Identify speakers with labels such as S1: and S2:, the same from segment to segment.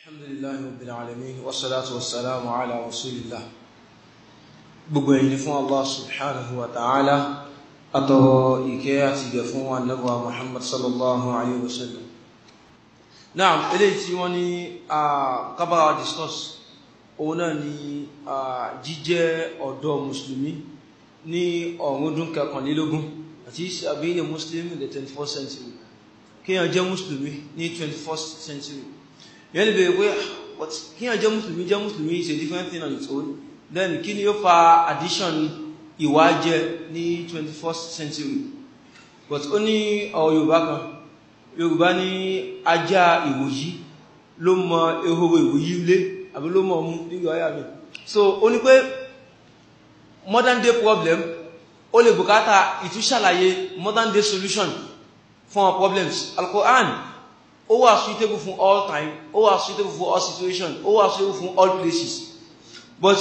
S1: Alhamdulillahi rabbil alamin wassalatu wassalamu ala rasulillah. Gbogbo ẹ̀yìn fún Allah subhanahu wa ta'ala àtọrọ ìkẹ́ àti ìgẹ̀ fún Ànábì wa Muhammad sallallahu alayhi wa sallam. Naam, eléyìí tí wọ́n ní kábàrà discuss òun náà ni jíjẹ́ ọ̀dọ́ Mùsùlùmí ní ọ̀rúndún kọkànlélógún àti being a Muslim in the 21st century. Kíyàn jẹ́ Mùsùlùmí ní 21st century. Yẹn lè bèèrè pé kíyàn jẹ́ Mùsùlùmí is a different thing on its own. Then kí ni ó fa addition ìwà jẹ́ ní 21st century? But ó ní ọ̀rọ̀ Yorùbá kan. Yorùbá ní ajá ìwòyí ló mọ ehoro ìwòyí ilé àbí ló mọ mú nígbà ayà mi. So ó ní pé modern day problem ó lè bùkátà ìtúṣàlàyé modern day solution for our problems. Al-Quran ó wà suitable for all time, ó wà suitable for all situations, ó wà suitable for all places. But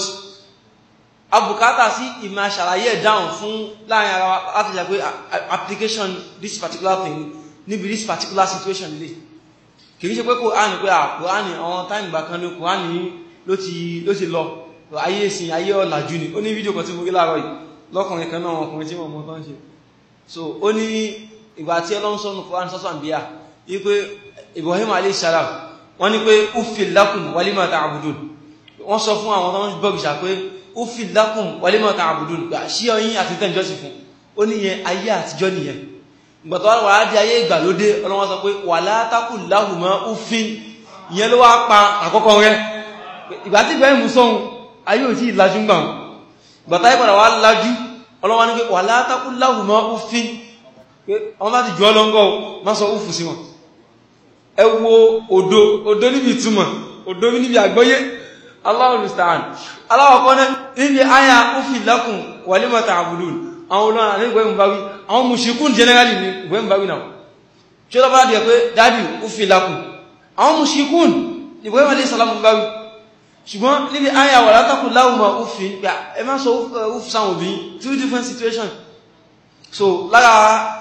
S1: abùkátà sí ìmọ̀ àṣàlàyé down fún láàrin ara wa láti jẹ́ pé application this particular thing níbi this particular situation lè. Kìí ṣe pé Quran pé Quran àwọn time ìgbà kan ní Quran ló ti lọ ayé ìsìn ayé ọ̀làjú ni. Ó ní fídíò kan tí mo rí láàárọ̀ yìí lọ́kùnrin kan náà ọkùnrin tí wọ́n mọ́ tán ṣe. So ó ní ìgbà tí Ọlọ́run sọ́nù Quran sọ́sọ́ àbíyà wípé Ibrahim alayhi salam wọ́n ní pé uffil lakum wa lima ta'budun. Wọ́n sọ fún àwọn tó ń bọ̀gìṣà pé uffil lakum wa lima ta'budun gbà sí ọyìn àti tẹ́jọ́sì fún. Ó ní yẹn ayé àtijọ́ nìyẹn. Ìgbàtọ̀ wà á di ayé ìgbàlódé Ọlọ́run sọ pé wala taqul lahuma uffin, ìyẹn ló wá pa àkọ́kọ́ rẹ̀. Ìgbà tí Ibrahim sọ́hun ayé ò tí ìlàjú gbà. Ìgbàtà ìpàdà wà lájú Ọlọ́run ní pé wala taqul lahuma uffin, pé wọ́n láti jù ọlọ́ngọ́ má sọ ufu sí wọn. Ẹ wo odó níbi ìtumọ̀, odó níbi àgbọ́yé. Allahu musta'an. Aláwọ̀kọ́ náà níbi àyà uffil lakum wa lima ta'budun. Àwọn olóòrùn àní ìgbẹ̀mù bá wí, àwọn mushrikun generally ní ìgbẹ̀mù bá wí náà. Tí ó lọ́bàá díẹ̀ pé dábì uffil lakum. Àwọn mushrikun ní ìgbẹ̀mù alayhi salam bá wí. Ṣùgbọ́n níbi àyà wala taqul lahuma uffin, ẹ má sọ uff sáwọn obìnrin, two different situations. So lára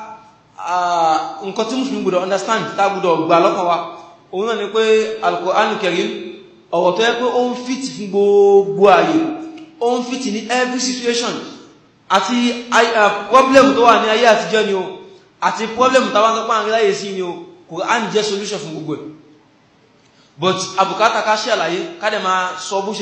S1: nǹkan tí Mùsùlùmí gbọ́dọ̀ understand tá gbọ́dọ̀ gbà lọ́kàn wa òun náà ni pé Al-Qur'an Karim ọ̀rọ̀ tó yẹ pé ó ń fit fún gbogbo ààyè, ó ń fit ní every situation, àti problem tó wà ní ayé àtijọ́ ni o àti problem tàbá tó pàà ń láyé sí ni o, Qur'an jẹ́ solution fún gbogbo ẹ̀. But àbùkátà ká ṣe àlàyé ká dẹ̀ máa sọ bó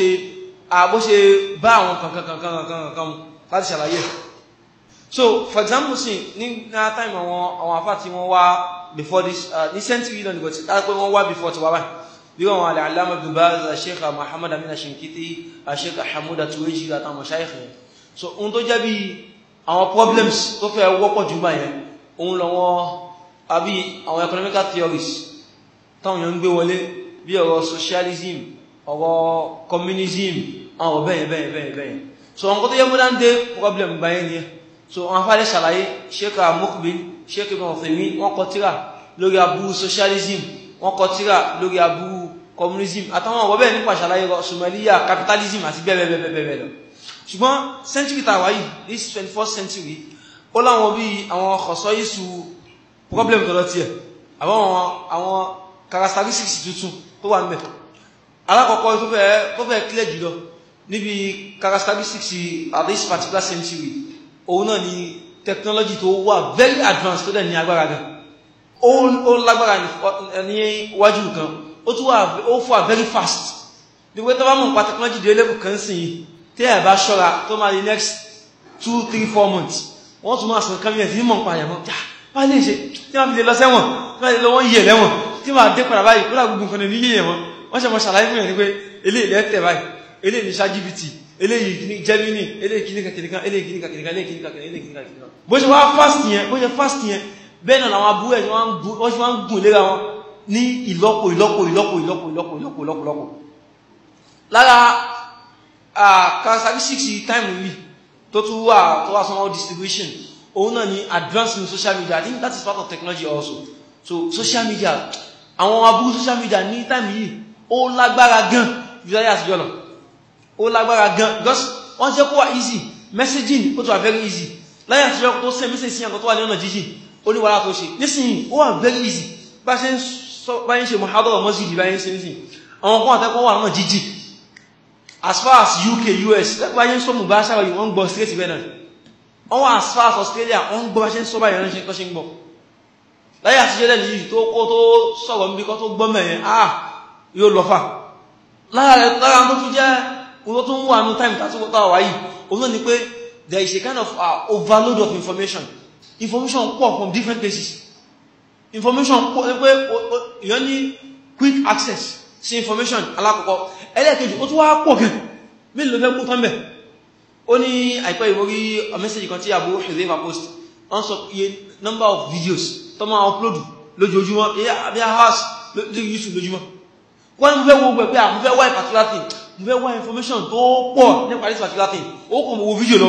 S1: ṣe bá àwọn kankan láti ṣàlàyé. So for example sí ní time àwọn afá tí wọ́n wá before this ní century náà nígbàtí láti pé wọ́n wá before ti wá báyìí bí wọ́n al-Allama Ibn Baz, Sheikh Muhammad Amin Ash-Shinkiti, Sheikh Hamoud At-Tuwaijiri àtàwọn mashayikh yẹn. So ohun tó jẹ́ bí àwọn problems tó fẹ́ wọ́pọ̀ jù báyẹn ohun lọ́wọ́ àbí àwọn economical theories táwọn yẹn ń gbé wọlé bí ọ̀rọ̀ socialism, ọ̀rọ̀ communism, àwọn bẹ́ẹ̀. So àwọn kó tó yẹ modern day problem báyẹn ni. So wọ́n fàálẹ̀ ṣàlàyé Sheikh Muqbil, Sheikh Ibn Uthaymeen wọ́n kọ tírà lórí aburú socialism, wọ́n kọ tírà lórí aburú communism àtàwọn ọ̀wọ́ bẹ́ẹ̀ nípa ṣàlàyé Somalia, capitalism àti bẹ́ẹ̀ lọ. Ṣùgbọ́n century tàwà yìí, this 21st century, ó láwọn bí àwọn ọ̀sọ́ ìsù problem tọ́lọ tí ẹ̀, àwọn characteristics tuntun tó wà níbẹ̀. Alákọ̀ọ́kọ́ tó fẹ́ clear jùlọ níbi characteristics at this particular century òun náà ni technology tó wà very advanced tó dẹ̀ ní agbára gan. Ó lágbára ní wájú kan, ó fà very fast. Bí wé tó bá mọ̀ pa technology dé level kan sí yìí, tí ẹ̀ bá ṣọ́ra tó máa di next 2, 3, 4 months. Wọ́n tún máa sọ̀rọ̀ kàmíyàn tí mọ̀ pa àyàmọ́. Wá lè ṣe tí wọ́n fi lè lọ sẹ́wọ̀n, tí wọ́n lè lọ wọ́n yẹ̀ lẹ́wọ̀n, tí wọ́n dé padà báyìí, kó lágbùgbùn kan ní yíyẹ̀ wọn. Wọ́n ṣe mọ̀ ṣàlàyé fún ẹ̀ ní pé eléyìí lẹ́tẹ̀ báyìí, eléyìí ní ChatGPT, eléyìí ní Gemini, eléyìí kìnnìkan, eléyìí kìnnìkan. Bó ṣe wá fast yẹn, bẹ́ẹ̀ náà làwọn abúrú ẹ̀ wọ́n ṣe wá ń gùn léra wọn ní ìlọ́pọ̀. Lára characteristics time yìí tó tún wà somehow distribution, òun náà ni advance in social media. I think that is part of technology also. So social media, àwọn abúrú social media ní time yìí ó lágbára gan jù ayé àtijọ́ lọ. Ó lágbára gan because wọ́n jẹ́ kó wà easy, messaging ó tó wà very easy. Láyé àtijọ́ tó send message sí àkọ́ tó wà ní ọ̀nà jíjìn ó ní wàhálà tó ṣe. Nísìnyí ó wà very easy. Bá ṣe ń ṣe muhadara masjid báyìí ṣe nísìnyí àwọn kan àtẹ́kọ́ wà náà jíjì as far as UK US lẹ́pọ̀ ayé ń sọ mú bá ṣáwà yìí wọ́n gbọ́ straight bẹ́ẹ̀ náà wọ́n wà as far as Australia wọ́n gbọ́ bá ṣe ń sọ báyìí ránṣẹ́ tó ṣe ń gbọ́ láyé àtijọ́ lẹ́nu yìí tó kó tó sọ̀rọ̀ níbi kan tó gbọ́ mẹ́yẹn yóò lọ fà lára tó fi jẹ́ owó tó ń wà ní time tàbí wà yìí òun náà ni pé there is a kind of overload of information pọ̀ from different places information pọ̀ pé èèyàn ní quick access sí information alákọ̀ọ́kọ́ ẹlẹ́ẹ̀kejì ó tún wá pọ̀ gẹ̀ mélòó fẹ́ kú tán bẹ̀ ó ní àìpẹ́ ìwórí mẹ́sẹ̀jì kan tí Abu Hudhayfa post wọ́n sọ iye number of videos tó máa upload lójoojúmọ́ bí a house lórí YouTube lójúmọ́ wọ́n ní mo fẹ́ wo gbẹ̀ pé mo fẹ́ wá particular thing mo fẹ́ wá information tó pọ̀ nípa this particular thing ó kàn wo fídíò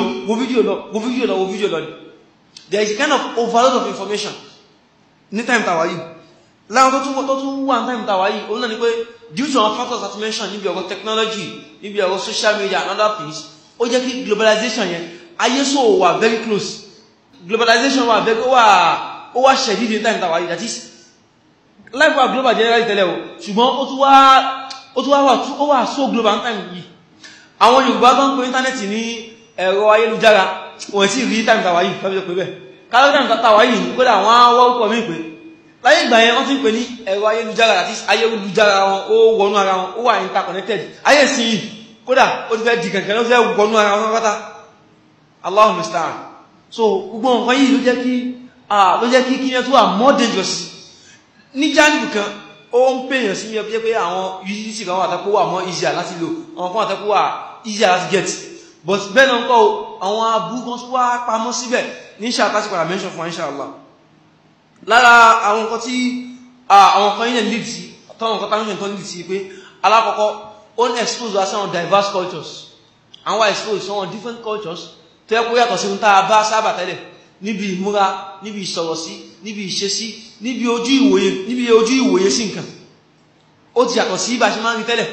S1: lọ ni there is a kind of overload of information ní time tàwa yìí láwọn tó tún wà ní time tàwa yìí òun náà ni pé due to our factors that mentioned níbi ọ̀rọ̀ technology níbi ọ̀rọ̀ social media and other things ó jẹ́ kí globalization yẹn ayé so wà very close globalization wà very ó wà ṣẹ̀dí ní time tàwa yìí that is life wa global generally tẹ́lẹ̀ o ṣùgbọ́n ó tún wà so global ní time yìí àwọn Yorùbá tó ń pè íńtánẹ́ẹ̀tì ní ẹ̀rọ ayélujára wọ́n sì rí time tàwa yìí fẹ́ pé bẹ́ẹ̀ káàkiri time tàwa yìí kódà wọ́n á wọ́ pọ̀ mí pé láyé ìgbà yẹn wọ́n ti ń pè ní ẹ̀rọ ayélujára àti ayélujára wọn ó wọnú ara wọn ó wà interconnected ayé sí yìí kódà ó ti fẹ́ di kankan ló fẹ́ wọnú ara wọn pátá Allahu musta'an so gbogbo nǹkan yìí ló jẹ́ kí kí yẹn tó wà more dangerous ní jánìbù kan ó ń pèèyàn sí mi pé àwọn utility kan wà tẹ́kọ́ wà more easier láti lò àwọn kan tẹ́kọ́ wà easier láti get but bẹ́ẹ̀ náà kọ́ àwọn abúgbọ́n tó wá pamọ́ síbẹ̀ ní ṣàtàsí padà mention fún inshallah lára àwọn nǹkan tí àwọn kan yìí lead sí tọ́wọ́n kan tánúṣẹ́ tó lead sí pé alákọ̀ọ́kọ́ ó ń expose wá sáwọn diverse cultures àwọn expose sáwọn different cultures tó yẹ kó yàtọ̀ sí ohun tá a bá sábà tẹ́lẹ̀ níbi ìmúra níbi ìsọ̀rọ̀ sí níbi ìṣesí níbi ojú ìwòye sí nǹkan ó ti yàtọ̀ sí bá ṣe máa ń rí tẹ́lẹ̀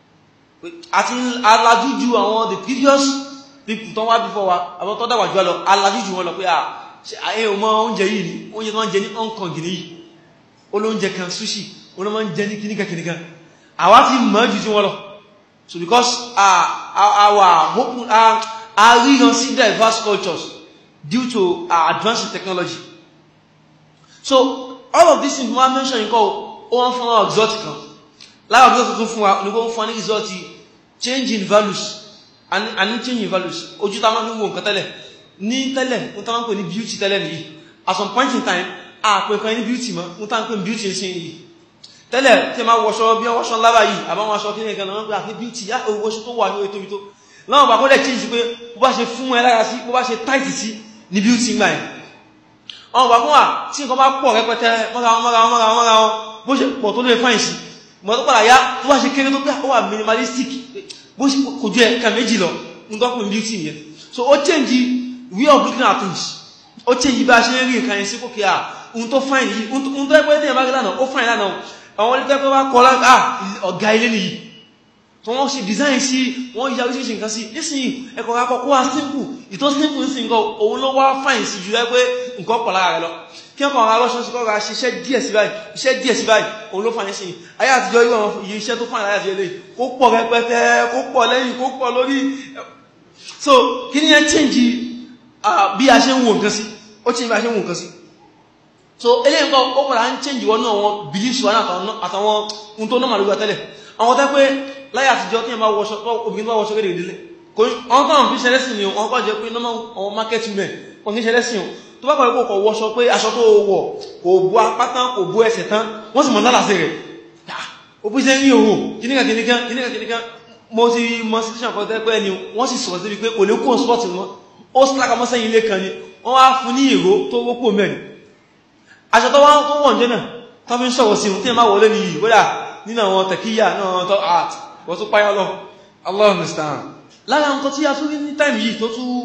S1: àti alájújú àwọn the previous people tó wá before wa àwọn tó dàgbà jù lọ alájújú wọn lọ pé àyè ọmọ oúnjẹ yìí ni oúnjẹ tó ń jẹ ní Hong Kong yìí olóúnjẹ kan sushi olóúnjẹ ń jẹ ní kìníkà àwa ti mọ̀ jù tí wọ́n lọ so because our ríran sí diverse cultures due to our advanced technology so all of this information nǹkan ó wọ́n fún wa exotic kan lára exotic tó fún wa ní kó fún wa ní exotic change in values and change in values ojú ta máa ń wo nǹkan tẹ́lẹ̀ ní tẹ́lẹ̀ ní ta máa ń pè ní beauty tẹ́lẹ̀ nìyí at some point in time àpè kan ní beauty mọ́ ní ta ń pè ní beauty sí yìí tẹ́lẹ̀ tí ma wọṣọ bí wọ́ṣọ lábà yìí àbáwọn aṣọ kí ní ẹ̀kan náà pé beauty yá owóṣọ tó wà ní ètò ìtò láwọn bá kọ́lẹ̀ change pé bó bá ṣe fún ẹ lára sí bó bá ṣe tight sí ní beauty gbà ẹ̀ àwọn bá fún wa tí nǹkan bá pọ̀ rẹpẹtẹ mọ́ra wọn bó ṣe pọ̀ tó lè fáìn sí mọ́ tó padà yá tó bá ṣe kéré tó pé ó wà minimalistic bó ṣe kò ju ẹ̀ka méjì lọ ń tọ́kùn beauty yẹn so ó change way of looking at things ó change bá ṣe rí nǹkan yẹn sí kókè ohun tó fáìn yìí ohun tó ẹgbẹ́ tẹ́yẹ̀ bá rí lánàá ó fáìn lánàá àwọn ilé tẹ́gbẹ́ wá kọ́ ọ̀gá ilé nìyí tó wọ́n ṣe design sí wọ́n yíya oríṣiríṣi nǹkan sí nísìnyí ẹ̀kọ́ akọ́ kó wá simple ìtọ́ simple sí nǹkan òun ló wá fáìn sí jù ẹgbẹ́ nǹkan pọ̀ lára rẹ̀ lọ kí ọkọ̀ ara lọ́ṣọ́ sí kọ́ra ṣiṣẹ́ díẹ̀ sí báyìí òun ló fáìn sí ayé àtijọ́ irú àwọn iṣẹ́ tó fáìn láyé àtijọ́ kó pọ̀ rẹpẹtẹ kó pọ̀ lẹ́yìn kó pọ̀ lórí so kí ni ẹ change bí a ṣe ń wo nǹkan sí ó change bí a ṣe ń wo nǹkan sí so eléyìí nǹkan ó padà ń change wọnú àwọn beliefs wa àtàwọn ohun tó normal lórí tẹ́lẹ̀ àwọn tẹ́ pé láyé àtijọ́ tí ẹ máa wọṣọ obìnrin tó bá wọṣọ kéde ìdílé àwọn tó ń fi ṣẹlẹ̀ sí ni wọ́n kọ́ jẹ́ pé normal àwọn market women wọ́n ní ṣẹlẹ̀ sí wọn tó bá kọ̀ kọ̀ wọṣọ pé aṣọ tó wọ̀ kò bú apá tán kò bú ẹsẹ̀ tán wọ́n sì mọ̀ lálàsẹ̀ rẹ̀ ó bí ṣe ń rí òhun kìníkà mo ti mọ situation kan tẹ́ pé ẹni wọ́n sì sọ̀rọ̀ síbi pé kò lè kó sport wọn ó síláka mọ́ sẹ́yìn ilé kan ni wọ́n wá fún ní ìró tó wọ́pọ̀ mẹ́rin aṣọ tó wọ́n jẹ́ náà tó fi ń sọ̀rọ̀ sí tí ẹ máa wọlé ní ìwọ́dà nínú àwọn tẹ̀kíyà náà tó art wọ́n tó páyọ́ lọ Allah understand lára nǹkan tí a tún rí ní time yìí tó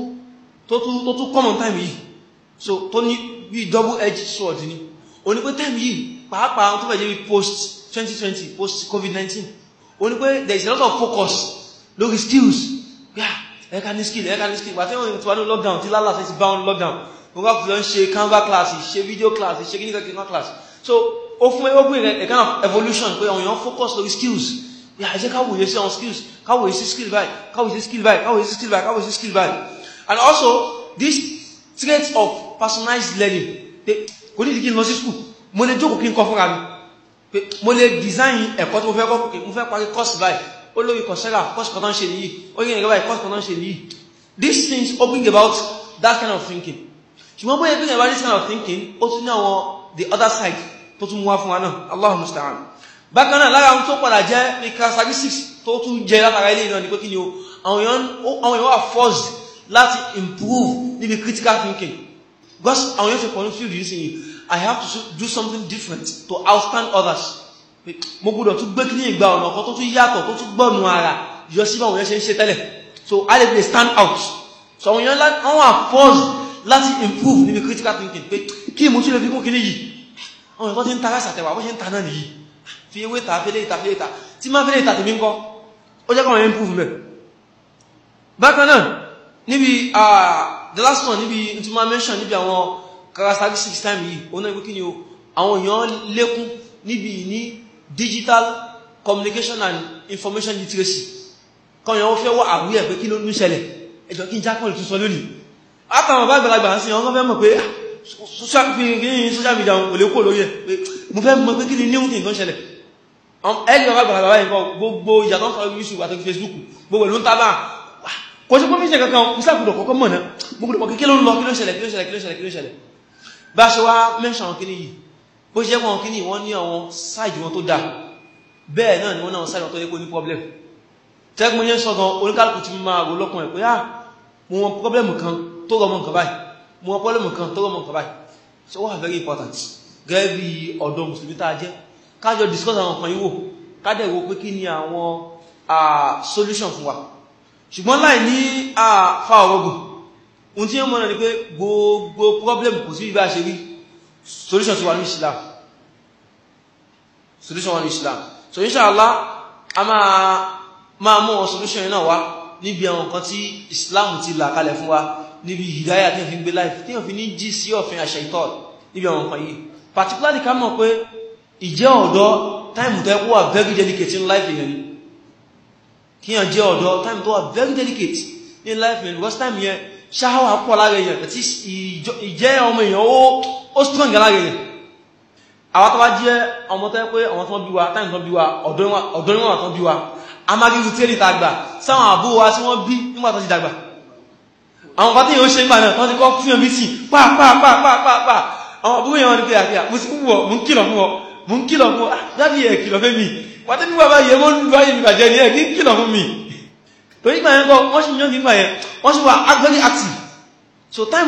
S1: tún common time yìí so tó ní bí double edged sword ni o ní pé time yìí pàápàá tó fẹ́ jẹ́ bí post 2020 post COVID-19 o ní pé there is a lot of focus lórí skills ẹ̀ka ní skill wà tí wọ́n ti wá ní lockdown tí lálàá sí bound lockdown wọ́n bá fi lọ ń ṣe Canva class ṣe video class ṣe kíníkà class so ó fún a kind of evolution pé àwọn èèyàn focus lórí skills Yeah, jẹ́ ká wòye sí on skills, ká wòye sí skill by, ká wòye sí skill by, ká wòye sí skill by, ká wòye sí skill by. And also this trait of personalized learning. Kò ní di kí n lọ sí school, mo lè jókòó kí n kọ́ fúnra mi. Mo lè design ẹ̀kọ́ tí mo fẹ́ kọ́, mo fẹ́ parí course by, ó lórí Coursera, course kan tán ṣe nìyí, ó yẹ ìrẹ́bà course kan tán ṣe nìyí. These things all bring about that kind of thinking. Ṣùgbọ́n bóyá bring about this kind of thinking, ó tún ní àwọn the other side tó tún mú wá fún wa náà, Allahu musta'an. Bákan náà lára ohun tó padà jẹ́ ní characteristics tó tún jẹ́ látara ilé ìrìnà ní pé kí ni o, àwọn èèyàn wà forced láti improve níbi critical thinking. Because àwọn èèyàn ṣe pọ̀ ní field yìí sí, I have to do something different to outstand others. Mo gbọ́dọ̀ tún gbé kí ní ìgbà ọ̀nà kan tó tún yàtọ̀ tó tún gbọ́nù ara yọ sí báwọn èèyàn ṣe ń ṣe tẹ́lẹ̀. So I dey stand out. So àwọn èèyàn wà forced láti improve níbi critical thinking pé kí mo tún lè fi kún kí ní yìí. Àwọn èèyàn tó ti ń tara sàtẹ̀wà bó ṣe ń ta náà nìyí. Fi ewé ta fẹ́lẹ́ ìta fẹ́lẹ́ ìta tí máa fẹ́lẹ́ ìta tèmi ń kọ́ ó jẹ́ kọ́wọ́n improve mẹ́. Bákan náà níbi the last one níbi tí máa mention níbi àwọn characteristics time yìí ó náà ìwé kí ni o àwọn èèyàn lékún níbi ní digital communication and information literacy kọ́wọ́n èèyàn ó fẹ́ wọ́ àwúyẹ̀ pé kí ló ń ṣẹlẹ̀ ẹjọ́ kí n jákọ́ lè tún sọ lónìí àtàwọn bá gbàlagbà sí àwọn fẹ́ mọ̀ pé social media ò lè kó lórí ẹ̀ pé mo fẹ́ mọ̀ pé kí ni new thing tó ń ṣẹlẹ̀ ẹni ọ̀rọ̀ àgbàlagbà yìí kọ́ gbogbo ìyàtọ̀ sọ YouTube àti Facebook gbogbo ìlú ń tábà kò sí gómìnà kankan ìsàkùdọ̀ kọ́kọ́ mọ̀ náà gbogbo ìpọ̀ kí ló ń lọ kí ló ṣẹlẹ̀ bá ṣe wá mention kí ní yìí bó ṣe wọn kí ní wọ́n ní àwọn side wọn tó dá bẹ́ẹ̀ náà ni wọ́n náà side wọn tó yẹ kó ní problem tẹ́gbọ́n yẹn sọ́gan oníkálùkù ti máa rò lọ́kùn ẹ̀ pé mo wọn problem kan tó rọmọ nǹkan báyìí mo wọn problem kan tó rọmọ nǹkan báyìí so wọ́n very important gẹ́gẹ́ bí ọ̀dọ́ mùsùlùmí tá a jẹ́ kájọ discuss àwọn kan yíwò kádẹ̀ wo pé kí ni àwọn solution fún wa ṣùgbọ́n láì ní fa ọ̀rọ̀gùn ohun tí yẹn mọ́ náà ni pé gbogbo problem kò sí bí a ṣe rí solution sí wà ní Islam so inshallah a máa mú ọ solution náà wá níbi àwọn nǹkan tí Islam ti là kalẹ̀ fún wa níbi hidayah tí yẹn fi ń gbé life tí yẹn fi ní jí sí ọ̀fin àṣẹ ìtọ́ níbi àwọn nǹkan yìí particularly ká mọ̀ pé ìjẹ́ ọ̀dọ́ time tó ẹkú wà very delicate in life yẹn kí yàn jẹ́ ọ̀dọ́ time tó wà very delicate in life yẹn because time yẹn ṣáhàwà pọ̀ lára yẹn àti ìjẹ́ ọmọ èèyàn ó strong lára yẹn àwọn tó bá jẹ́ ọmọ tó yẹ pé àwọn tó bí wa time tó bí wa ọ̀dọ́ níwọ̀n tó bí wa a máa gígùn tẹ́lì ta gbà sáwọn àbúrò wa tí wọ́n bí nígbà tó ti dàgbà àwọn bá tí yóò ṣe ń gbà náà tó ti kọ́ fún yàn bí sí pàápàá àwọn àbúrò yẹn wọn ni pé àfíà mo sì kú wọ̀ mo ń kìlọ̀ fún ọ mo ń kìlọ̀ fún dábí ẹ̀ kìlọ̀ fẹ́ mi pàtẹ́ bí bàbá yẹ mọ́ ń báyìí ìbàjẹ́ ní ẹ̀ kí ń kìlọ̀ fún mi torí gbà yẹn kọ́ wọ́n sì yán nígbà yẹn wọ́n sì wà very active so time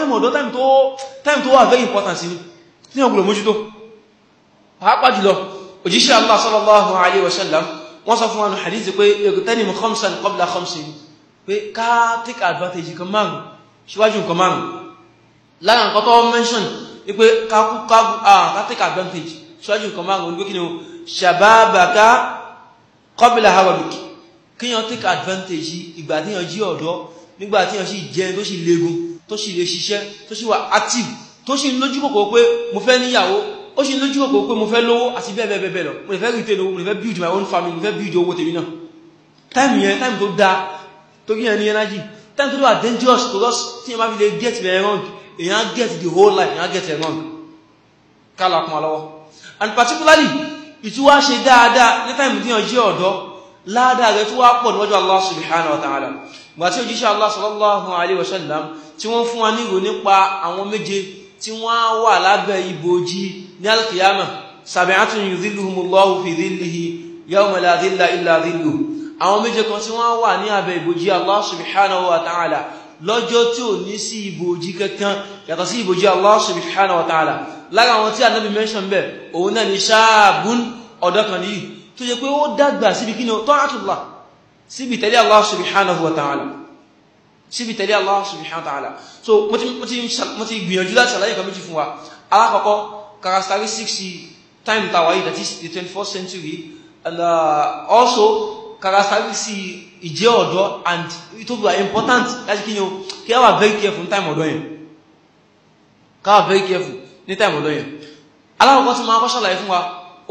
S1: tó wà very important sí ní ọgbùlọ̀ mójútó pàápàá jùlọ òjíṣẹ́ Allah sallallahu alaihi wasallam wọ́n sọ fún wọn hadith pé igtanim khamsan qabla khamsin pé ká take advantage kan márùn síwájú nǹkan márùn lára nǹkan tó mention pé ká take advantage síwájú nǹkan márùn ní kí ni o shababaka qabla haramik kí yàn take advantage ìgbà tí yàn jí ọ̀dọ́ nígbà tí yàn sì jẹ́ tó sì legun tó sì lè ṣiṣẹ́ tó sì wà active tó sì lójú kòkòrò pé mo fẹ́ níyàwó ó sì lójú kòkòrò pé mo fẹ́ lówó àti bẹ́ẹ̀ lọ mo lè fẹ́ retain owó mo lè fẹ́ build my own family mo fẹ́ build owó tèmi náà time yẹn time tó dáa tó kí yàn ní energy time tó wà dangerous because tí yàn bá fi lè get it wrong èyàn get the whole life èyàn get it wrong kálà kún alọ́wọ́ and particularly ìtúwá ṣe dáadáa ní time tí yàn jí ọ̀dọ́ ládàá rẹ̀ tó wá pọ̀ níwájú Allah subhanahu wa ta'ala gbà tí òjíṣẹ́ Allah sallallahu alaihi wasallam tí wọ́n fún wa níro nípa àwọn méje tí wọ́n wà lábẹ́ ibòji ní al-qiyamah sab'atun yudhilluhumullahu fi dhillihi yawma la dhilla illa dhilluh àwọn méje kan tí wọ́n wà ní abẹ́ ibòji Allah subhanahu wa ta'ala lọ́jọ́ tí ò ní sí ibòji kankan yàtọ̀ sí ibòji Allah subhanahu wa ta'ala lára àwọn tí Ànábì mention bẹ́ẹ̀ òun náà ni ṣáàbùn ọ̀dọ́ kan yìí tó jẹ́ pé ó dàgbà síbi kí ni ta'atullah síbi tẹ̀lé Allah subhanahu wa ta'ala síbi tẹ̀lé Allah subhanahu wa ta'ala so mo ti gbìyànjú láti ṣàlàyé kan méjì fún wa alákọ̀ọ́kọ́ characteristics time tàwà yìí that is the 21st century and also characteristics ìjẹ́ ọ̀dọ́ and it will be important láti kí ni o kí a wà very careful ní time ọ̀dọ́ yẹn ká wà very careful ní time ọ̀dọ́ yẹn alákọ̀ọ́kọ́ tí ma kọ́ ṣàlàyé fún wa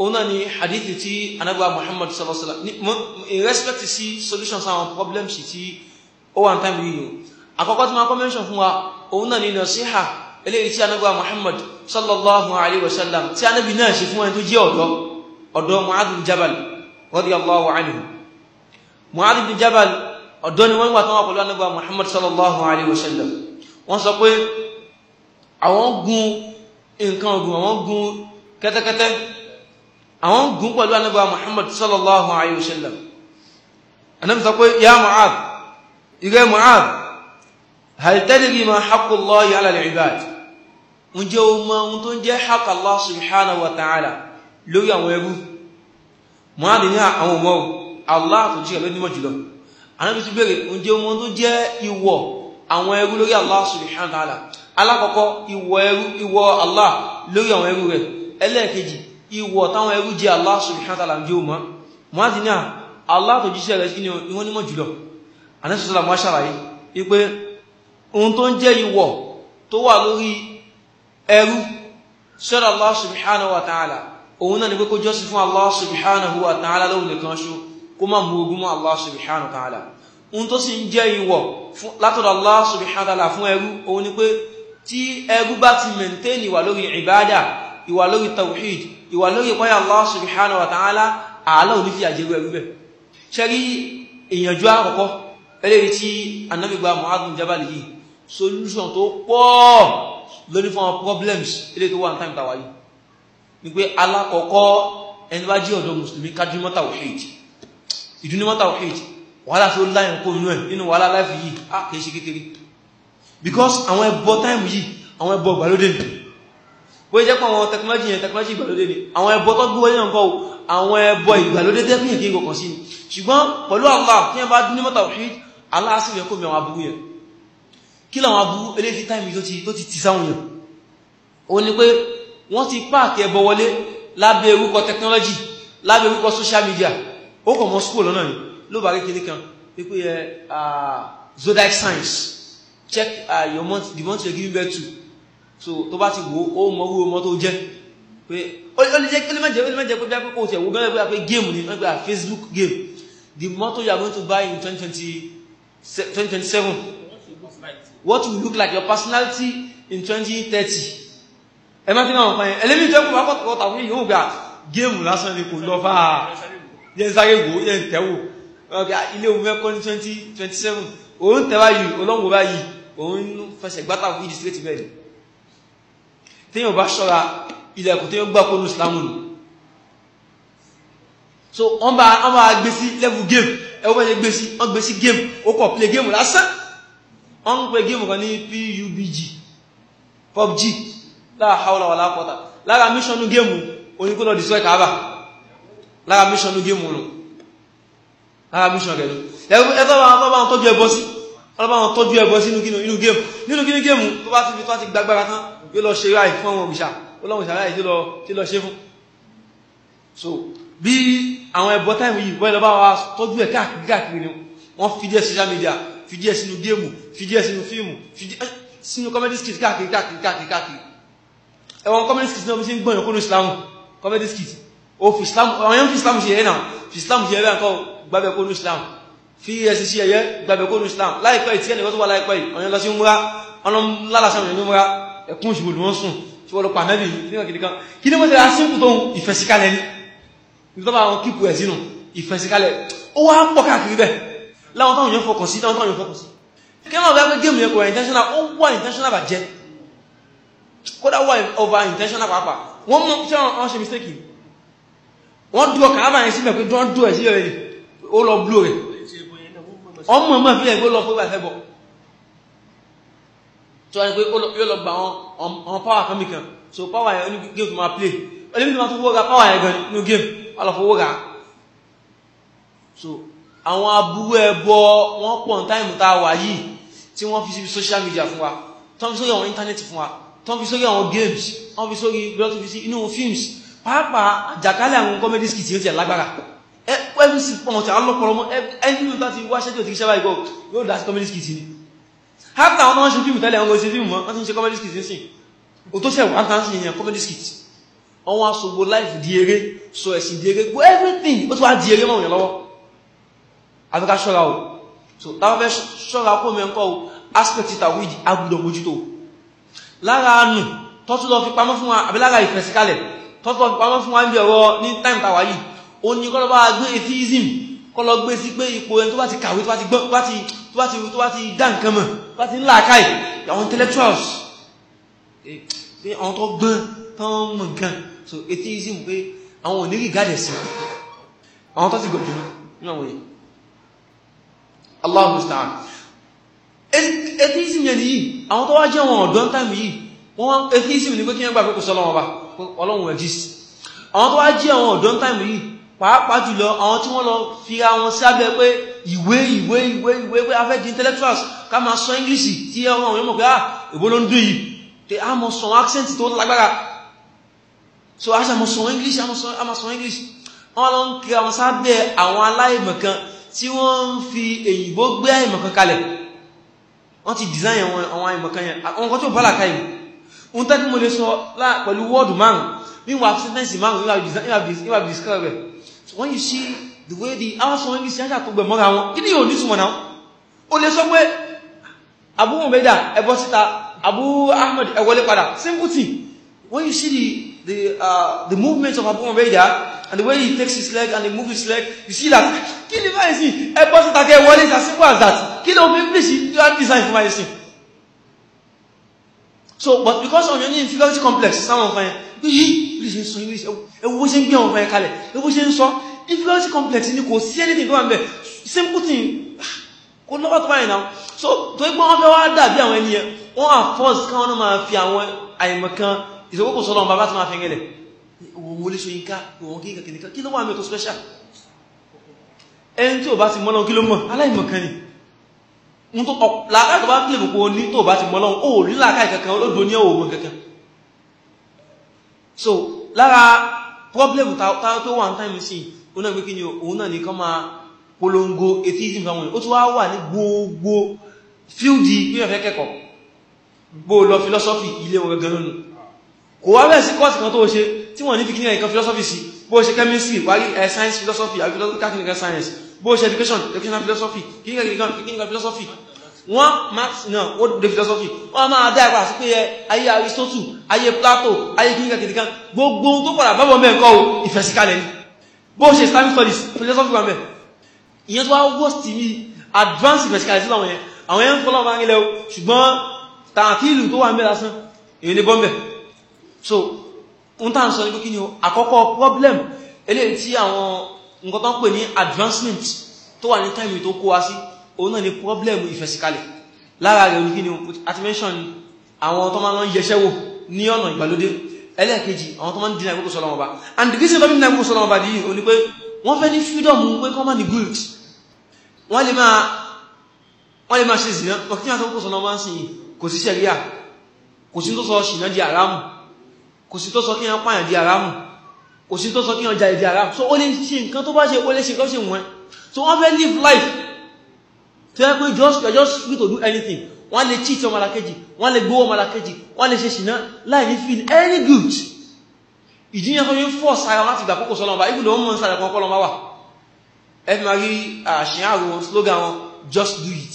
S1: ona ni hadithi tí Ànábì Muhammad sallallahu alaihi wasallam in respect sí solutions àwọn problems tí ó wà time yìí àkọ́kọ́ tí ma ko mention fún wa ona ni nasiha eléyìí tí Ànábì Muhammad sallallahu alaihi wasallam tí Ànábì náà ṣe fún ẹni tó jẹ́ ọ̀dọ́ Mu'adh bin Jabal radiyallahu anhu. Mu'adh bin Jabal ọ̀dọ́ ni wọ́n wà tán wà pẹ̀lú Ànábì Muhammad sallallahu alaihi wasallam. Wọ́n sọ pé àwọn gun nǹkan ogun, àwọn gun kẹ́tẹ́kẹ́tẹ́, àwọn gun pẹ̀lú Ànábì Muhammad sallallahu alaihi wasallam. Ànábì sọ pé ya Mu'adh, ìrẹ́ Mu'adh, hal tadri ma haqqu Allahi ala al-ibad? Ǹjẹ́ o mọ̀ ohun tó ń jẹ́ haqq Allah subhanahu wa ta'ala lórí àwọn ẹrú? Mu'adh ní àwọn ọmọ Allah tó jíkẹ̀ ló nímọ̀ jùlọ. Ànábì tún bèèrè ǹjẹ́ ohun tó jẹ́ ìwọ̀ àwọn ẹrú lórí Allah subhanahu wa ta'ala. Alákọ̀ọ́kọ́ ìwọ̀ Allah lórí àwọn ẹrú rẹ̀. Ẹlẹ́ẹ̀kejì ìwọ̀ táwọn ẹrú jẹ́ Allah subhanahu wa ta'ala ǹjẹ́ o mọ̀? Mu'adh ní Allah tó jíṣẹ́ rẹ̀ sí ni wọ́n nímọ̀ jùlọ. Ànábì sallallahu alaihi wasallam ṣàlàyé wípé ohun tó ń jẹ́ ìwọ̀ tó wà lórí ẹrú sọ́dọ̀ Allah subhanahu wa ta'ala òun náà ni pé kó jọ́sìn fún Allah subhanahu wa ta'ala lóhun nìkan ṣo, kó má mú ogún mọ́ Allah subhanahu wa ta'ala. Ohun tó sì ń jẹ́ ìwọ̀ látọ̀dọ̀ Allah subhanahu wa ta'ala fún ẹrú òun ni pé tí ẹrú bá ti maintain ìwà lórí ìbádà, ìwà lórí tawhid, ìwà lórí ìpáyà Allah subhanahu wa ta'ala, àálọ́ ò ní fi àjẹrú ẹrú bẹ̀. Ṣé rí ìyànjú àkọ́kọ́ eléyìí tí Ànábì gba Mu'adh bin Jabal yìí, solution tó pọ̀ lórí fún àwọn problems eléyìí tó wà ní time tàwa yìí ni pé alákọ̀ọ́kọ́ ẹni bá jí ọ̀dọ́ mùsùlùmí kájúmọ́ tawhid, ìdúnímọ́ tawhid, wàhálà tó láyìn kó inú ẹ̀ nínú wàhálà láìfì yìí kìí ṣe kékeré, because àwọn ẹbọ time yìí àwọn ẹbọ ìgbàlódé ni, bó jẹ́ pé àwọn technology ìgbàlódé ni, àwọn ẹbọ tó gbówó yẹn kọ́ àwọn ẹbọ ìgbàlódé tẹ́kùn kí n kọ̀kan sí ni, ṣùgbọ́n pẹ̀lú Allah tí wọ́n bá dúnímọ́ tawhid Allah sì rẹ̀ kó mi àwọn aburú yẹn. Kí làwọn aburú eléyìí time yìí tó ti ti sáwọn yẹn? Ó ní pé wọ́n ti páàkì ẹbọ wọlé lábẹ́ orúkọ technology, lábẹ́ orúkọ social media. Ó kọ̀ mọ́ school lọ́nà ni ló bá rí kìíní kan pípé zodiac signs, check your month, the month you're giving birth to. So tó bá ti wo ó mọ orú ọmọ tó jẹ́ pé ó lè jẹ́ pé bí kò tẹ̀ wo bẹ́ẹ̀ pé game ni wọ́n gbé Facebook game, the motto you are going to buy in 2027, what will look like your personality in 2030. Ẹ má tí náà fàyẹn ẹlẹ́mí tó ẹkùn wákọ̀tọ̀ tàbí yóò gbà géèmù lásán ní kò lọ fáà jẹ́ sáré wò yẹ́ tẹ́wò ilé ohun mẹ́kọ́ ní 2027 òun tẹ́wà yìí olóngbò bá yìí òun fẹsẹ̀ gbátà fún ìdí straight bẹ́ẹ̀ tí yóò bá ṣọ́ra ilẹ̀kùn tí yóò gbà kó ní Islam nù. So wọ́n bá gbé sí level game ẹwọ́ bá yẹ gbé sí game ó kọ̀ play game lásán. Wọ́n ń pè game kan ní PUBG la hawla wala quwwata. Lára mission game oníkó lọ destroy Kaaba, lára mission game nù, lára mission rẹ̀ lọ ẹ̀tọ́ bá tọ́jú ẹbọ sí, ọlọ́bá tọ́jú ẹbọ sí inú game, nínú kí ní game tó bá ti gbàgbára tán yóò lọ ṣe ráì fún àwọn òbìṣà olóhun ìṣàráì tí lọ ṣe fún. So bí àwọn ẹbọ táìmù yìí wọ́n lọ bá wa tọ́jú ẹ̀ káàkiri ni wọ́n fi díẹ̀ social media, fi díẹ̀ sínú game, fi díẹ̀ sínú fíìmù, fi díẹ̀ sínú comedy skit káàkiri. Ẹwọ́n comedy skit náà bí sí ń gbọ́nyàn kó ní Islam, comedy skit ó fi Islam, àwọn yẹn fi Islam ṣe ẹ̀yẹ́ náà, fi Islam ṣe ẹ̀yẹ́ kọ́ gbábẹ̀ kó ní Islam, fi ẹ̀sì sí ẹ̀yẹ́ gbábẹ̀ kó ní Islam. Láìpẹ́ ìtí ẹnìkan tó wà láìpẹ́ yìí ọ̀yẹn lọ sí múra, ọlọ́lásàmì ní múra, ẹkùn ìṣubù ni wọ́n sùn tí wọ́n lọ pa mẹ́bì nígbà kìdíkan. Kí ní wọ́n tẹ́lá sínkù tó ìfẹ̀síkálẹ̀ ní ìtọ́bà àwọn kíkù ẹ̀ sínú ìfẹ̀síkálẹ̀ ó wá pọ̀ káàkiri bẹ́ láwọn táwọn yẹn fọkàn sí. Kí wọ́n bá gbé géèmù yẹn kò wà intentional, ó wà intentional bàjẹ́, kódà wà over intentional pàápàá. Wọ́n mú tí wọ́n ṣe mistake, wọ́n dúró kàábà yẹn síbẹ̀ pé wọ́n dúró ẹ̀ sí rẹ̀ ó lọ blú rẹ̀ ọmọ ẹ̀mọ́ ìfẹ́ ẹgbẹ́ lọ fún ìgbà ẹ̀fẹ́ bọ̀ tó wá ní pé yóò lọ gba àwọn power kan mìkan. So power yẹn ní game tó máa play ẹlẹ́bí tó máa tó fowó ra power yẹn gan ní game wà lọ fowó ra. So àwọn aburú ẹbọ wọ́n pọ̀ ní táìmù tá a wà yìí tí wọ́n fi sí social media fún wa, tó fi sórí àwọn internet fún wa, tó fi sórí àwọn games, wọ́n fi sórí blog, fi sí inú films, pàápàá àjàkálẹ̀ àwọn comedy skit tí ó ti lágbára ẹgbẹ́ sí pọ̀n tí a lọ́pọ̀lọ́ mọ́ ẹni tó ti wáṣẹ́ tí ó ti ṣẹ́bà ìgọ́ yóò dá sí comedy skit ní. Hápítà wọn ṣe fíìmù tẹ́lẹ̀ ọgbọ̀n sí fíìmù wọ́n ti ń ṣe comedy skit ní sí o tó ṣẹ̀ wọ́n tán sí ìyẹn comedy skit wọ́n wá so gbogbo life di eré so ẹ̀sìn di eré gbogbo everything ó ti wá di eré mọ́ òyìn lọ́wọ́ àfikà ṣọ́ra o so láwọn fẹ́ ṣọ́ra kó mẹ́ńkọ́ o aspect tawhid agbọ́dọ̀ mójútó lára nù tọ́tù lọ fi pamọ́ fún wa àbí lára ìfẹ̀síkalẹ̀ tọ́tù lọ fi pamọ́ fún wa ń bí ọ̀rọ̀ ní time tàwà yìí ó ní kọ́lọ́ bá gbé atheism kọ́lọ́ gbé sí pé ipò ẹni tó bá ti kàwé tó bá ti dá nǹkan mọ̀ tó bá ti ń láàkáì àwọn intellectuals pé àwọn tó gbọ́n tán mọ̀ nǹkan so atheism pé àwọn ò ní rí gádẹ̀ sí àwọn tó ti gọ̀jù ní àwọn yìí Allahu musta'an atheism yẹn nìyí àwọn tó wá jẹ́ wọn ọ̀dọ́ time yìí wọ́n atheism ní pé kí wọ́n gbà pé kò sọ́lọ́wọ́ bá Ọlọ́run exist àwọn tó wá jẹ́ àwọn ọ̀dọ́ time yìí pàápàá jùlọ àwọn tí wọ́n lọ fira wọn sábẹ́ pé ìwé pé afẹ́ di intellectuals ká máa sọ English tí ọmọ òun mọ̀ pé ìbò ló ń dún yìí tí a mọ̀ sọ accent tó lágbára so a mọ̀ sọ English a mọ̀ sọ English wọ́n lọ ń kira wọn sábẹ́ àwọn aláìmọ̀kan tí wọ́n ń fi èyìnbó gbé àìmọ̀kan kalẹ̀ wọ́n ti design àwọn àìmọ̀kan yẹn àwọn kan tó bá làkà yìí ń tẹ́kí mo lè sọ pẹ̀lú wọ́ọ̀dù márùn-ún bí wọ́n sentence márùn-ún you have described it. So when you see the way the house of English ṣáṣà tó gbẹ̀ mọ́ra wọn kí ni yóò ní túnmọ̀ náà o lè sọ pé Abu Ubaida ẹbọ síta Abu Ahmed ẹwọlé padà simple thing. When you see the movement of Abu Ubaida and the way he takes his leg and he moves his leg, you see that kí ni báyìí sí ẹbọ síta kẹ wọlé as simple as that kí ló English you have design for my sin. So but because of your inferiority complex sáwọn ọ̀fẹ́ yìí ṣe ń sọ English ẹwọ́ ṣe ń gbé ọ̀fẹ́ kalẹ̀ ẹwọ́ ṣe ń sọ inferiority complex ní kò sí anything tó wà ń bẹ̀ simple thing kò lọ́wọ́ tó báyìí náà so tó gbọ́n wọ́n fẹ́ wá dàbí àwọn ènìyàn wọ́n à force káwọn náà máa fi àwọn àìmọ̀kan ìṣòwòkò sọ́lọ́ bàbá tó máa fi rẹ̀lẹ̀ owó lè ṣe yínká òun kí ló wà mẹ́ tó special ẹni tí ò bá ti mọ́lọ́ kí ló mọ̀ aláìmọ̀kan ni láàká tó bá pè mọ̀ ní tó bá ti mọ́lọ́ ó rí láàká ìkankan olóòdó ní ọwọ́ kankan so lára problem tó wà ń time sí òun náà gbé kí ni òun náà ní kán máa polongo atheism fáwọn ó tó wá wà ní gbogbo fíldì bí ọ̀fẹ́ kẹ́kọ̀ọ́ bó lọ philosophy ilé wọn gangan nínú kò wá bẹ́ẹ̀ sí kọ́ọ̀sì kan tó ṣe tí wọ́n ní fi kí ní ẹ̀kan philosophy sí bó ṣe chemistry wárí science philosophy àbí technical science bó ṣe educational philosophy clinical philosophy wọ́n maths náà ó dé philosophy wọ́n máa dá ẹ̀kọ́ àti pé ayé Aristotle ayé Plato ayé clinical gbogbo tó padà bábọ̀ mẹ́ẹ̀kọ́ ìfẹ̀síkalẹ̀ ni bó ṣe Islamic studies philosophy wà mẹ́ ìyẹn tó wá worst ní advanced ìfẹ̀síkalẹ̀ sí àwọn yẹn ń fọ́lọ́ bá ń ilẹ̀ ṣùgbọ́n tààkìlù tó wà ń bẹ́ lásán èyí ní bọ́m̀bẹ̀ so ń tàn sọ ní kí ni àkọ́kọ́ problem eléyìí tí àwọn nǹkan tó ń pè ní advancement tó wà ní time tó kó wá sí òun náà ni problem ìfẹ̀síkalẹ̀ lára rẹ̀ ní kí ni àti mention àwọn tó máa ń yẹṣẹ́ wò ní ọ̀nà ìgbàlódé ẹlẹ́ẹ̀kejì àwọn tó máa ń dínà ìgbókò sọ́lọ́wọ́ bá and the reason tó bí dínà ìgbókò sọ́lọ́wọ́ bá dì í o ní pé wọ́n fẹ́ ní freedom pé kọ́ máa ní guilt wọ́n lè máa ṣe ìsìnà ọkí àti ìgbókò sọ́lọ́wọ́ bá ń sìn kò sí ṣẹ̀ríà kò sí tó sọ ṣìnà di àrámù kò sí tó sọ kí wọ́n pààyàn di àrámù kò sí tó sọ kí wọ́n jà di àrámù so ó lè ṣe nǹkan tó bá ṣe ó lè ṣe nǹkan ṣe wọ́n so wọ́n fẹ́ live life tó yẹ pé just free to do anything wọ́n lè cheat ọmọ alákejì wọ́n lè gbówó ọmọ alákejì wọ́n lè ṣe ṣìnà láì ní feel any good ìdíyàn tó yí force ara láti ìgbà kókò sọ́lọ́mà ibùdó wọ́n mọ́ ń sàrẹ̀ kan kọ́lọ́mà wà ẹfì máa rí àṣíyàrò wọn slogan wọn just do it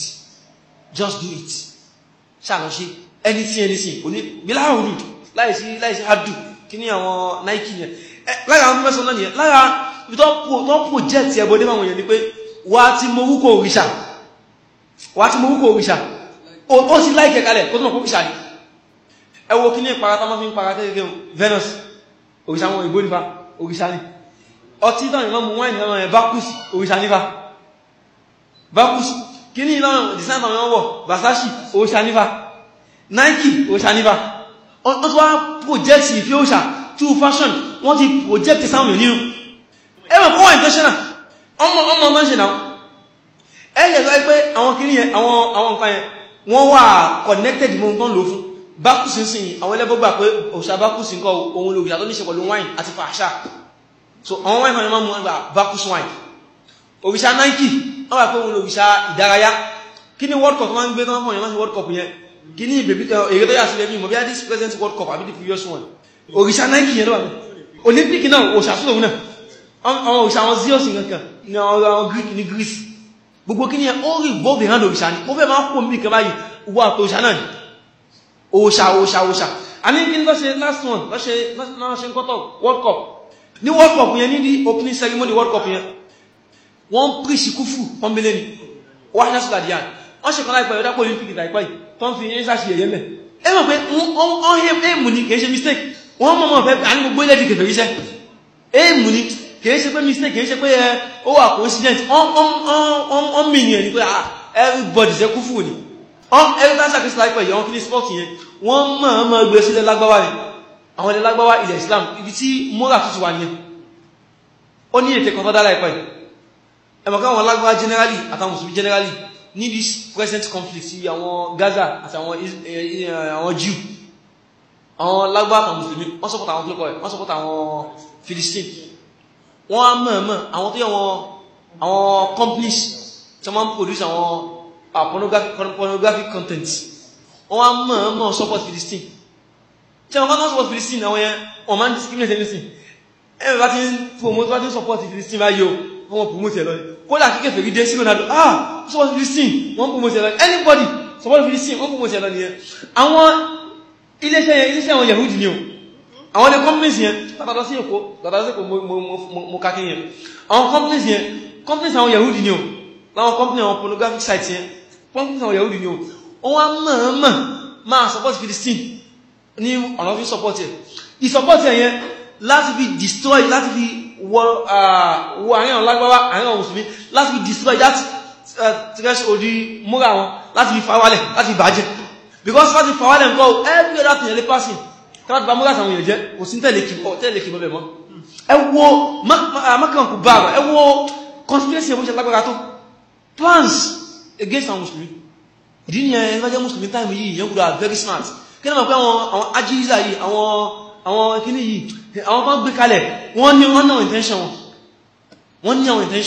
S1: ṣàlọ́ṣe anything kò ní bíláà òdùd láìsí àdù kí ní àwọn Nike yẹn lára àwọn mẹ́sàn náà nìyẹn lára ibi tó project ẹbọdé máa wọ̀nyẹn ni pé wà tí mo wúkọ òrìṣà ó sì láìkẹ̀ kalẹ̀ kó tó mọ̀ kó òrìṣà ní ẹwọ kí ní ìparata máa fi ń para kẹ́kẹ́ Venus òrìṣà wọn ìbò nípa òrìṣà ní ọtí ìtàn ìmọ̀ mú wáìnì náà ẹ̀ Bacchus òrìṣà nípa Bacchus kí ní ìlànà design àwọn ọwọ́ Versace òrìṣà nípa Nike òrìṣà nípa wọ́n tó wá project ìfẹ́ òrìṣà to fashion wọ́n ti project sáwọn nínú ẹwọ̀n kọ́wà intentional ọmọ ṣe náà ẹ̀yẹ̀ lọ pé àwọn kìí yẹn àwọn nǹkan yẹn wọ́n wà connected mọ́ tán lò fún Bacchus sí àwọn ẹlẹ́bọ́gbà pé òrìṣà Bacchus nǹkan ohun olùgbà tó ní ṣe pẹ̀lú wine àti fàṣà so àwọn wine kan mọ́ gbà Bacchus wine òrìṣà Nike wọ́n wà pé ohun olùgbà ìdárayá kí ni World Cup máa ń gbé tán fún ọ̀yàn World Cup yẹn kí ní ìbèbí èrè tó yà sílẹ̀ mímọ̀ bí i this present World Cup àbí the previous one òrìṣà Nike yẹn lọ́wọ́ Olympic náà òṣà sùn lòun náà àwọn òṣà àwọn zeus nǹkan ní àwọn Greek ní Greece gbogbo kí ni ó rí gbóòbì hàn òṣà ní ó fẹ́ máa kó mí kan báyìí owó àpò òṣà náà ni òṣà àní kí ní lọ́ṣe last one lọ́ṣe kọ́tọ̀ World Cup ní World Cup yẹn ní the opening ceremony World Cup yẹn wọ́n preach kúfù pọ́nbélé ni wọ́n ṣe sọ́dà díà wọ́n ṣe kan láìpẹ́ ìdápò Olympic ìdáìpẹ́ yìí tó ń fi yẹn ṣàṣì ẹ̀yẹ́ mẹ́ ẹ mọ̀ pé wọ́n èèmù ni kìí ṣe mistake wọ́n mọ̀ fẹ́ àní gbogbo ilẹ̀ di kẹfẹ́ iṣẹ́ èèmù ni kìí ṣe pé mistake kìí ṣe pé ó wà coincident on mìíràn ni pé everybody ṣe kúfù ni every time ṣàkíyèsí láìpẹ́ yìí wọ́n fi ní sport yẹn wọ́n mọ̀ gbé sílẹ̀ lágbáwá ni àwọn ilẹ̀ lágbáwá ilẹ̀ Islam ibi tí mora tuntun wà nìyẹn ó ní ètè kan tó dá láìpẹ́ yìí ẹmọ̀ká àwọn lágbáwá generally àtàwọn Mùsùlùmí generally ní this present conflict sí àwọn Gaza àti àwọn Jew àwọn lágbáwá àtàwọn Mùsùlùmí wọ́n support àwọn kílùkọ́ ẹ̀ wọ́n support àwọn Philistine wọ́n á mọ̀ àwọn tó yẹ àwọn companies tí wọ́n produce àwọn pornographic content wọ́n á mọ̀ support Philistine tí wọ́n kọ́ support Philistine àwọn yẹn wọ́n máa ń discriminate anything ẹ̀rọ bá ti ń promote bá ti ń support Philistine báyìí o wọ́n promote ẹ̀ lọ kódà kíkẹ́ fèrí dé sí Ronaldo support Philistine wọ́n promote ẹ̀ lọ anybody support Philistine wọ́n promote ẹ̀ lọ nìyẹn àwọn iléeṣẹ́ àwọn Yahudi ni o àwọn ilé companies yẹn tàbátọ́ sí èkó mo kákí yẹn àwọn companies àwọn Yahudi ni o láwọn company àwọn pornographic sites yẹn companies àwọn Yahudi ni o wọ́n á máa support Philistine ní ọ̀nà fi support ẹ̀ ìsupport ẹ̀ yẹn láti fi destroy láti fi wọ àárín àwọn lágbáwá àárín àwọn Mùsùlùmí láti fi destroy that threshold múra wọn láti fi fàwálẹ̀ láti fi bàjẹ́ because láti fi fàwálẹ̀ nǹkan every other thing ẹlẹ́ passing káàkiri bá múra àtàwọn èèyàn jẹ́ kò sí tẹ́lẹ̀ kìí bọ́bẹ̀ mọ́ ẹ wo mọ́kànkù bá ẹ wo conspiracy ẹ̀bùn ṣe lágbára tó plans against àwọn Mùsùlùmí ìdí ni ẹgbẹ́jẹ́ Mùsùlùmí time yìí yẹn kúrò very smart kí náà pé àwọn ajíríza yìí àwọn kíní yìí àwọn kan gbé kalẹ̀ wọ́n ní àwọn intention wọn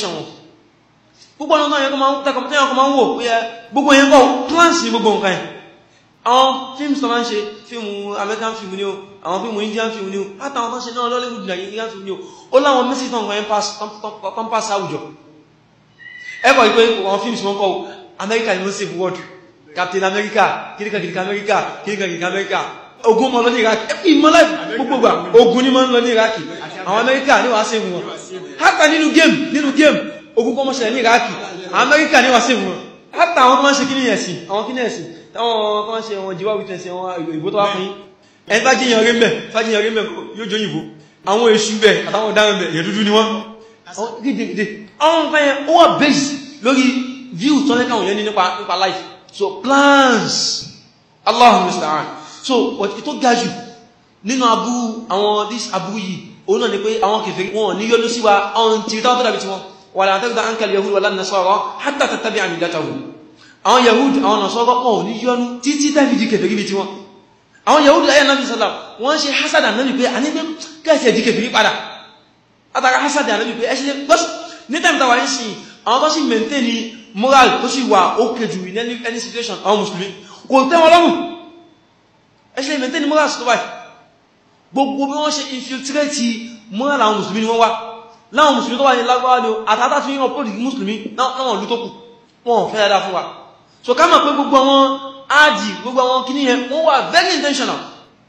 S1: gbogbo ọ̀nà náà yẹn kọ́ máa ń wò pé gbogbo yẹn kọ́ plans ní gbogbo nǹkan yẹn àwọn fíìmù tó máa ń ṣe fíìmù American film ni o àwọn fíìmù Indian film ni o látàwọn tó ń ṣe náà Hollywood Nigerian film ni o ó láwọn message tó ń kọ́ pass àwùjọ ẹ̀kọ́ ìpé àwọn fíìmù tí wọ́n kọ́ America ni wọ́n save world Captain America kìríkà America ogun mọ́ lọ ní Iraq ìmọ́lá gbogbogbà ogun ní mọ́ lọ ní Iraq àwọn America ní wá save wọn hátà nínú game ogun kọ́ mọ́ṣẹ̀lẹ̀ ní Iraq America ní wá save wọn hátà àwọn tó máa ń ṣe kíní ẹ̀sìn àwọn kíní ẹ̀sìn táwọn tó máa ń ṣe wọn jíwá witness àwọn ìbò tó wá fún ẹni bá jíyàn rí mẹ́ yóò jó yìnbó àwọn èṣù bẹ̀ àtàwọn ọ̀daràn bẹ̀ yẹ̀ dúdú ni wọ́n gídégídé àwọn nǹkan yẹn ó wà base lórí view tó lẹ́kàwọn yẹn ní nípa life so plans Allahu musta'an so tó ga jù nínú aburú àwọn this aburú yìí òun náà ni pé àwọn kèfèrí wọn ní yọ́nú sí wa àwọn tí táwọn tó dàbí tí wọn wala tarda anka al-yahud wala an-nasara hatta tattabi'a millatahum àwọn Yahud àwọn Nasara wọn ò ní yọ́nú títí tàbí di kèfèrí bí tí wọn àwọn Yahud ayé Nabi sallam wọ́n ṣe hasad Ànábì pé a ní pé kẹ́ẹ̀sẹ̀ di kèfèrí padà àtàrà hasad Ànábì pé ẹṣẹ́ gbọ́sù ní tàbí tàwà ń sin àwọn tó sì maintain ni moral tó sì wà ó kejù in any situation àwọn Mùsùlùmí kò tẹ́ wọn lọ́rùn ẹṣẹ́ maintain ni moral tó báyìí gbogbo bí wọ́n ṣe infiltrate moral àwọn Mùsùlùmí ni wọ́n wá láwọn Mùsùlùmí tó wà ní lágbára ni àtàtà fi hàn pọ́lì Mùsùlùmí náwọn ìlú tó kù wọn fẹ́ dáadáa fún wa so ká mọ̀ pé gbogbo àwọn áàdì gbogbo àwọn kìíní yẹn wọ́n wà very intentional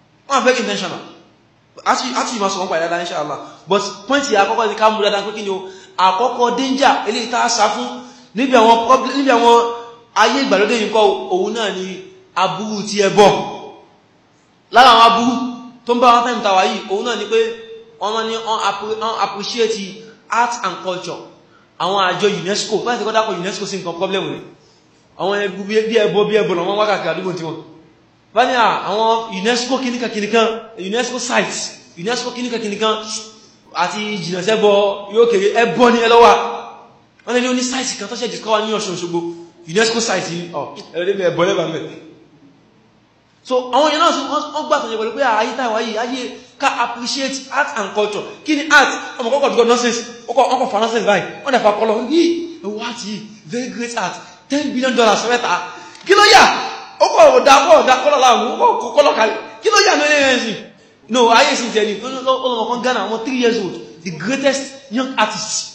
S1: àti ìmọ̀ sọ̀rọ̀ pàdé dáadáa inshallah but point yìí àkọ́kọ́ ní ká mú dáadáa pé kí ni o àkọ́kọ́ danger eléyìí tá a sá fún níbi àwọn ayé ìgbàlódé yìí kọ́ òun náà ni aburú ti ẹbọ lára àwọn aburú tó ń bá wọn time tàwà yìí òun náà ni pé wọ́n máa ní appreciate art and culture àwọn àjọ UNESCO láti kọ́ dákọ̀ UNESCO sí nǹkan problem rẹ̀ àwọn ẹgbù bí ẹbọ lọ wọ́n wákàkì àdúgbò tí wọ́n bá ní àwọn UNESCO kìníkan UNESCO sites UNESCO kìníkan àti jìnàṣẹ́bọ yóò kéré ẹbọ ní ẹlọ́wà wọ́n lè ní oní site kan tó ṣe discover ní Ọ̀ṣun Òṣogbo UNESCO site ẹ̀rẹ́lẹ́ ẹbọ lẹ́bàá mẹ́ so àwọn èèyàn náà wọ́n gbà tọ̀yẹ̀ pẹ̀lú pé ayé táwà yìí ayé ká appreciate art and culture kí ni art ọmọ kọ́kọ́ dùgbọ́ nonsense ọkọ̀ for nonsense báyìí wọ́n dẹ̀ fà kọlọ yìí ẹwọ́ art yìí very great art $10 billion sọ́mẹ́ta kí ló yà ọkọ̀ ọ̀dà kọ́lọ̀ láàrùn ọkọ̀ kọ́lọ̀ kalẹ̀ kí ló yà ní ẹ̀rẹ́ ẹ̀sìn no ayé sí tẹni ọlọ́mọ kan Ghana ọmọ 3 years old the greatest young artist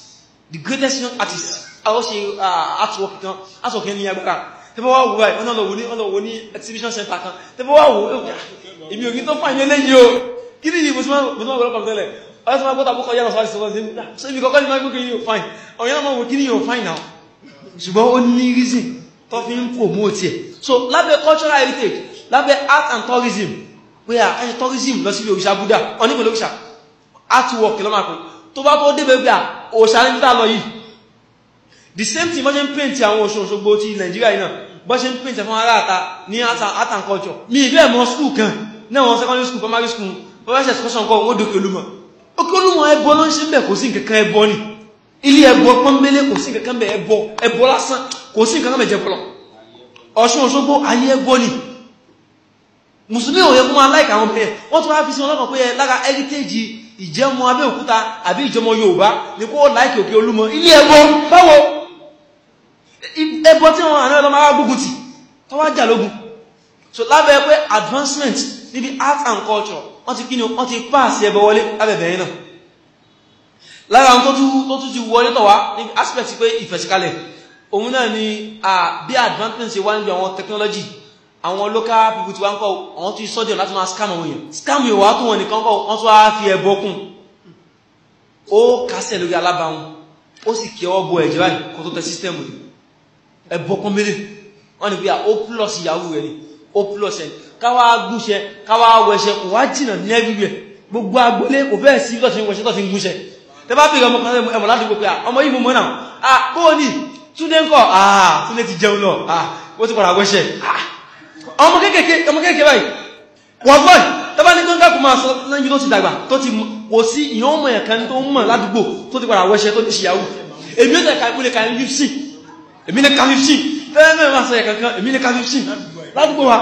S1: àwọn ṣe artwork kan ní agbára tẹ́fẹ́ wá wò báyìí ọlọ́wọ́ ní exhibition center kan tẹ́fẹ́ wá wò èmi ògí tó fàyẹ lẹ́yìn o kí ní ìbùsùnmọ́ ọ̀pọ̀lọpọ̀ tẹ́lẹ̀ ọ̀yẹ́ tó máa gbọ́ta púpọ̀ yára sọ́wọ́sí sọ́wọ́sí ibi kọ́kọ́ ní máa gbókè yíò fine ọ̀yẹ́ náà wò kí ní yóò fine now ṣùgbọ́n ó ní reason tó fi ń promote ẹ̀ so lábẹ́ cultural heritage lábẹ́ art and tourism pé à tourism lọ sí òrìṣà Buddha onípẹ̀lú òrìṣà artwork lọ́màkùn tó bá tó débẹ̀ bí à òṣà ní títà lọ yìí the same thing bọ́ ṣe ń paint àwọn Òṣogbo ti Nàìjíríà yìí náà bọ́ ṣe ń paint fún aráàta ní art and culture mi ìbẹ́ mọ́ school kan náà wọn secondary school primary school professor excursion kọ́ wọ́n dókè Olúmọ òkè Olúmọ ẹbọ ló ń ṣe ń bẹ̀ kò sí nǹkankan ẹbọ ni ilé ẹbọ pọ́nbélé kò sí nǹkankan bẹ̀ ẹbọ lásán kò sí nǹkankan bẹ̀ jẹ́ bọ́lọ̀ Ọ̀ṣun Òṣogbo ayé ẹbọ ni mùsùlùmí ò yẹ fún wa láìka àwọn bẹ̀rẹ̀ wọ́n tún wá fi sí wọn lọ́kàn pé lára heritage ìjẹmọ Abẹ́òkúta àbí ìjọmọ Yorùbá ní kó láìkì òkè Olúmọ ilé ẹbọ báwo ẹbọ tí wọn àná ọlọ́mọ arágbógun ti tọ́wọ́ jà lógun so lábẹ́ pé advancement níbi art and culture wọ́n ti kí ni wọ́n ti pàṣẹ ẹbọ wọlé lábẹ̀bẹ̀ yìí náà lára àwọn tó tún ti wọlé tọ̀wá níbi aspect pé ìfẹ̀síkalẹ̀ òun náà ni bí advancement ṣe wá níbi àwọn technology àwọn local people ti wá ń kọ́ àwọn tí sọ́dẹ̀ láti máa scam àwọn èèyàn scam yóò wá tó wọn nìkan kọ́ wọ́n tó wá fi ẹbọ kún ó kásẹ̀ lórí alábàáhùn ó sì kí ọwọ́ bọ ẹ̀jẹ̀ báyìí kó tó tẹ system rẹ̀ ẹbọ kan mẹ́lẹ̀ wọ́n ni pé ó plus ìyàwó rẹ̀ ni ó plus ẹ̀ káwá gúnṣẹ́ káwá wẹṣẹ́ kò wá jìnà ní everywhere gbogbo agbólé kò fẹ́ sí tó ti ń wẹṣẹ́ tó ti ń gúnṣẹ́ tẹ bá bèèrè ọmọ kan ẹmọ̀ láti gbogbo ọmọ yìí mọ́ náà kó ní túnde ń kọ́ túnde ti jẹun lọ ó ti padà wẹṣẹ́ ọmọ kéèkéé báyìí wọ́n gbọ́n tọ́bá ní kọ́ńkà kò máa sọ lẹ́yìn tó ti dàgbà tó ti kò sí ìyàn ọmọ ẹ̀kan tó mọ̀ ládùúgbò tó ti padà wẹ́ṣẹ́ tó ti ṣìyàwó èmi ó tẹ̀ ìpínlẹ̀ kan 50 èmi ní kan 50 tẹ́lẹ̀ máa sọ ẹ̀kankan èmi ní kan 50 ládùúgbò wa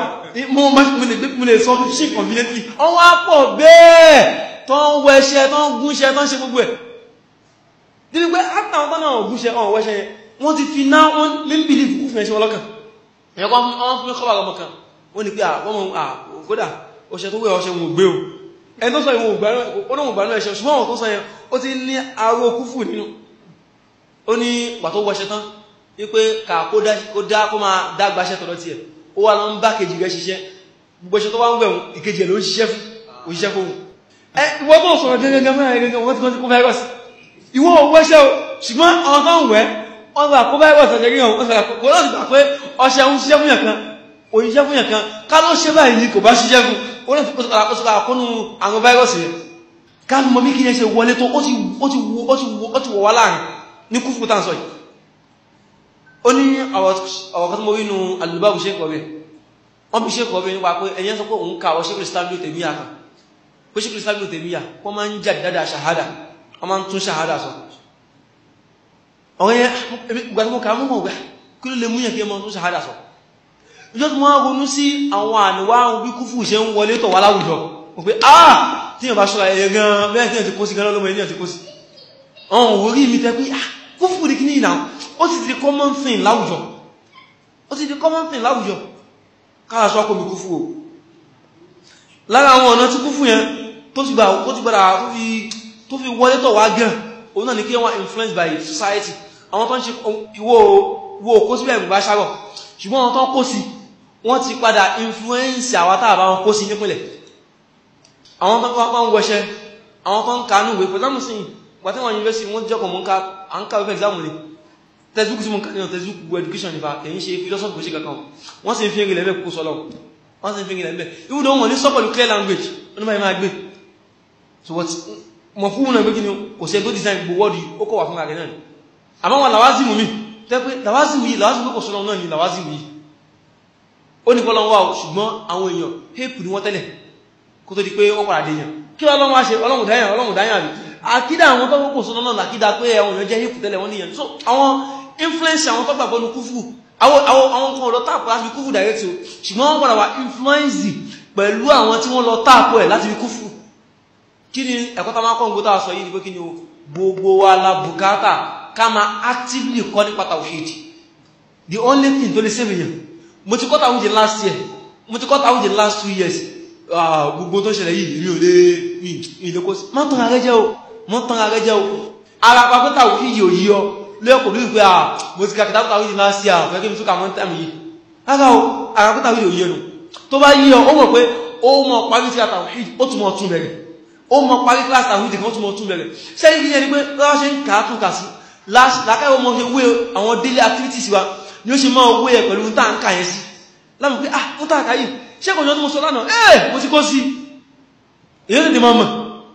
S1: mo lè sọ 50 conveniently ọwọ́ àpọ̀ bẹ́ẹ̀ tó ń wẹ́ṣẹ́ tó ń gúnṣẹ́ tó ń ṣe gbogbo ẹ̀ dídí pé àtàwọn tó náà gúnṣẹ́ ọ̀n wẹ́ṣẹ́ yẹn wọ́n ti fi náà wọ́n ní bìlífù kúfù ẹ̀ṣẹ́ ọlọ́kàn ẹ̀kọ́ wọ́n fún kọ́bà ọmọ kan wọ́n ni pé àwọn kódà ọṣẹ tó wẹ́ ọṣẹ wọn gbé o ẹni tó sọ ìwọ̀n ògbànú ẹ̀ṣẹ́ ṣùgbọ́n wọn tó sọ yẹn ó ti ní aró kúfù nínú ó ní pàtó wọṣẹ tán wípé kó dá kó máa dágbàṣẹ́ tọ̀dọ̀ tí ẹ̀ ó wà lọ ń bá kejì rẹ̀ ṣiṣẹ́ gbogbo ṣe tó wá ń wẹ̀ ìkejì ẹ̀ ló ń ṣiṣẹ́ fún ìwọ́n tó sọ̀rọ̀ gẹ́gẹ́ mẹ́rin wọ́n ti kó fáírọ́sì ìwọ́n ò wẹ́ṣẹ́ o ṣùgbọ́n àwọn tó ń wẹ́ wọ́n gbà kó fáírọ́sì ẹ̀jẹ̀ ríran wọ́n sọ̀rọ̀ kó lọ́sì gbà pé ọṣẹ ń ṣiṣẹ́ fún yàn kan òyíṣẹ́ fún yàn kan ká ló ṣe báyìí ni kò bá ṣiṣẹ́ fún ó lọ́sì ó sọ̀rọ̀ àkónú àwọn fáírọ́sì rẹ̀ ká mọ bí kí yẹn ṣe wọlé tó ó ti wọ̀ wá láàrin ní kúfù tá ń sọ yìí ó ní àwọn kan tó mọ́ inú alùbábù ṣe kọ̀ rẹ̀ wọ́n bí ṣe kọ̀ rẹ̀ nípa pé ẹ̀yẹn sọ pé òun ká àwọn ṣékùlù islam ló tèmíyà kan pé ṣékùlù islam ló tèmíyà wọ́n máa ń jà dáadáa ṣàhádà wọ́n máa ń tún ṣàhádà sọ ọ̀rẹ́ yẹn gbàtàmọ́ ká mọ́ ọ̀gbà kí ló lè mú yẹn kí ẹmọ tún ṣàhádà sọ ìjọ́ tó máa ronú sí àwọn àníwá bí kúfù ṣe ń wọlé tọ̀ wá láwùjọ wọ́n pé tí yẹn bá ṣọ́ra ẹ̀yẹ gan bẹ́ẹ̀ tí yẹn ti kó sí gan lọ́mọ ẹ̀yẹn ti kó sí ọ̀hún orí mi tẹ́ pé kúfù ní kí ní ìnà ó sì ti common thing láwùjọ kára sọ kò mi kúfù o lára àwọn ọ̀nà tí kúfù yẹn tó ti gbàdà tó fi wọlé tọ̀ wá gan òun náà ni kí wọ́n influenced by society àwọn tó ń ṣe ìwò kó síbẹ̀ ìgbà ṣàrọ̀ ṣùgbọ́n àwọn tó ń kó sí wọ́n ti padà influence àwọn tàbí àwọn kó sí nípìnlẹ̀ àwọn tó ń wọṣẹ́ àwọn tó ń kánú ìwé pẹ̀lú sí gbàtí wọn university wọ́n jọ́kọ̀ mọ́ ń ká wípé exam ní textbook sí mọ́ ká ní textbook education nípa kìí ṣe philosophy kò ṣe kankan wọ́n sì ń fi ń rìnlẹ̀ kó sọ́lọ́ wọ́n sì ń fi ń rìnlẹ̀ mẹ́ ìwúdó wọn ní sọ́pọ̀lù clear language wọ́n ní máa gbé so what mọ̀ fún un náà gbé kí ni kò sí ẹgbẹ́ design gbogbo wọ́ọ̀dù ó kọ̀ wà fún ààrẹ náà ni àmọ́ wọn làwázìmù mi tẹ́ pé làwázìmù yìí kò sọ́lọ́ náà ni làwázìmù yìí ó ní kọ́lọ́ wà ṣùgbọ́n àwọn èèyàn hẹ́pù ni wọ́n tẹ́lẹ̀ kó tó di pé wọ́n padà dé yàn kí wọ́n lọ́wọ́ ṣe ọlọ́run dáyàn rí àkídà àwọn tó kò sọ́lọ́ náà làkídà pé àwọn èèyàn jẹ́ hẹ́pù tẹ́lẹ̀ wọ́n níyàn so àwọn influence àwọn tó gbàgbọ́ ní kúfù àwọn kan lọ táàpù láti fi kúfù direct o ṣùgbọ́n wọ́n padà wà influence pẹ̀lú àwọn tí wọ́n lọ táàpù ẹ̀ láti fi kúfù kí ni ẹ̀kọ́ tá máa kọ́ ń gbótà sọ yìí ni pé kí ni o gbogbo wa la bùkátà ká máa actively kọ́ nípa tawhid the only thing tó lè save èèyàn mo ti kọ́ tawhid last year mo ti kọ́ tawhid last 2 years gbogbo tó ṣẹlẹ̀ yìí èmi ò lè ilé kó sí mọ́ tán ààrẹ jẹ́ o ara pàpẹ́ tàwíìdì ò yí ọ lẹ́ọ̀kọ̀ bí wípé mo ti kàkàtà tàwíìdì máa sí àwọn fẹ́kẹ́ mi tó kà mọ́ tàmì yìí ara pàpẹ́ tàwíìdì ò yí ẹnu tó bá yí ọ ó mọ̀ pé ó mọ̀ parí sí àtàwíìdì ó tún mọ̀ tún bẹ̀rẹ̀ ó mọ̀ parí kíláàsì tàwíìdì kan ó tún mọ̀ tún bẹ̀rẹ̀ sẹ́yìn kí ni pé lọ́wọ́ ṣe ń kà á tún kà sí lákàwọ́ mọ́ ṣe wé àwọn daily activities wa ni ó ṣe máa wé ẹ̀ pẹ̀lú ń tà ń kà yẹn sí lámù pé ń tà kà yìí ṣé kò yọ́ tó mo sọ lánàá mo ti kó sí èyí lè máa mọ̀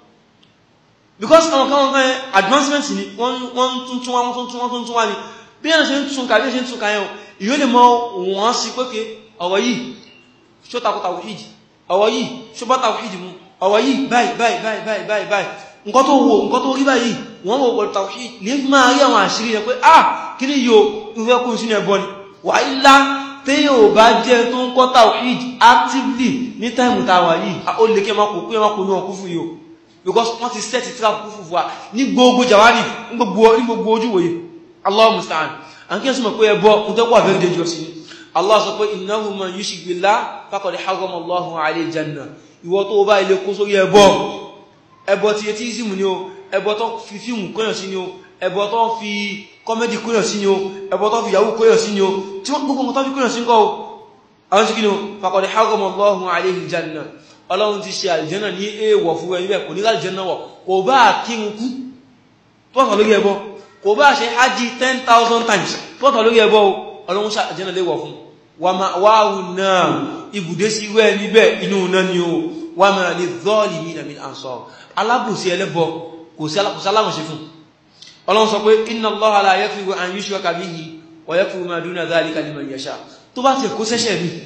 S1: because àwọn kan advancement ni wọ́n tún wá ní bí ẹ̀nà ṣe ń tún kà bí ẹ̀ ṣe ń tún kà yẹn èyí lè mọ̀ wọ́n sí pé ọ̀rọ̀ yìí ṣó takò tawhid ọ̀rọ̀ yìí ṣó bá tawhid mu ọ̀rọ̀ yìí báyìí nǹkan tó wo nǹkan tó rí báyìí wọ́n wò pẹ̀lú tawhid lè máa rí àwọn àṣírí yẹn pé kí ni yóò ìfẹ́ kún sínú ẹbọ ni wà ilá téyàn ò bá jẹ́ tó ń kọ́ tawhid actively ní táìmù tàwà yìí ó lè kí ẹmọ́kù ní ọkú fún yóò because wọ́n ti set trap kú fún wa ní gbogbo jawani ní gbogbo ojú wòye Allahu musta'an an kí ẹ súnmọ̀ pé ẹbọ ń tẹ́kọ̀ very dangerous ni Allah sọ pé innahu man yushrik billah faqad harrama Allahu alayhi al-janna ìwọ tó bá ilé kó sórí ẹbọ ti atheism ni o ẹbọ tó fi fíìmù kóyàn sí ni o ẹbọ tó fi kọ́mẹ́dì kóyàn sí ni o ẹbọ tó fi yahoo kóyàn sí ni o tí wọ́n gbogbo tó fi kóyàn sí ń kọ́ o àwọn sí kí ni o faqad harrama Allahu alayhi al-janna ọlọ́run ti ṣe àlìjẹ́nà ní èèwọ̀ fún ẹni bẹ́ẹ̀ kò ní àlìjẹ́nà wọ̀ kò bá kírun kú pọ́tọ̀ lórí ẹbọ kò bá ṣe hajji 10,000 times pọ́tọ̀ lórí ẹbọ ọlọ́run ṣe àlìjẹ́nà léwọ̀ fún wa ma'wahu nar ibùdé sí wẹ́ níbẹ̀ inú náà ni o wa ma lidh-dhalimina min ansar alábùsí ẹlẹ́bọ kò sí aláwọ̀ṣe fún ọlọ́run sọ pé inna Allaha la yaghfiru an yushraka bihi wa yaghfiru ma duna dhalika liman yasha tó bá ti kó sẹ́ṣẹ̀ mi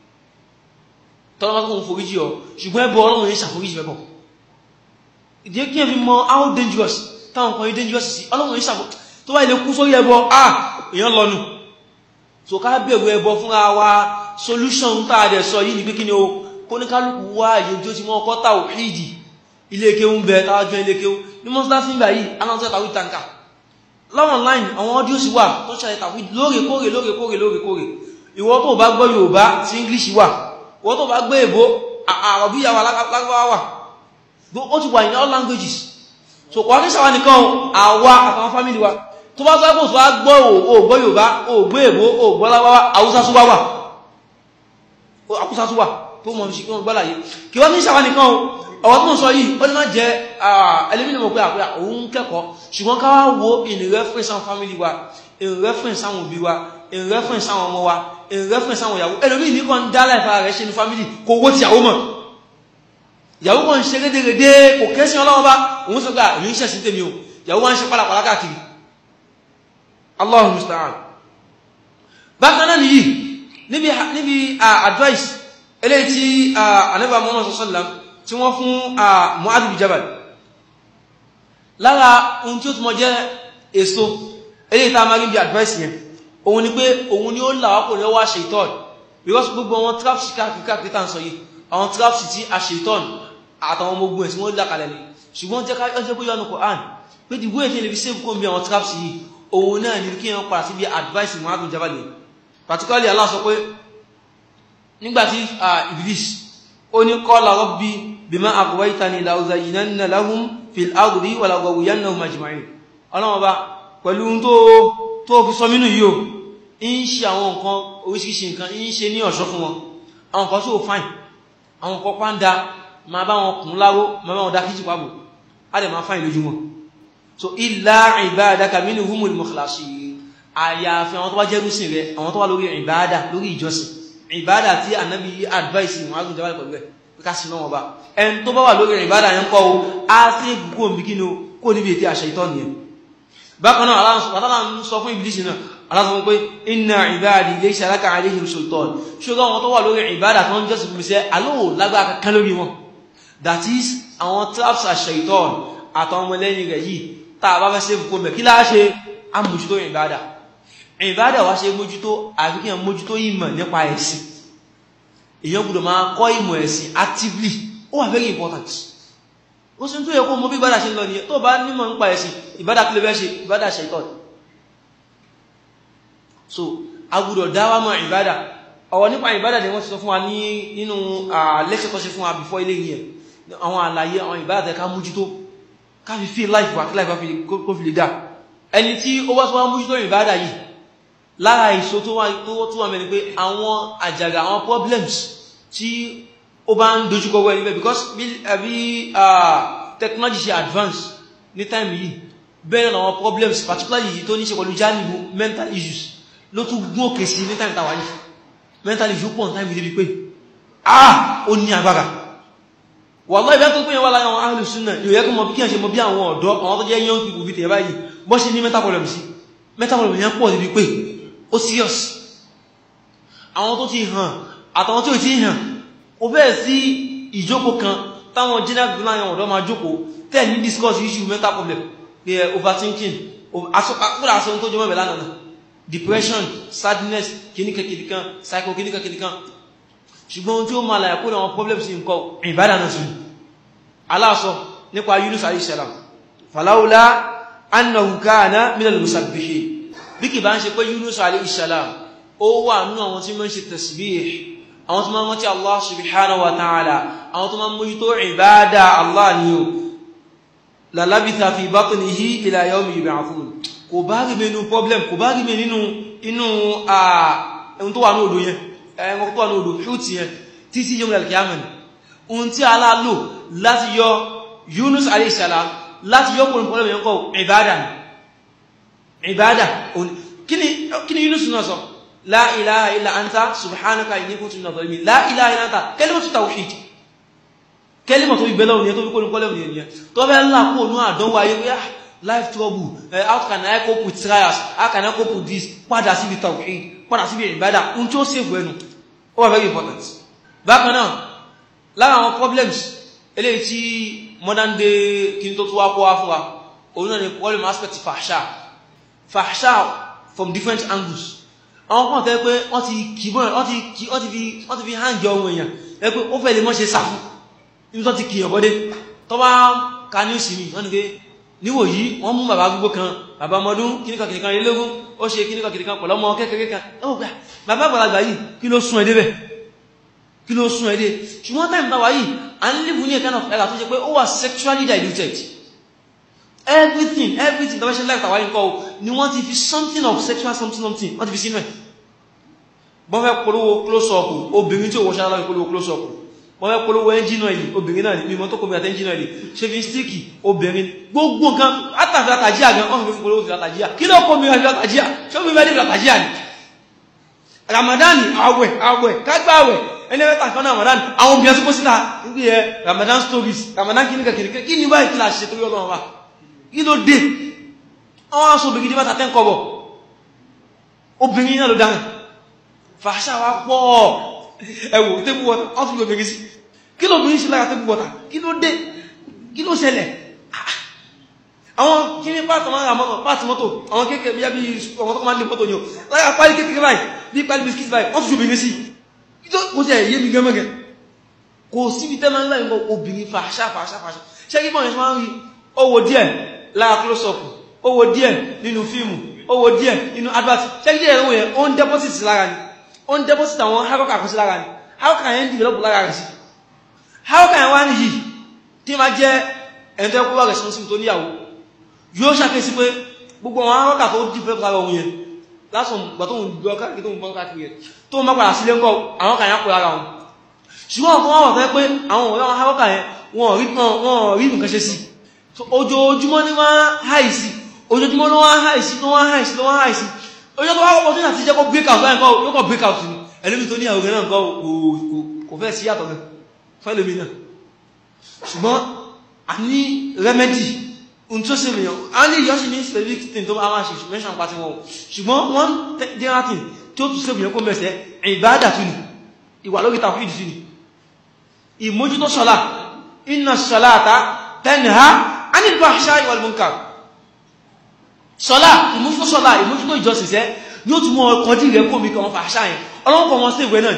S1: tọ́lọ́mọ́ kún foríjì ọ ṣùgbọ́n ẹbọ ọlọ́run yìí ṣàforíjì mẹ́bọ̀ ìdí kí ẹ fi mọ̀ how dangerous táwọn kan yìí dangerous sí ọlọ́run yìí ṣàforíjì tó bá ilé kú sórí ẹbọ èèyàn lọ́nu so ká bẹ̀rù ẹbọ fúnra wa solution tá a dẹ̀ sọ yìí ní pé kí ni o kó ní kálukú wá àyè tí ó ti mọ́ ọkọ́ tàwhídì ilé kéwú ń bẹ táwájú ilé kéwú ní mọ́sálásí gbà yìí aláǹsẹ́ tàwhídì tanka láwọn online àwọn audio sì wà tó ṣàlẹ̀ tàwhídì lóòrèkóòrè ìwọ tó bá gbọ́ Yorùbá sí English wà wọ́n tó bá gbé èbó àrọ̀bíyàwó lágbàwà wà ó ti wà in all languages so kò wákíṣà wá nìkan àwa àtàwọn fámílì wa tó bá gbọ́ tó wá gbọ́ ògbọ́ Yorùbá ògbọ́ èbó ògbọ́ lágbàwà Haúsá wà tó mọ̀ sí kí wọ́n gbọ́láyé kí wọ́n ní ṣàwá nìkan ọwọ́ tó mọ̀ sọ yìí ó ní má jẹ́ ẹlẹ́mìnà mọ̀ pé àpẹ́ òun kẹ́kọ̀ọ́ ṣùgbọ́n ká wá wo in reference àwọn family wa in reference àwọn òbí wa in reference àwọn ọmọ wa in reference àwọn ìyàwó ẹlòmí ní kan dá láìfà rẹ̀ ṣe ní family kò wó ti ìyàwó mọ̀ ìyàwó kan ṣe rédèrèdè kò kẹ́sí ọlọ́wọ́ bá òun sọ gbà èmi ń ṣẹ̀ sí tèmi o ìyàwó wá ń ṣe pálapàlá káàkiri Allahu musta'an bákan náà nìyí níbi advice eléyìí tí Ànábì Muhammad sallallahu alaihi wasallam tí wọ́n fún Mu'adh bin Jabal lára ohun tí ó túnmọ̀ jẹ́ èso eléyìí tá a máa rí bí advice yẹn òun ni pé òun ni ó làwápò ní ọwọ́ àṣeyìtọ́n because gbogbo àwọn traps káàkiri tá ń sọ yìí àwọn traps tí àṣeyìtọ́n àtàwọn ọmọ ogun ẹ̀ tí wọ́n lákalẹ̀ ní ṣùgbọ́n jẹ́ kó yọ́nù Qur'an pé the way tí lè fi save kó bí àwọn traps yìí òun náà ni kí wọ́n padà sí bí advice Mu'adh bin Jabal particularly Allah sọ pé nígbàtí Iblis ó ní qala rabbi bima aghwaytani la uzayyinanna lahum fil ardi wa la ughwiyannahum ajma'in ọlọ́wọ́ bá pẹ̀lú tó fi sọ mínú yìí o ń ṣe àwọn nǹkan oríṣiríṣi nǹkan ń ṣe ní ọ̀ṣọ́ fún wọn àwọn nǹkan tó fine àwọn nǹkan pàndà ma bá wọn kùn láwó ma bá wọn dá kíjì pàbò a dẹ̀ ma fine lójú wọn so illa ibadaka minhumul mukhlasin àyàfi àwọn tó bá jẹ́ rúsìn rẹ̀ àwọn tó wà lórí ìbádà lórí ìjọsìn ìbádà tí Ànábì advice wọn á gùn jẹ́ pẹ̀lú ẹ̀ ká sí náà wọn bá ẹn tó bá wà lórí ìbádà yẹn kọ́ o á sí gbogbo òmìnkínú kó níbi ètí àṣẹ ìtọ́ nìyẹn bákan náà Allah ń sọ fún Ìbílísì náà Allah sọ pé inna ibadi laysa laka alayhim sultan ṣùgbọ́n wọn tó wà lórí ìbádà tó ń jọ́sìn fún mi sẹ́ alóò lágbára kankan lórí wọn that is àwọn traps àṣẹ ìtọ́ àtàwọn ọmọ lẹ́yìn rẹ̀ yìí tá a bá fẹ́ sí fún mẹ́ kí láá ṣe àmójútó ìbádà wá ṣe mójútó àfikíyàn mójútó ìmọ̀ nípa ẹ̀sìn èyàn gbọ́dọ̀ máa kọ́ ìmọ̀ ẹ̀sìn actively ó wà very important ó sì tó yẹ kó mọ̀ bí ìbádà ṣe lọ nìyẹn tó bá nímọ̀ nípa ẹ̀sìn ìbádà kí lè bẹ́ ṣe ìbádà ṣe ìtọ́ so a gbọ́dọ̀ dáwà mọ́ ìbádà ọ̀rọ̀ nípa ìbádà ni wọ́n ti sọ fún wa nínú lecture tó ṣe fún wa before ilé yìí àwọn àlàyé àwọn ìbádà tẹ́ ká mójútó ká fi feel life wa kí life wa kó fi lè dá ẹni tí ó wá tó wá mójútó ìbádà yìí lára ìṣó tó wà mẹ́rin pé àwọn àjàgà àwọn problems tí ó bá ń dojúkọ wẹ́ níbẹ̀ because bí technology ṣe advance ní time yìí bẹ́ẹ̀ náà àwọn problems particularly yìí tó ní ṣe pẹ̀lú jánìbù mental issues ló tún gún òkè sí ní time tàwà yìí mental issue pọ̀ ní time yìí pé ó ní agbára wallahi ìbẹ́ tó pín yẹn wà láyé àwọn ahlus sunnah yóò yẹ kí mọ̀ bí kí ẹ ṣe mọ̀ bí àwọn ọ̀dọ́ àwọn tó jẹ́ young people bí tẹ̀ báyìí bọ́ ṣe ní mental problem sí mental problem yẹn pọ̀ níbi pé ó serious àwọn tó ti hàn àtàwọn tí ó ti hàn ó bẹ́ẹ̀ sí ìjókòó kan táwọn general gbọ́nà àwọn ọ̀dọ́ máa jókòó tẹ́ ní discuss issue mental problem overthinking àkúrà aṣọ tó jọmọ́ ìbẹ̀lá náà depression sadness kìníkàkìníkan psycho kìníkàkìníkan ṣùgbọ́n ohun tí ó máa láyé kó àwọn problems ní nǹkan ìbádà náà sí Allah sọ nípa Yunus alayhi salam falawla annahu kana minal musabbihin bí kì bá ń ṣe pé Yunus alayhi salam ó wà nínú àwọn tí máa ń ṣe tasbih àwọn tó máa ń rántí Allah subhanahu wa ta'ala àwọn tó máa ń mójútó ìbádà Allah ni ó la labitha fi batnihi ila yawmi yub'athun kò bá rí nínú problem kò bá rí nínú ohun tó wà ní odò yẹn ẹ̀wọ̀n tó wà ní odò ṣútì yẹn títí yawm al-qiyamah ohun tí Allah lò láti yọ Yunus alayhi salam láti yọ kòrò problem yẹn kọ́ ìbádà kí ni Yunus náà sọ la ilaha illa anta subhanaka inni kuntu minadh dhalimin la ilaha illa anta kalimatu tawhid kẹ́límọ̀ tó ìbẹ̀lẹ̀ òní tó wíkó ní pọ́lẹ̀ òní ènìyàn tó fẹ́ ńlá kó ní àdánwò ayé pé life trouble how can I cope with trials how can I cope with this padà síbi tawhid padà síbi ìbádà ohun tí ó sèfù ẹnu ó wà very important bákan náà lára àwọn problems eléyìí tí modern day kí n tó wá kó wá fún wa òun náà ni problem aspect fahsha from different angles àwọn kan tẹ́ pé wọ́n ti kìbọn wọ́n ti fi hàn jẹ ohun èèyàn ẹ pé ó fẹ́ lè mọ́ ṣe sàfún ibi tó ti kìyàn bọ́dé tó bá ká ní òsì mi wọ́n ni pé níwò yìí wọ́n mú bàbá gbogbo kan bàbá ọmọdún kíníkàkìníkan ilégún ó ṣe kíníkàkìníkan pẹ̀lú ọmọ kékeré kan ó gbà bàbá àgbàlagbà yìí kí ló sún ẹdé bẹ̀ kí ló sún ẹdé ṣùgbọ́n táìmù tàwà yìí a ń lè fún ní ẹ̀kánà ẹ̀rà tó ṣe pé ó wà sexually diluted everything tó fẹ́ ṣe láì tàwà yìí kọ́ ni wọ́n ti fi something of sexual something wọ́n ti fi sínú ẹ̀ bọ́n fẹ́ polówó close up obìnrin tí ó wọ́ṣẹ́ aláwọ̀ polówó close up wọ́n fẹ́ polówó ẹ́njìnà ìlú obìnrin náà ní mímọ́ tó kòmí àti ẹ́njìnà ìlú shaving stick obìnrin gbogbo nǹkan átàfẹ́ àtàjíà gan wọ́n fi polówó fi àtàjíà kí ló kòmí àti àtàjíà ṣó fi mẹ́lẹ́ fi àtàjíà ní Ramadani àwẹ̀ kágbàwẹ̀ ẹni ẹ̀rẹ́ta kan náà Ramadan àwọn obìnrin tó kó síta nígbé ẹ Ramadan stories Ramadan kìnnìkà kí ní báyìí kí la ṣe torí Ọlọ́run wa kí ló dé àwọn aṣọ obìnrin tí bá ta tẹ́ǹkọ̀bọ̀ obìnrin náà ló dáhùn fàṣà wa pọ̀ ẹwò tébù wọ́ta ọ́n tún lóbìnrin sí kí ló bìnrin sí lára tébù wọ́ta kí ló dé kí ló ṣẹlẹ̀ àwọn kí ní pàtí mọ́tò àwọn kéèkéé bí i ọmọ tó máa ń lè mọ́tò ní o lára pálí kéèkéé báyìí bí pálí biskit báyìí wọ́n tún lóbìnrin sí kó tẹ́ yé mi gẹ́mẹ́gẹ́ kò síbi tẹ́ máa ń láì obìnrin fàṣà ṣé kí bọ́n yẹn máa ń rí owó díẹ̀ lára close up owó díẹ̀ nínú fíìmù owó díẹ̀ nínú advert ṣé kí díẹ̀ owó yẹn ó ń deposit lára ni ó ń deposit àwọn hákọ́kà kò sí lára ní hákọ́kà yẹn ń develop lára rẹ̀ sí hákọ́kà yẹn wá ní yìí tí ma jẹ́ ẹ̀ntẹ́ kúrò rẹ̀ sọ́nsí tó níyàwó yóò ṣàkíyèsí pé gbogbo àwọn hákọ́kà tó develop lára ohun yẹn lásán gbà tó ń gbọ́ káàkiri tó ń bọ́ káàkiri yẹn tó má padà sílé ńkọ́ àwọn kan yẹn kó lára wọn ṣùgbọ́n ọ̀kan wọ́n fẹ́ pé àwọn ọ̀rẹ́ wọn hákọ́kà yẹn wọ́n rí nǹkan ṣe sí ojoojúmọ́ ní wọ́n háìsí ojoojúmọ́ ní wọ́n háìsí ọjọ́ tó wá wọ́pọ̀ tí àti jẹ́ kó break out láì kọ́ yóò kọ́ break out ní ẹlẹ́mì tó ní àwòrán náà kò fẹ́ sí yàtọ̀ fẹ́lẹ̀mì náà ṣùgbọ́n a ní remedy ohun tó ṣe mìíràn a ní ìyọ́sí ní specific thing tó máa ṣe mention pàtí wọn ṣùgbọ́n wọ́n general thing tí ó tún ṣe mìíràn kó mẹ́sẹ̀ ìbádà tún ní ìwà lórí tawhid sí ni ìmójútó ṣọ́lá inna ṣọ́láta tanha anil fahsha'i wal munkar ṣọ́lá ìmójútó ìjọsìsẹ́ ní ó tún mọ́ ọkọ̀ dí rẹ̀ kó mi kan fàṣà yẹn ọlọ́pọ̀ wọn sí ìwé náà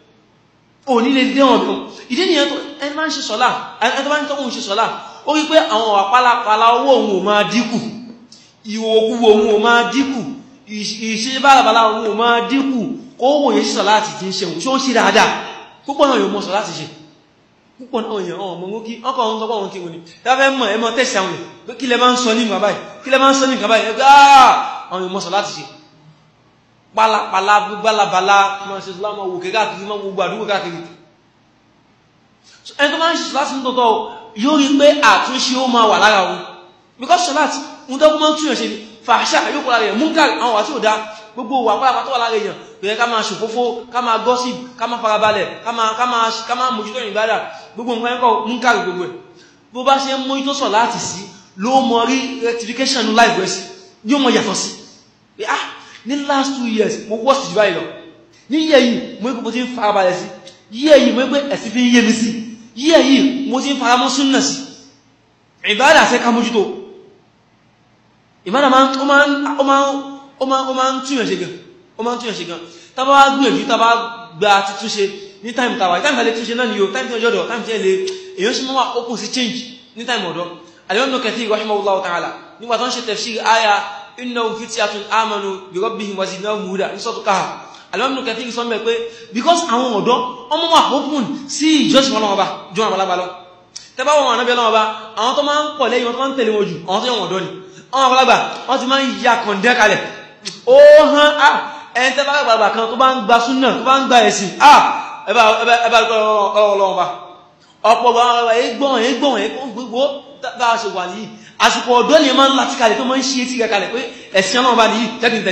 S1: ò nílé dé wọn bí ìdí nìyẹn tó ẹni máa ń ṣe ṣọ́lá ẹni tó bá ń tọ́kùn ṣe ṣọ́lá ó rí pé àwọn wà pálapàla owó òun ò máa dínkù ìwòkúwò òun ò máa dínkù ìṣe bálabàlá òun ò máa dínkù kó wòye sí sọ̀láàtì tí ń ṣe òun ṣó ń ṣe dáadáa púpọ̀ náà yóò mọ̀ sọ̀láàtì ṣe púpọ̀ náà èèyàn ọmọ mú kí ọkọ̀ ọ̀hún sọpọ̀ wọn kí wọn ni dáfẹ́ mọ̀ ẹmọ tẹ́sì àwọn èèyàn pé kí lẹ máa ń sọ ní ìgbà báyìí kí lẹ máa ń sọ ní ìgbà báyìí ẹgbẹ́ àwọn èèyàn mọ̀ sọ̀láàtì ṣe pálapàla gbálabàlá máa ṣe lámọ̀ wò káàkiri máa gbogbo àdúgbò káàkiri ẹni tó máa ń ṣe sọ̀láàtì ní tọ́tọ́ yóò rí pé àtúnṣe ó máa wà lára wọn because sọ̀láàtì ń tọ́kú máa ń túyàn ṣe ni fàṣà yóò kọ́ lára èèyàn múnkàrí àwọn wà tí ò dá gbogbo wà pàápàá tó wà lára èèyàn bẹ̀rẹ̀ ká máa ṣòfófó ká máa gossip ká máa farabalẹ̀ ká máa mójútó ìbádà gbogbo nǹkan ẹ̀kọ́ múnkàrí gbogbo ẹ̀ bó bá ṣe ń mójútó sọ̀láàtì sí ló mọ rí rectification ní life rẹ̀ sí yóò mọ yàtọ̀ sí pé ní last 2 years mo worst jù báyìí lọ ní yíyẹ yìí mo rí pé mo ti ń farabalẹ̀ sí yíyẹ yìí mo rí pé ẹ̀sìn fi ń yé mi sí yíyẹ yìí mo ti ń faramọ́ súnnà sí ìbádà ṣe ká mójútó ìbádà ó máa ń túnyàn ṣe gan ó máa ń túnyàn ṣe gan tàbá wá gbìyànjú tàbá gba títún ṣe ní time tàwà time tàlẹ̀ túnṣe náà ni yóò time tí ọjọ́ ọ̀dọ̀ time tí ẹlẹ́ èyàn ṣe mọ́ wà open sí change ní time ọ̀dọ̀ Al-Imam Kathir rahimahullahu ta'ala nígbà tó ń ṣe tafsir aya innahum fityatun amanu bi rabbihim wa zidnahum huda ní sọ́tù káà Al-Imam Kathir sọ mẹ́ pé because àwọn ọ̀dọ́ ọmọ wà open sí ìjọsìn wọn lọ́wọ́ jọ àwọn alágbà lọ tẹ́bá wọn ànábẹ́ lọ́wọ́ bá àwọn tó máa ń pọ̀ lẹ́yìn wọn tó máa ń tẹ̀lé wọn jù àwọn tó yẹ wọn ọ̀dọ́ ni àwọn àgbàlagbà wọ́n ti máa ń ya kọ̀ǹdẹ́ kalẹ̀ ó hàn ẹni tẹ́bá àgbàlagbà kan tó bá ń gba súnà tó bá ń gba ẹ̀sìn ẹbá ọlọ́wọ́ bá ọ̀pọ̀ ẹgbọ́n gbogbo bá ṣe wà ní àsìkò ọ̀dọ́ ni máa ń láti kalẹ̀ tó máa ń ṣe tí kalẹ̀ pé ẹ̀sìn ọlọ́wọ́ bá ní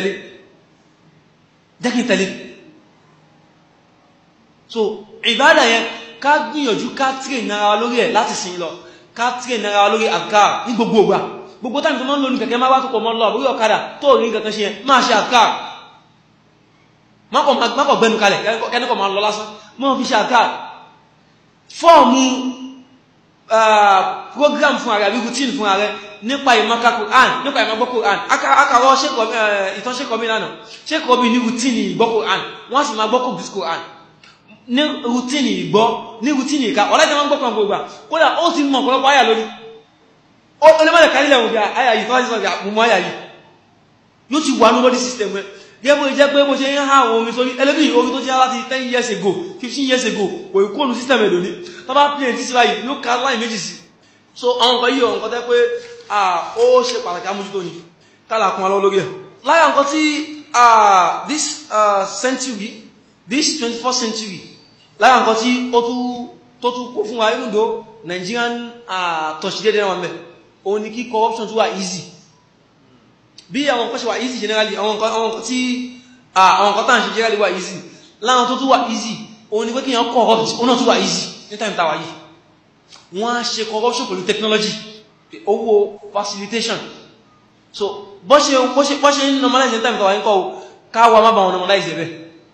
S1: jẹ́kìn tẹ̀lé so ìbádà yẹn ká gbìyànjú ká tírè nára lórí ẹ̀ láti sin lọ ká tírè nára lórí àkàr ní gbogbo ògbà gbogbo táìmì tó máa ń lò ní kẹ̀kẹ́ máa wá tó pọ̀ mọ́ lọ lórí ọ̀kadà tó rí nǹkan ṣe yẹn máa ṣe àkàr mákọ̀ gbẹnu kalẹ̀ kẹ́nìkọ̀ máa lọ lásán máa fi ṣe àkàr fọ́ọ̀mù program fún ààrẹ àbí routine fún ààrẹ nípa ìmọ̀ká Quran nípa ìmọ̀gbọ́ Quran akàrọ̀ ìtàn ṣẹ́kọ̀ọ́bí lánàá ṣẹ́kọ̀ọ́bí ní routine ìgbọ́ Quran wọ́n sì máa gbọ́ Quran ní routine ìgbọ́ ní routine ìka ọ̀lẹ́jẹ́ wọ́n gbọ́ kan gbogbo kódà ó ti mọ̀ ọ̀pọ̀lọpọ̀ àyà lórí ó lè má lè kàrílẹ̀ òun bí àyà yìí tọ́wọ́ sí sọ́jà mú àyà yìí yóò ti wà ní body system rẹ̀ gẹ́gbẹ́ jẹ́ pé bó ṣe ń ha àwọn omi sórí ẹlẹ́bí omi tó jẹ́ láti 10 years ago 15 years ago kò ìkó ònú system ẹ̀dọ̀ ní tọ́bá plane tí síra yìí ló ká láì méjì sí so àwọn nǹkan yìí ọ̀nkan tẹ́ pé ó ṣe pàtàkì àmójútó ni kálàkùn alọ́ lórí ẹ̀ láyà nǹkan tí this century this 21st century láyà nǹkan tí ó tó tún kó fún wa irúndó Nigerian tọ̀ṣìdẹ́dẹ́ wọn mẹ́ òun ni kí corruption tún wà easy bí àwọn nǹkan ṣe wà easy generally àwọn nǹkan tí àwọn nǹkan tàn ṣe generally wà easy láwọn tó tún wà easy òun ni pé kí yàn corrupt òun náà tún wà easy ní time tàwà yìí wọ́n á ṣe corruption pẹ̀lú technology owó facilitation so bọ́ ṣe ń normalize ní time tàwà yìí kọ́ káwà má bá wọn normalize ẹ̀bẹ̀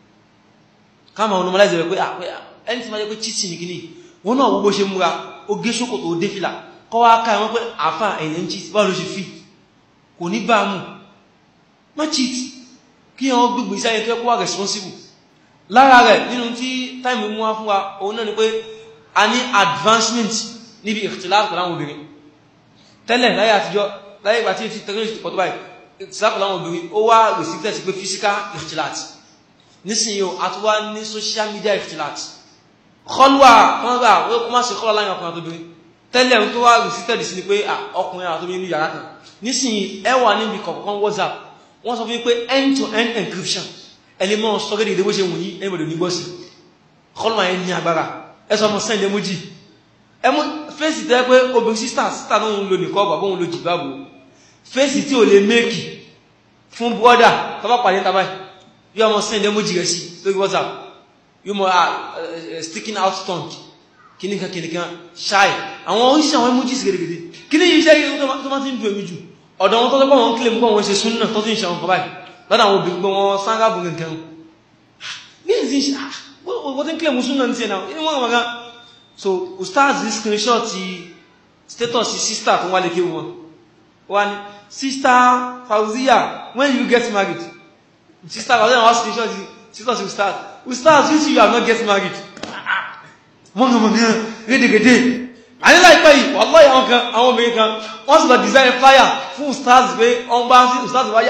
S1: káwà wọn normalize ẹ̀bẹ̀ pé ẹni tí ma jẹ́ pé cheating ní kìíní wọ́n náà gbogbo ṣe múra ó gé ṣòkòtò ó dé fìlà kọ́ wá ká wọn pé àfà ẹ̀yẹ̀ ń cheat báwọn ló ṣe fi kò ní bá mú má cheat kí wọ́n gbígbé iṣẹ́ tó kó wà responsible lára rẹ̀ nínú tí time mú wá fún wa òun náà ni pé a ní advancement níbi ìkhtilaf pẹ̀lú àwọn obìnrin tẹ́lẹ̀ láyé àtijọ́ láyé ìgbà tí technology pọ̀ tó báyìí ìkhtilaf pẹ̀lú àwọn obìnrin ó wá restricted sí pé physical ìkhtilaf nísìnyí o a tún wá ní social media ìkhtilaf kọlùwà wọ́n gbà ó kó má ṣe kọ́lọ̀ láyé ọkùnrin àtòbìnrin tẹ́lẹ̀ tó wá restricted sí ni pé ọkùnrin àtòbìnrin ní yàrá kan nísìnyí ẹwà níbi kọ̀ọ̀kan WhatsApp wọ́n sọ fún pé end-to-end encryption ẹlẹ́mọ́ sọ́gẹ́dẹ̀ ìdíwó ṣe wùnyí ẹgbẹ̀rẹ̀ ní gbọ́sí kọlùwà yẹn ní agbára ẹsọ ọmọ sẹ́ndẹ̀ mójì ẹmú fèsì tẹ́ pé obìnrin sísà tó ń lo nìkọ́ bàbá òun lo jìbábò fèsì tí ò lè méèkì fún bọ́dà tọ́bá pàdé tàbáì yóò ọmọ sẹ́ndẹ̀ mójì rẹ̀ sí lórí WhatsApp yóò mọ̀ sticking out tongue kìníkan ṣáì àwọn oríṣìí àwọn emojis gẹ̀rẹ̀gẹ̀rẹ̀ kí ní iṣẹ́ yìí tó má ti ń dùn èmi jù ọ̀dọ̀ wọn tó lọ́pọ̀ wọn kílẹ̀ mú wọn ṣe súnnà tó ti ń ṣe àwọn kọ̀báì lọ́dọ̀ àwọn obìnrin wọn sáńgábù nǹkan ní ìsìn ṣe wọ́n tí ń kílẹ̀ mú súnnà ní ẹ̀nà inú wọn wọ́n so ustaz screenshot status sister tó wà lè kéwù wọn wọ́n ni sister Fauziya when you get married sister Fauziya wọ́n screenshot status ustaz you have not get married wọ́n mọ̀ ní rédèrédè ànílá ìpẹ́ yìí wallahi àwọn obìnrin kan wọ́n sì lọ design flyer fún ustaz pé wọ́n bá sí ustaz wáyàwó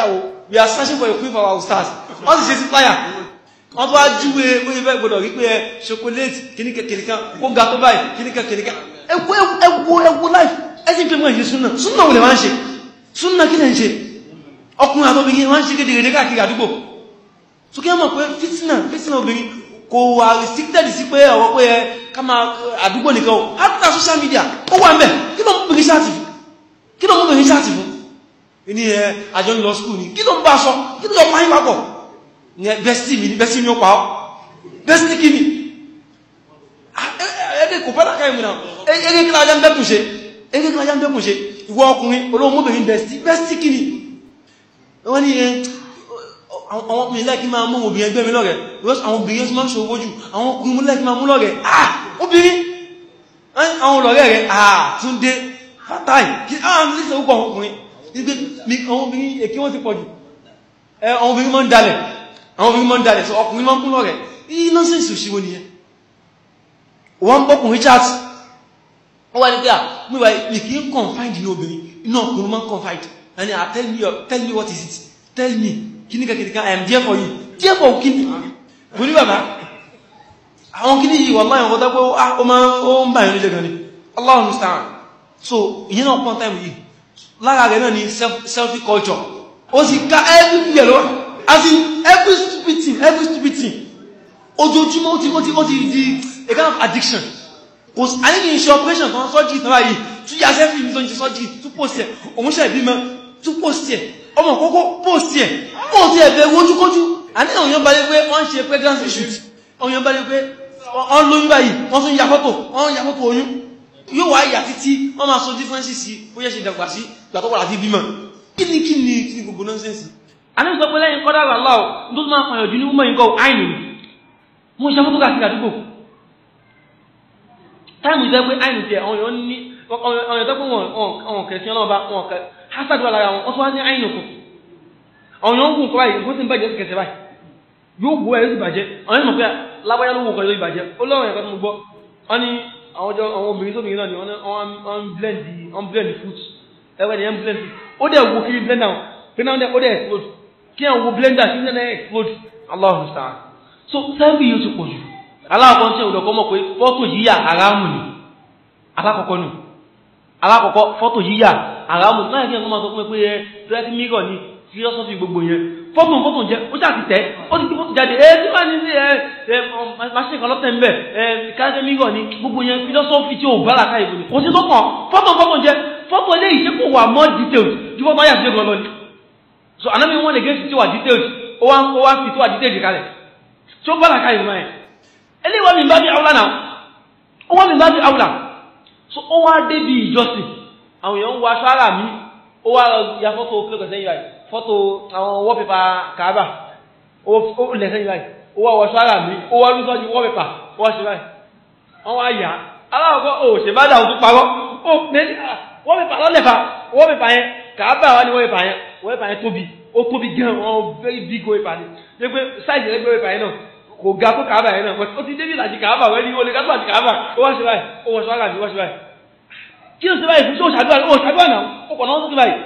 S1: we are searching for a queen for our stars. All this is flyer. On tó wá júwe bóyá fẹ́ gbọ́dọ̀ rí pé chocolate kìnìkan kó ga tó báyìí kìnìkan. Ẹwọ life. Ẹ sì pé mọ́ ìṣe súnà. Súnà wò lè wá ń ṣe. Súnà kí lè ń ṣe. Ọkùnrin àtọ́bìnrin wá ń ṣe kéde káàkiri àdúgbò. So kí wọ́n mọ̀ pé fitna obìnrin kò wà restricted sí pé ọ̀rọ̀ pé ká máa àdúgbò nìkan o. After social media, ó wà ń bẹ̀. Kí ló mú obìnrin ṣáàtì fún? Ní àjọ ń lọ school ni. Kí ló ń bá sọ? Kí ló yọ máa ń papọ̀? Ní bẹ́sítì mi ó pa ọ́. Bẹ́sítì kí ni? Ẹgbẹ́ kò fẹ́lá káyìí mìíràn. Ẹgbẹ́ kí lájá ń bẹ́kùn ṣe. Ìwọ ọkùnrin olóhun mọ́bìnrin bẹ́sítì kí ni? Wọ́n ní àwọn ọkùnrin lẹ́kí máa mú obìnrin ẹgbẹ́ mi lọ́rẹ̀. Àwọn obìnrin máa ń ṣòwò jù. Àwọn ọkùnrin mú lẹ́kí máa mú lọ́rẹ̀. Obìnrin àwọn lọ́rẹ̀ rẹ̀ Túndé Fatai kí àwọn ìlẹ́sẹ̀ ó pọ̀ ọkùnrin. Àwọn obìnrin èkí wọ́n ti pọ̀ jù. Àwọn obìnrin máa ń dalẹ̀. So ọkùnrin máa ń kún lọ́rẹ̀. Yí nọ́sẹ̀nsì òṣìwò nìyẹn. Wọ́n bọ́kùnrin chat. Wọ́n wá ní pé mú ìwà ìkí ń confide ní obìnrin. Inú ọkùnrin máa ń confide. And tell me what is it? Tell me. Kíníkà I am there for you. There for kíní. Bùrí bàbá. Àwọn kíní yìí wà láyé ọ̀gọ́dá pé ó ń bá ìrìn lẹ́gan ni. Allahu musta'an. So, ìyẹn náà pọ́n time yìí. Lára rẹ̀ náà ni selfie culture. Ó sì ká everywhere lọ. As in every stupid thing. Ojoojúmọ́ ó ti di a kind of addiction. Kò sí àníkì ìṣe operation kan surgery tán báyìí. Tún yà sẹ́fì ní tó ń ṣe surgery. Tún post ẹ̀. Òun ṣẹ̀ bímọ. Tún post ẹ̀. Ọmọ kókó post ẹ̀. Post ẹ̀ bẹ̀rù ojúkójú. Àní àwọn èèyàn bá lé pé wọ́n ń ṣe pregnancy shoot. Àwọn èèyàn bá lé pé wọ́n lóyún báyìí. Wọ́n tún ya fọ́tò oyún. Yóò wá ìyà títí wọ́n máa sọ differences sí bóyá ṣe dàgbà sí ìgbà tó wà láti bímọ. Kí ni gbogbo nonsense. A ní sọ pé lẹ́yìn kọ́dá rà láò tó máa fàyàn jù ní wúmọ̀ yìí kọ́ àìnì ni. Mo ṣe fọ́tò kàkiri àdúgbò. Táìmù jẹ́ pé àìnì tẹ àwọn èèyàn tó pé wọn kẹsí ọlọ́ọ̀bá wọn kẹ hasad wà lára wọn tó wá ní àìnì kù. Àwọn èèyàn ń gùn kọ́ báyìí nǹkan tí ń bàjẹ́ sí kẹsẹ̀ báyìí. Yóò gbó ẹ̀ ló ti bàjẹ́. Àwọn èèyàn mọ̀ pé lábáyá ló wò kọ́ ló ti bàjẹ́. Ó lọ́rùn ẹ̀kọ́ tó mo gbọ́. Wọ́n ní àwọn obìnrin tóbìnrin náà ni wọ́n blend fruit ẹwẹ́ ni wọ́n blend fruit ó dẹ̀ wo kiri blender wọn blender ó dẹ̀ explode kí àwọn wo blender kí blender explode Allahu musta'an. So selfie yóò ti pọ̀ jù alákọ̀ọ́ tí òdòkọ́ mọ̀ pé fọ́tò yíyà haramu ni alákọ̀ọ́kọ́ fọ́tò yíyà haramu láyé kí ẹ̀kọ́ máa sọ fún pé direct mirror ni philosophy gbogbo yẹn fọ́tò jẹ́ ó jà ti tẹ́ ó ti kí fọ́tò jáde tí wà ní machine kan lọ́tẹ̀ ń bẹ̀ káàkiri mirror ni gbogbo yẹn philosophy tí ó bá làkà ìbò ní kò sí tó kàn fọ́tò jẹ́ fọ́tò lè ìṣe kò wà more detailed ju fọ́tò ayà sí ẹgbẹ̀rún lọ ni so anábì wọn lè gé sí tí wà detailed ó wá fi tí wà detailed kalẹ̀ tí ó bá làkà ìbò máa yẹn eléyìí wọ́n mi bá bí àwùlà náà ó wọ́n mi bá bí àwùlà so ó wá dé bí ìjọsìn àwọn èèyàn ń wọ aṣọ ara mi ó wá ya fọ́tò kílókè sẹ́yìn báyìí fọ́tò àwọn wọ́pẹ̀pà kàábà ó lẹ̀ sẹ́yìn báyìí ó wá wọ́ṣọ́ ara mi ó wá rúsọ́ ju wọ́pẹ̀pà wọ́n ṣe báyìí wọ́n wá yà aláwọ̀kọ́ ò ṣe bá dà òtún parọ́ ó nẹ́ni wọ́pẹ̀pà lọ́lẹ̀fà wọ́pẹ̀pà yẹn kàábà wá ní wọ́pẹ̀pà yẹn tóbi gan wọn very big wọ́pẹ̀pà ni ṣe pé sáìsì rẹ̀ wọ́pẹ̀pà yẹn náà kò ga tó kàábà yẹn náà ó ti débi ìlàjì kàábà wẹ́ni ó lè ká tó àti kàábà ó wá ṣe báyìí ó wọ́ṣọ́ ara mi wọ́n ṣe báyìí kí ló ṣe báyìí fún ṣé ó ṣàdúrà náà ó kọ̀ náà ó ṣe báyìí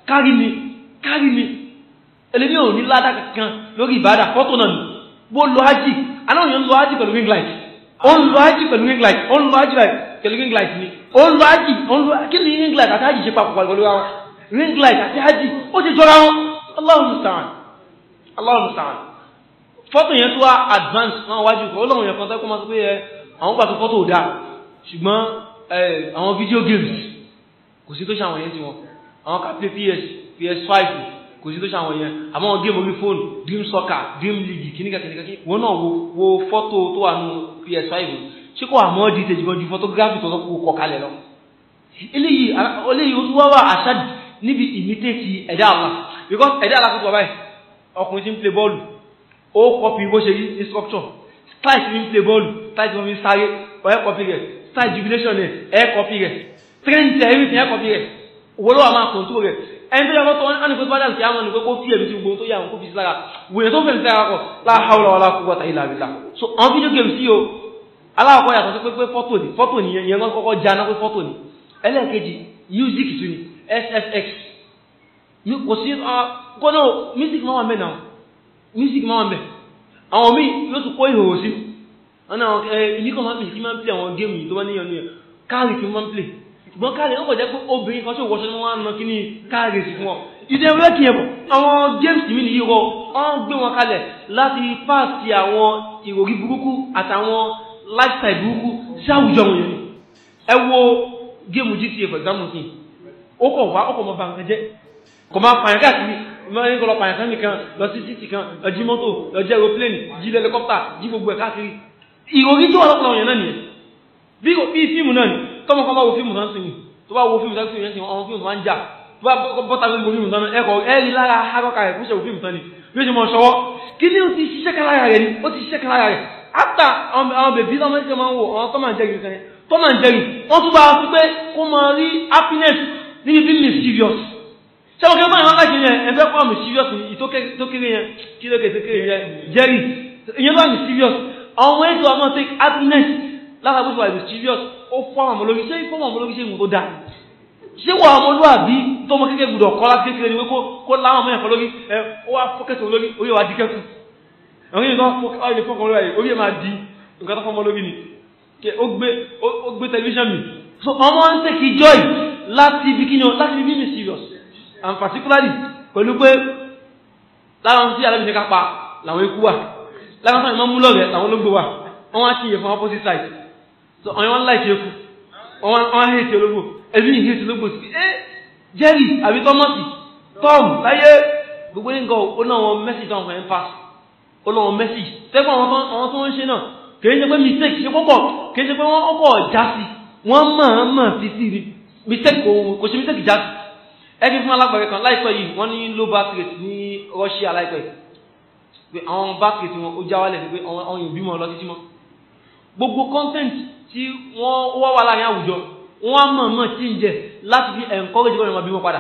S1: kárí mi ẹlẹ́bí ò ní ládá kankan lórí ìbádà fọ́tò náà ni bó lọ ájì aláwòyàn ń lọ ájì pẹ̀lú ring light ó ń lọ ájì pẹ̀lú ring light ó ń lọ ájì pẹ̀lú ring light ni ó ń lọ ájì kí ni ring light àti ájì ṣe papọ̀ pẹ̀lú àwọn ring light àti ájì ó ti jọra wọn Allahu musta'an fọ́tò yẹn tó wá advance wọn wájú kọ́ ọlọ́run yẹn kan tẹ́kọ́ máa sọ pé àwọn pàtó fọ́tò ò dáa ṣùgbọ́n àwọn video games kò sí tó ṣe àwọn yẹn ti wọn àwọn ká play PS5 kò sí tó ṣe àwọn yẹn àmọ́ wọn game orí fóònù Dream Soccer Dream League kìníkà wọn náà wo fọ́tò tó wà nù PS5 ṣé kò àmọ́ dìtẹ̀ jùlọ ju photography tó kọ kalẹ̀ lọ eléyìí ó tún wá àṣà níbi imitate ẹ̀dá Allah because ẹ̀dá Allah kò tó wà báyìí ọkùnrin tí ń play bọ́ọ̀lù ó kọ́pì bó ṣe rí instructor style tí ń play bọ́ọ̀lù style tí wọ́n fi ń sáré ẹ̀ kọ́pì rẹ̀ style jubilation ẹ̀ kọ́pì rẹ̀ training everything ẹ̀ kọ́pì rẹ̀ owó ló wà máa kọ̀ntó rẹ̀ ẹni tó yà fọ́tọ̀ wọn ní pé bá dàbí àwọn ní pé kó fi ẹ̀mí sí gbogbo tó yà wọn kó fi sí lára wòye tó fẹ̀mí sí ara kọ̀ la hawla wala quwwata illa billah so àwọn video games sí o aláwọ̀kọ́ yàtọ̀ sí pé fọ́tò ni yẹn kọ́kọ́ já náà pé fọ́tò ni ẹlẹ́ẹ̀kejì music tún ni SFX mi kò sí kono music ma wà ńbẹ̀ now music ma wà ńbẹ̀ àwọn mi yóò tún kó ìhòòhò sí ana ni ko ma mi ki ma play àwọn game yìí tó bá ní yanu káàrí kí ma play ṣùgbọ́n káàrí ó kò jẹ́ pé obìnrin kan tí ó wọṣọ ní wọ́n á ná kíní káàrí sí fún ọ ìdí ẹwẹ́ kí ẹbọ̀ àwọn games mi nìyí rọ wọ́n gbé wọn kalẹ̀ láti pàṣẹ àwọn ìròrí burúkú àtàwọn lifestyle burúkú sí àwùjọ wọn yẹn ẹ wo géèmù GTA for example sí ó kọ̀ wá ó kọ̀ mọ́ bá nǹkan jẹ́ kò máa pààyàn káàkiri ìmọ̀ràn kọ́ lọ pààyàn kan nìkan lọ sí títì kan lọ jí mọ́tò lọ jí aeroplane jí helicopter jí gbogbo ẹ̀ káàkiri ìròrí tí wọ́n lọ́pọ̀ yẹn náà nìyẹn bí fíìmù náà ni tọ́mọ kan bá wo fíìmù náà sí ni tó bá wo fíìmù náà sí ni àwọn fíìmù tó máa ń jà tó bá bọ́ta gbogbo fíìmù náà ẹ̀kọ́ ẹ̀rí lára hákọ́ka rẹ̀ fúnṣẹ́ fíìmù tán ni bí ó ṣe mọ̀ ṣọwọ́ kí ni ó ti ṣiṣẹ́ kan lára rẹ̀ ni ó ti ṣiṣẹ́ kan lára rẹ̀ after àwọn bèbí lọ́mọ ṣe máa ń wò àwọn tó máa ń jẹ́rìí kan yẹn tó máa ń jẹ́rìí wọ́n tún bá a fi pé kó máa rí happiness níbi bí mischievous ṣé wọ́n kí wọ́n máa ń láti yẹn ẹgbẹ́ kó mischievous ìtókèrè yẹn kí ló kèsè kéré yẹn jẹ́rìí ìyẹn bá mischievous àwọn ètò àwọn take happiness lára bó ṣe wà mischievous ó fọ́ àwọn olórí ṣé ìfọ́ àwọn olórí ṣe ìwọ̀n tó dáa ṣé wà àwọn olúwàbí tó mọ kékeré gbùdọ̀ kọ́ láti kékeré ni wé kó láwọn ọmọ ẹ̀fọ́ lórí ó wá fọ́kẹ́tì olórí orí wa di kẹ́kù àwọn ènìyàn tó fọ́kàn olórí orí ẹ̀ máa di nǹkan tó fọ́ ọmọ lórí ni ó gbé tẹlifíṣàn mi so ọmọ ń tẹ̀kì joy láti ibi kí ni láti ibi mi serious and particularly pẹ̀lú pé láwọn tí alábìsẹ̀ ká pa làwọn ikú wà láwọn tó ìmọ̀ mú lọ́rẹ̀ làwọn ológbò wà wọ́n wá sí ìyẹ̀ fún opposite side so ọ̀yọ́ wọn láì ṣe kú wọ́n hate ológbò ẹbí hate ológbò sí Jerry àbí Tọ́mọ́sì Tom láyé gbogbo ní nǹkan ó náà wọn message táwọn kan ń pass ó náà wọn message tẹ́gbọ́n àwọn tó ń ṣe náà kìí ṣe pé mistake ṣe pọ́pọ̀ kìí ṣe pé wọ́n ọkọ̀ já sí wọ́n máa fi sí mistake kò ṣe mistake já sí ẹbí fún alágbàrẹ kan láìpẹ́ yìí wọ́n ní low birth rate ní Russia láìpẹ́ pé àwọn birth rate wọn ó já wálẹ̀ pé àwọn yìí bímọ lọ títí mọ́ gbogbo content tí wọ́n wá wà láàrin àwùjọ wọ́n mọ̀ tí ń jẹ láti fi encourage wọn bí wọ́n padà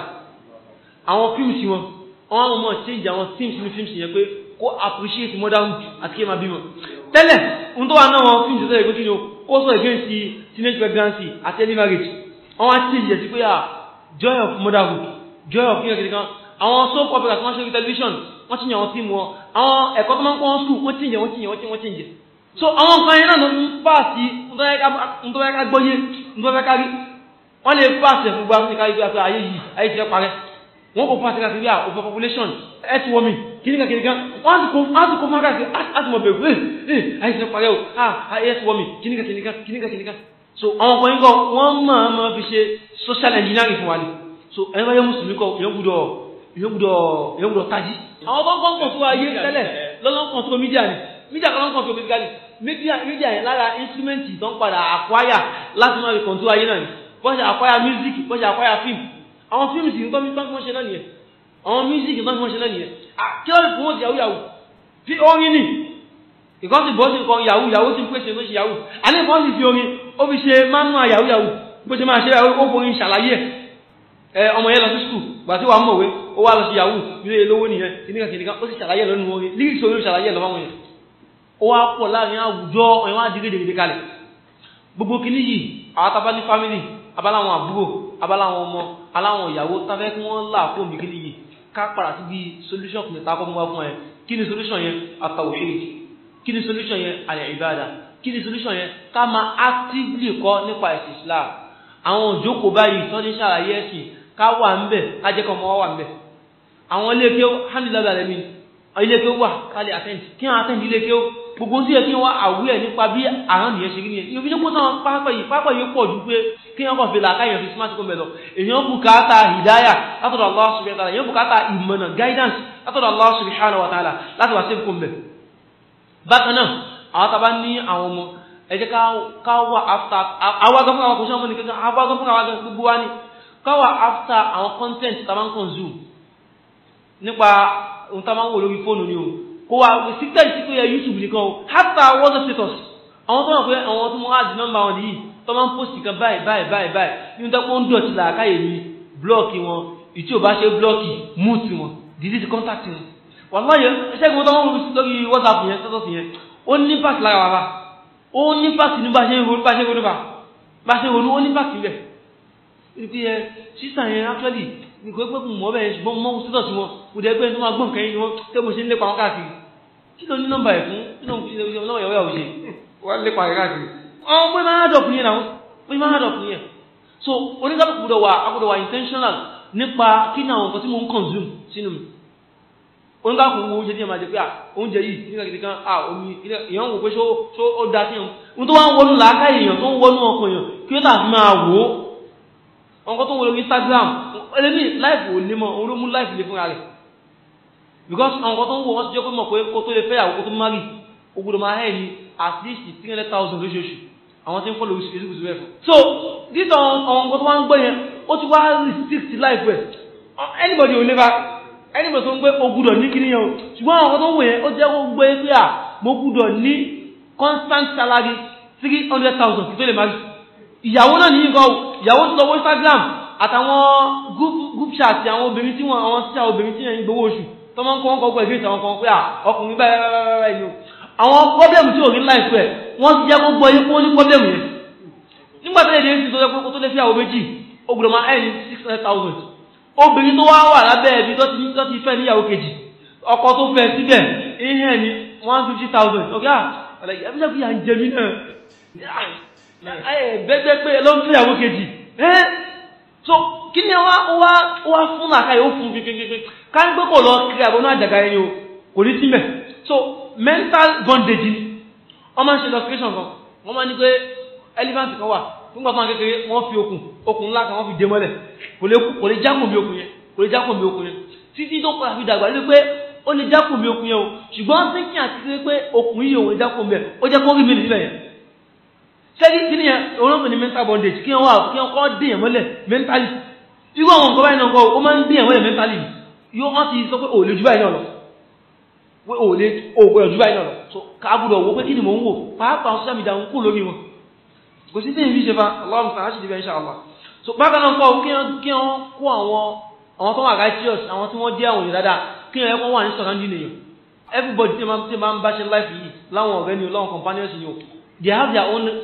S1: àwọn films wọn wọ́n mọ̀ tí ń jẹ àwọn themes ní films yẹn pé kó appreciate motherhood àti kí ẹ máa bímọ tẹ́lẹ̀ ń tó wà náà wọn films tẹ́lẹ̀ pé kí ni ó sọ against teenage pregnancy àti early marriage wọ́n wá tí ń jẹ sí pé joy of motherhood joy of kíyàn kìdìkan àwọn soap opera tí wọ́n ṣe orí television wọ́n ti ń jẹ àwọn fíìmù wọn àwọn ẹ̀kọ́ tó máa ń kọ́ wọn school wọ́n ti ń jẹ so àwọn nǹkan yẹn náà ló ń pàṣí ntọ́fẹ́ gbọ́yé ntọ́fẹ́ kárí wọ́n lè pàṣẹ fún gbà ní kárí pé ayé yìí ayé ti fẹ́ parẹ́ wọ́n kò pàṣẹ kárí overpopulation earth warming kìnnìkan wọ́n á ti kó fún kárí àti mọ̀ bẹ̀rù ayé ti fẹ́ parẹ́ o earth warming kìnnìkan so àwọn ọkọ̀ yìí kọ́ wọ́n máa fi ṣe social engineering fún wa ni so ẹni bá yẹ mùsùlùmí kọ́ ìyẹn gbúdọ̀ tají àwọn tó ń kọ́ tó ayé tẹ́lẹ̀ lọ́lọ́kàn tó mídíà ni mídíà kan lọ́kàn tó basically mídíà yẹn lára instrument tó ń padà acquire láti máa fi control ayé náà ni bọ́n ṣe acquire music bọ́n ṣe acquire film àwọn films yìí tó ń fi wọ́n ṣe náà nìyẹn àwọn music tó ń fi wọ́n ṣe náà nìyẹn kí wọ́n fi wọ́n ti yahoo fi orin ni ìkọ́sì bọ́sì kan yahoo ti ń pèsè ló ṣe yahoo àní ìkọ́sì fi orin ó fi ṣe manual yahoo bó ṣe máa ṣe ó forin ṣàlàyé ọmọ yẹn lọ sí school gbà tí wàá mọ̀wé ó wá lọ sí yahoo ilé lówó nìyẹn kìnnìkan ó sì ṣàlàyé lọ́nu orin lyrics orin ṣàlàyé lọ́wọ́ wọn yẹn ó wá pọ̀ láàrin àwùjọ ọ̀yàn wá dìgédègédé kalẹ̀ gbogbo kìíní yìí àwọn tàbá ní family abáláwọn àbúrò abáláwọn ọmọ aláwọn ìyàwó tàbẹ́ kí wọ́n là fún mi kìíní yìí ká padà sí bí solution kìíní takọ́ mú wá fún ẹ kí ni solution yẹn at-tawhid kí ni solution yẹn al-ibada kí ni solution yẹn ká máa actively kọ́ nípa ẹ̀sìn Islam àwọn òjókòó báyìí tọ́jú ṣàlàyé ẹ̀sìn ká wà ń bẹ̀ ká jẹ́ kọ́ mọ́ wà ń bẹ̀ àwọn ilé kéw alhamdulillah alamin ilé kéw wà ká lè attend kí wọ́n attend ilé kéw gbogbo tí ẹ kí wọ́n àwúrẹ̀ nípa bí àrán nìyẹn ṣe rí nìyẹn ìyẹn fi ṣe kó sáwọn pápá yìí pọ̀ ju pé kí wọ́n kàn fi làákà èèyàn fi smart kó mẹ́lọ èèyàn bùkátà hidaya látọ̀dọ̀ Allah subhanahu wa ta'ala èèyàn bùkátà ìmọ̀nà guidance látọ̀dọ̀ Allah subhanahu wa ta'ala láti wà sí kó mẹ́. bákan náà àwọn tàbá ní àwọn ọmọ ẹ jẹ́ ká wà after àwọn agan fún àwọn kò sọ́mọ́ nìkan àwọn agan fún àwọn agan gbogbo wa ni ká wà after àwọn content tá máa ń consume nípa ohun tá máa ń wò lórí fóònù ni o kó wa restricted sí pé YouTube nìkan o hata WhatsApp status àwọn tó wọ́n pé àwọn tó mọ́ àdì nọ́mbà wọn yìí tó máa ń post nǹkan báyìí ní tó pọ́ ń dọ̀tí làákàyè mi blọ́ọ̀kì wọn ìtí ò bá ṣe blọ́ọ̀kì mute wọn delete contact wọn wàláyé ṣẹ́gun tó wọ́n lórí WhatsApp yẹn status yẹn ó ní pàṣẹ lára wa ó ní pàṣẹ ní bá ṣe ronú ó ní pàṣẹ rẹ̀ ibi sísà yẹn actually
S2: pé kún mọ́ bẹ́ẹ̀ ṣùgbọ́n mọ́ sídọ̀ tí wọn kò dẹ̀ pé tó máa gbọ́n kẹ́yìn ni wọ́n tẹ́ mo ṣe ń lépa wọn káàkiri kí ló ní nọ́mbà ẹ̀ fún nínú ìyàwó ìyàwó ṣe wọ́n lépa rẹ̀ káàkiri àwọn pé máa dọ̀ fún yẹn náà pé máa dọ̀ fún yẹn so oníkàlùkù gbọ́dọ̀ wà intentional nípa kí ní àwọn nǹkan tí mo ń consume sínú mi oníkàlùkù wo oúnjẹ tí ẹ máa jẹ pé oúnjẹ yìí nígbà kìí kan omi èèyàn wò pé ṣó ó da sí ohun tó wá ń wọnú làákà èèyàn tó ń wọnú ọkàn èèyàn kí ó tà fi máa wò ó nǹkan tó ń wọlé Instagram ẹlẹ́mì láìpù ò lè mọ òun ló mú láìpù lè fúnra rẹ̀ because àwọn nǹkan tó ń wò wọ́n ti jẹ́ pé mọ̀ pé kó tó lè fẹ́ àwọn kó tó má rí ó gbọ́dọ̀ máa hẹ́ ní at least 300,000 lóṣooṣù àwọn tí ń fọ́lọ̀ Facebook rẹ̀ fún. so dídọ̀ àwọn nǹkan tó wá ń gbọ́ yẹn ó ti wá restrict life rẹ̀ anybody ò lè bá anybody tó ń gbé ó gbọ́dọ̀ ní kíní yẹn o ṣùgbọ́n àwọn nǹkan tó ń wò yẹn ó jẹ́ kó gbé pé mo gbọ́dọ̀ ní constant salary 300,000 kí tó lè má rí ìyàwó náà ní nǹkan ìyàwó tó lọ́wọ́ Instagram àtàwọn group chat àwọn obìnrin tí àwọn sí àwọn obìnrin tí yẹn ń gbowó oṣù tó máa ń kọ́ wọn kọ́ pẹ̀lú ìgbésẹ̀ àwọn kan pé ọkùnrin báyìí ni o àwọn pọ́blẹ́mù tí ò ní láìpẹ́ wọ́n ti jẹ́ kó gbọ́ yé kó ní pọ́blẹ́mù yẹn nígbà tó lè dé sí tó jẹ́ pé kó tó lè fi àwọn méjì ó gbọ́dọ̀ máa ẹ̀yìn 600,000 obìnrin tó wá wà lábẹ́ ẹbí tó ti fẹ́ níyàwó kejì ọkọ tó fẹ́ síbẹ̀ ìhẹ́ ni 150,000 ọ̀gá ẹ̀bíṣẹ́ fi à ń jẹ mí náà bẹ́gbẹ́ pé ló ń fi ìyàwó kejì so kí ni wá fún àkáyé ó fún kékeré ká ń gbé kò lọ kiri àbọnú àjàgà ẹni o kò ní símẹ̀ so mental bondage ni wọ́n máa ń ṣe illustration kan wọ́n máa ní pé elephant kan wà fún gbàtàn kékeré wọ́n fi okùn ńlá kan wọ́n fi dé mọ́lẹ̀ kò lè jákùn bí okùn yẹn títí tó padà fi dàgbà lé pé ó lè jákùn bí okùn yẹn o ṣùgbọ́n sí kí àti pé okùn yìí òun lè jákùn bẹ́ẹ̀ ó jẹ́ kó rí mi nílẹ̀ yẹn sẹ́ni kí ni olóògùn ní mental bondage kí wọ́n kọ́ dèèyàn mọ́lẹ̀ mentally irú àwọn nǹkan báyìí náà kọ́ ó máa ń dèèyàn mọ́lẹ̀ mentally yóò wọ́n ti sọ pé ò lè jù báyìí náà lọ pé ò gbọ́dọ̀ jù báyìí náà lọ so káàbùdọ̀ wo pé kí ni mò ń wò pàápàá social media ń kú lórí wọn kò sí tẹ́yìn bí ṣe fa Allahu ta'ala ṣe dìbẹ̀ inshallah so bákan náà kọ́ kí wọ́n kó àwọn tó wà righteous àwọn tí wọ́n jẹ́ àwọn èèyàn dáadáa kí wọ́n wà ní surrounding nìyẹn everybody tí máa ń bá ṣe life yìí láwọn ọ̀rẹ́ ni láwọn companions ni o they have their own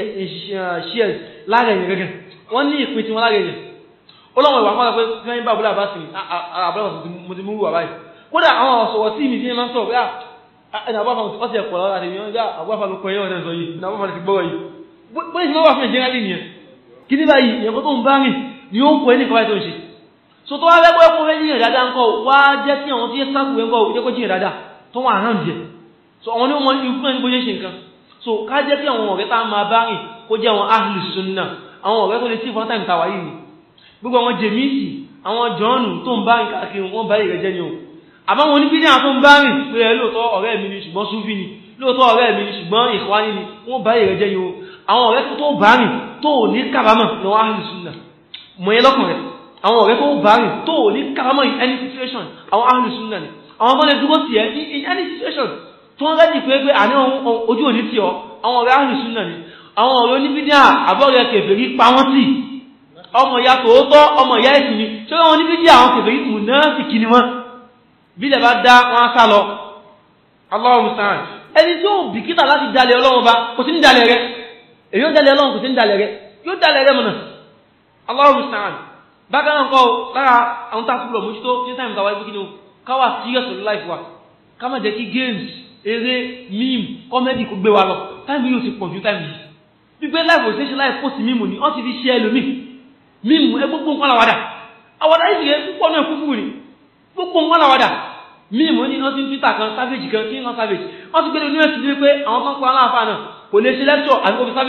S2: shares lára ẹ̀yìn gẹ́gẹ́ wọ́n ní ìpín tí wọ́n lára ẹ̀yìn ó lọ́wọ́ ìwà pàtàkì pé kí wọ́n bá búlá bá sí àbúrò mo ti mú wà báyìí kódà àwọn ọ̀sọ̀wọ̀ tí mi ti máa ń sọ̀rọ̀ pé ẹ̀nà àbúrò fún ọ̀sẹ̀ ẹ̀kọ́ lọ́wọ́ àti ìyọ́n gbá àbúrò fún ọkọ̀ ẹ̀yọ́ ọ̀dẹ̀ sọ yìí ẹ̀nà àbúrò ti gbọ́rọ̀ yìí bó ṣe lọ́wọ́ fún ẹ̀jẹ̀ rálì nìyẹn kí ní báyìí ìyẹ̀kọ́ tó ń bá rìn ni ó ń kọ́ ẹni kọ́ tó ń ṣe so tó wá lẹ́gbọ́ ẹkùn fẹ́ jìyàn dáadáa ń kọ́ wá jẹ́ sí àwọn tí yẹ sáàkù ẹ̀ ń kọ́ jẹ́ kó jìyàn dáadáa tó wà hàn jẹ́ so àwọn ní wọ́n ní ikú ẹni bó ṣe nǹkan so ká jẹ́ kí àwọn ọ̀rẹ́ tá máa bá rìn kó jẹ́ àwọn ahlu sunna àwọn ọ̀rẹ́ tó lè sí fọ́ntàmì tàwà yìí ni gbogbo àwọn jẹ̀míìsì àwọn jọ́ọ̀nù tó ń bá rìn káàkiri wọ́n bá ìrẹ́ jẹ́ ni o àmọ́ wọn ní bí ní àwọn tó ń bá rìn pé lóòótọ́ ọ̀rẹ́ mi ni ṣùgbọ́n súfì ni lóòótọ́ ọ̀rẹ́ mi ni ṣùgbọ́n ìkwáni ni wọ́n bá ìrẹ́ jẹ́ ni o àwọn ọ̀rẹ́ tó bá rìn tó ní kábàámọ̀ lọ ahlu sunna mọ̀ yẹn lọ́kàn rẹ̀ àwọn ọ̀rẹ́ tó bá rìn tó ní kábàámọ̀ in any situation àwọn ahlu sunna ni àwọn tó lè dúró sí ẹ in any situation tó ń rẹ́jì pé àní ojú òní tí ọ àwọn ọ̀rẹ́ ahlu sunna ni àwọn ọ̀rẹ́ oníbídíà àbọ̀rẹ́ kèfèrí pa wọ́n tì ọmọ ìyá tòótọ́ ọmọ ìyá ẹ̀sìn ni ṣé wọ́n oníbídíà àwọn kèfèrí mùnáfìkì ni wọ́n bí lẹ bá dá wọn sá lọ Allahu musta'an ẹni tí ó bìkítà láti dalẹ̀ Ọlọ́run bá kò sí ní dalẹ̀ rẹ èyí ó dalẹ̀ Ọlọ́run kò sí ní dalẹ̀ rẹ yóò dalẹ̀ rẹ mọ̀nà Allahu musta'an bákan náà kọ́ lára àwọn tásùlọ̀ mójútó ní táìmù tàwa ibú kí ni káwà serious with life wa ká má jẹ́ kí games eré meme comedy kò gbé wa lọ táìmù yóò ti pọ̀ ju táìmù yìí gbígbé life ò ṣeéṣe life post mímu ni wọ́n ti fi ṣe ẹlòmíì mímu ẹ gbogbo nǹkan làwàdà àwàdà yìí ṣe púpọ̀ náà kúkú ni gbogbo nǹkan làwàdà mímu ní wọ́n ti ń twitter kan savage kan kí wọ́n savage wọ́n ti gbé ní university ní pé àwọn kan pa aláàfáà náà kò lè ṣe lecture àti kò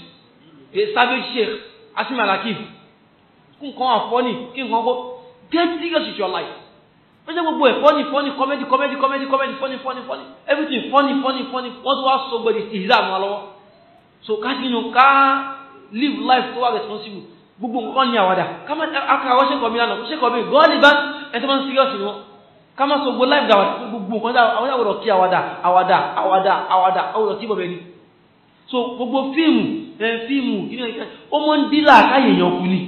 S2: fi savage sheikh asim alakif kí nǹkan wà funny kí nǹkan kó get serious with your life wọ́n ṣe gbogbo ẹ̀ funny comedy everything funny wọ́n ti wá sọ gbọ́dọ̀ ìhìzà àwọn lọ́wọ́ so ká sínú ká live life tó wà responsible gbogbo nǹkan ní àwàdà ká má akàwọ́ ṣe kọ̀ mí lánàá ṣe kọ̀ mí gọ́ọ̀lì bá ẹ̀ tó máa ń serious ni wọ́n ká má sọ gbogbo life dáwàdà gbogbo nǹkan àwọn àwòrán kí àwàdà àwòrán tí bọ̀bẹ̀ ni so gbogbo fíìmù kí ni ó mọ́ ń dílà káyè èèyàn kú ni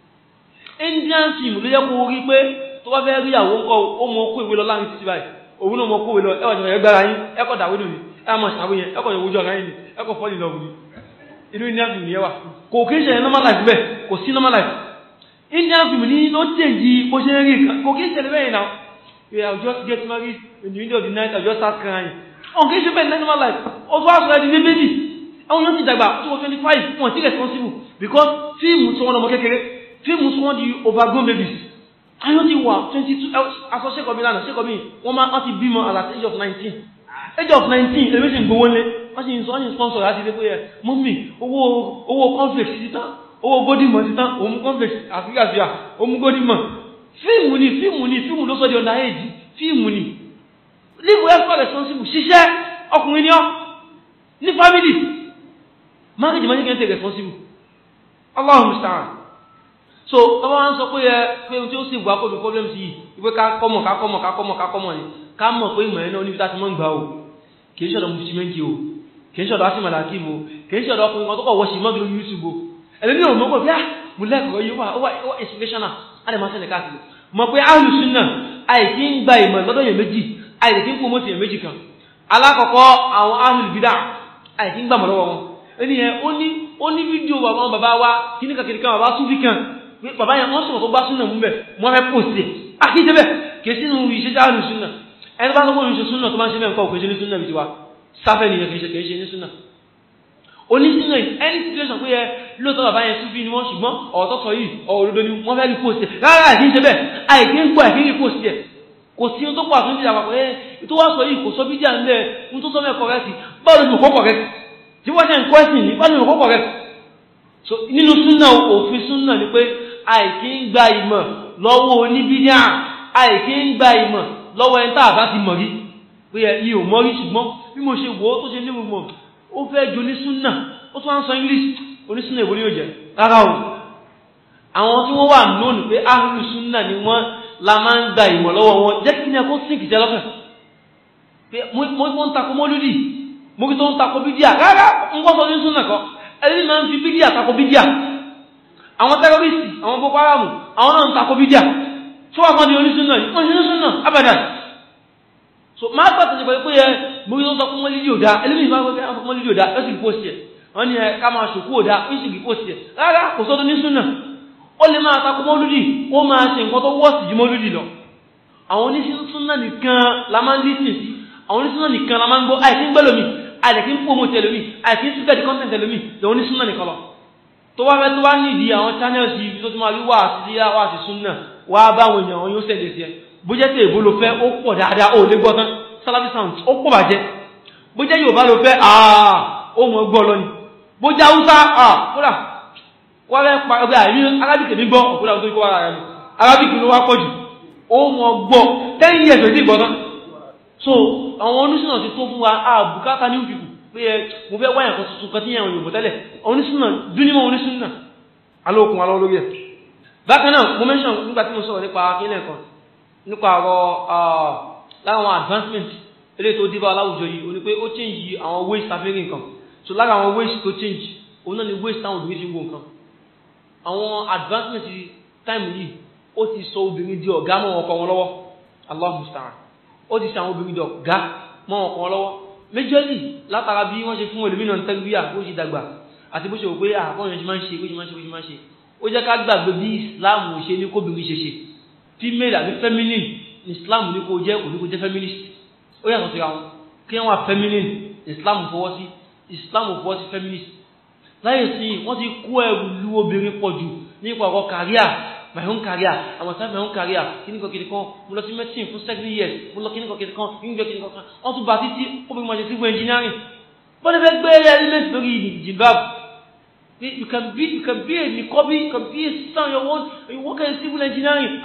S2: Indian film ló yẹ kó rí pé tó bá fẹ́ rí àwọn nǹkan ó mọ kó ìwé lọ láàrin títí báyìí òun náà mọ kó ìwé lọ ẹwà ìjọba ẹgbẹ́ra yín ẹkọ̀ dàwé nù ní ẹmọ ṣàwé yẹn ẹkọ̀ yẹn wójú ọ̀gá yín ni ẹkọ̀ fọ́lì lọ ní inú Indian film yẹn wà kò kí ń ṣe normal life bẹ́ẹ̀ kò sí normal life Indian film ní ló change bó ṣe rí kan kò kí ṣẹlẹ̀ bẹ́ẹ̀ náà. Yeah, I'll just get married in the middle of the night, I'll just start crying. On kì í ṣe bẹ́ẹ̀ normal life. Ó tún wá sọ ẹni ní baby. Àwọn yóò ti dàgbà tó wọ 25 wọn ti responsible because fíìmù tí wọ́n lọ́mọ kékeré fíìmù tí wọ́n di overgrown babies. Àwọn ti wà 22 aṣọ ṣẹ́kọ̀ọ́ mi lánàá ṣẹ́kọ̀ọ́ mi wọ́n ti bímọ at the age of 19. Age of 19 èmi sì ń gbowó lé wọ́n sì ń sponsor láti ilé pé yẹ mọ́mí owó conflict ti tán owó gódìmọ̀ ti tán òun conflict àfíkàfíà òun gódìmọ̀. Fíìmù ló sọ di underage fíìmù ni. Live well responsible ṣiṣẹ́ ọkùnrin ni ọ́ ní family. Marriage man can take responsible. Allahu musta'an. So, ọba ń sọ pé ohun tí ó sì wà kó bí problems yìí, ìwé ká kọ́mọ̀ ni. Ká mọ̀ pé ìmọ̀ ẹ̀nà oníbi tá ti mọ́ ń gbà o. Kìí ṣọ̀dọ̀ mùsùlùmí o. Kìí ṣọ̀dọ̀ asìmọ̀láàkì o. Kìí ṣọ̀dọ̀ ọkùnrin kan tó kọ̀ wọ́ṣì mọ́gbìn lórí YouTube o. Ẹlẹ́ni ò mọ́kọ̀ bí mo lẹ́kọ̀ọ́ yìí wà inspirational. A lè máa ṣẹlẹ̀ káàkiri. Mọ̀ pé Ahlus Sunnah àìkí ń gba ìmọ̀ lọ́dọ̀ yẹn méjì, àìkí ń promote yẹn méjì kan. Alákọ̀ọ́kọ́ àwọn Ahlul Bid'ah àìkí ń gbà mọ̀ lọ́wọ́ wọn. Ẹniyẹn ó ní fídíò àwọn bàbá wa kíníkà bàbá súnfì kan bàbá yẹn wọ́n sọ̀rọ̀ tó bá súnà mú bẹ̀ wọ́n fẹ́ pòsì àkíjẹ́ bẹ̀ kìí sínú ìṣẹ́jà àlù súnà ẹni bá sọ́kọ́ ìṣẹ́ súnà tó máa ń ṣe mẹ́ǹkọ́ òkèṣe ní súnà bìí wa sáfẹ́ nìyẹn kìí ṣe ní súnà onísúnà any situation pé lóòótọ́ bàbá yẹn súnfì ni wọ́n ṣùgbọ́n ọ̀tọ́tọ̀ yìí ọ̀rọ̀dọ́ ni wọ́n fẹ́ rí pòsì rárá àkíjẹ́ bẹ̀ àìkí ń gbọ́ àìkí rí pòsì ẹ̀ kò sí ohun tó pọ̀ àtúntì àpapọ̀ tó wá sọ yìí kò sọ bíjà ń lẹ̀ ń tó sọ mẹ́kọ̀ọ́ rẹ̀ sí báwo ni kò kọ̀ rẹ̀ tí wọ́n ṣe ń kọ́ ẹ̀sìn ní báwo ni kò kọ̀ rẹ̀ so nínú súnà òfin súnà ni pé àìkí ń gba ìmọ̀ lọ́wọ́ oníbídíà àìkí ń gba ìmọ̀ lọ́wọ́ ẹni tàbá ti mọ̀ rí pé yìí ò mọ̀ rí ṣùgbọ́n bí mo ṣe wò ó tó ṣe ní mọ̀ ó fẹ́ jọ ní súnà ó tún wá ń sọ English onísúnà ìbò ní yóò jẹ́ rárá o àwọn tí wọ́n wà lónìí pé áhùlù súnà ni wọ́n la máa ń gba ìmọ̀ lọ́wọ́ wọn jẹ́ kí ni ẹkọ́ sínkì jẹ́ lọ́kàn pé mo ń takò mọ́lúdì mo kí tó ń takò bídíà rárá ń gbọ́ sọ ní súnà kan ẹni máa ń fi bídíà takò bídíà àwọn tẹ́rọrìsì àwọn Boko Haram àwọn náà ń takò bídíà tí wọ́n kọ́ ní onísúnà ní onísúnà abadan so máa pàtàkì pẹ̀lú pé mo kí tó ń takò mọ́lúdì òdá ẹlẹ́mìí máa gbé àwọn mọ́lúdì òdá ó sì rí pósì ẹ̀ wọ́n ní ká máa ṣòkú òdá ó sì rí pósì ẹ̀ rárá kò sọ́dọ̀ ní súnà ó lè máa takò mọ́lúdì ó máa ṣe nǹkan tó wọ́ọ̀sì ju mọ́lúdì lọ àwọn onísúnà nìkan la máa ń lísìn sí àwọn onísúnà nìkan la máa ń gbọ́ àìsí ń gbẹ́lómi àìsí ń pòmò tẹ̀lómi àìsí ń spread content tẹ̀lómi lọ onísúnà nìkan lọ tó wá fẹ́ tó wá nídìí àwọn channels yìí tó ti máa rí wà sí súnà wá báwọn èèyàn wọn yóò sẹ̀lẹ̀ sí ẹ bó jẹ́ tí èbó ló fẹ́ ó pọ̀ dáadáa ó lé gbọ́ tán Salafi sound ó pọ̀ bàjẹ́ bó jẹ́ Yorùbá ló fẹ́ ó mọ̀ gbọ́ lọ ni bó jẹ́ Haúsá kódà wọ́n fẹ́ pa ẹgbẹ́ àìrí Arabic mi gbọ́ òkúta tó kó wára rẹ̀ Arabic ló wá pọ̀ jù ó mọ̀ gbọ́ 10 years ò tí gbọ́ tán so àwọn oníṣúná ti tó fún wa bùkátà new people pé mo fẹ́ wáyàn kan tuntun kan tí yẹn òyìnbó tẹ́lẹ̀ oníṣúná dúnímọ̀ oníṣúná alókun alọ́ lórí ẹ̀ bákan náà mo mention nígbà tí mo sọ̀rọ̀ nípa kílẹ̀ kan nípa ọ̀rọ̀ láwọn advancement eléyìí tó dìbò aláwùjọ yìí ó ní pé ó change àwọn ways tàfẹ́rẹ́ nǹkan so lára àwọn ways tó change òun náà ni ways táwọn obìnrin fi ń wo nǹkan àwọn advancement time yìí ó ti sọ obìnrin di ọ̀gá mọ́ ọkọ wọn lọ́wọ́ Allahu musta'an ó ti sọ àwọn obìnrin di ọ̀gá mọ́ ọkọ wọn lọ́wọ́ méjèèjì látara bí wọ́n ṣe fún ẹlòmínà tẹ́gbíyà bó ṣe dàgbà àti bó ṣe wò pé àkọ́yàn ṣe máa ń ṣe bó ṣe máa ń ṣe ó jẹ́ ká gbàgbé bí Islam ṣe ní kóbìnrin ṣe ṣe female àbí feminine Islam ní kó jẹ́ òní kó jẹ́ feminist ó yàtọ̀ sí àwọn kí wọ́n wà feminine Islam fọwọ́ sí feminist láyé sí wọ́n ti kó ẹrù lu obìnrin pọ̀ jù nípa ọkọ̀ career my own career àwọn sáà my own career kíníkan mo lọ sí medicine fún 7 years mo lọ kíníkan wọ́n tún bá títí obìnrin máa ṣe civil engineering wọ́n lè fẹ́ gbé element lórí jilbab you can be a nikobi you can be a sister on your own and you work in civil engineering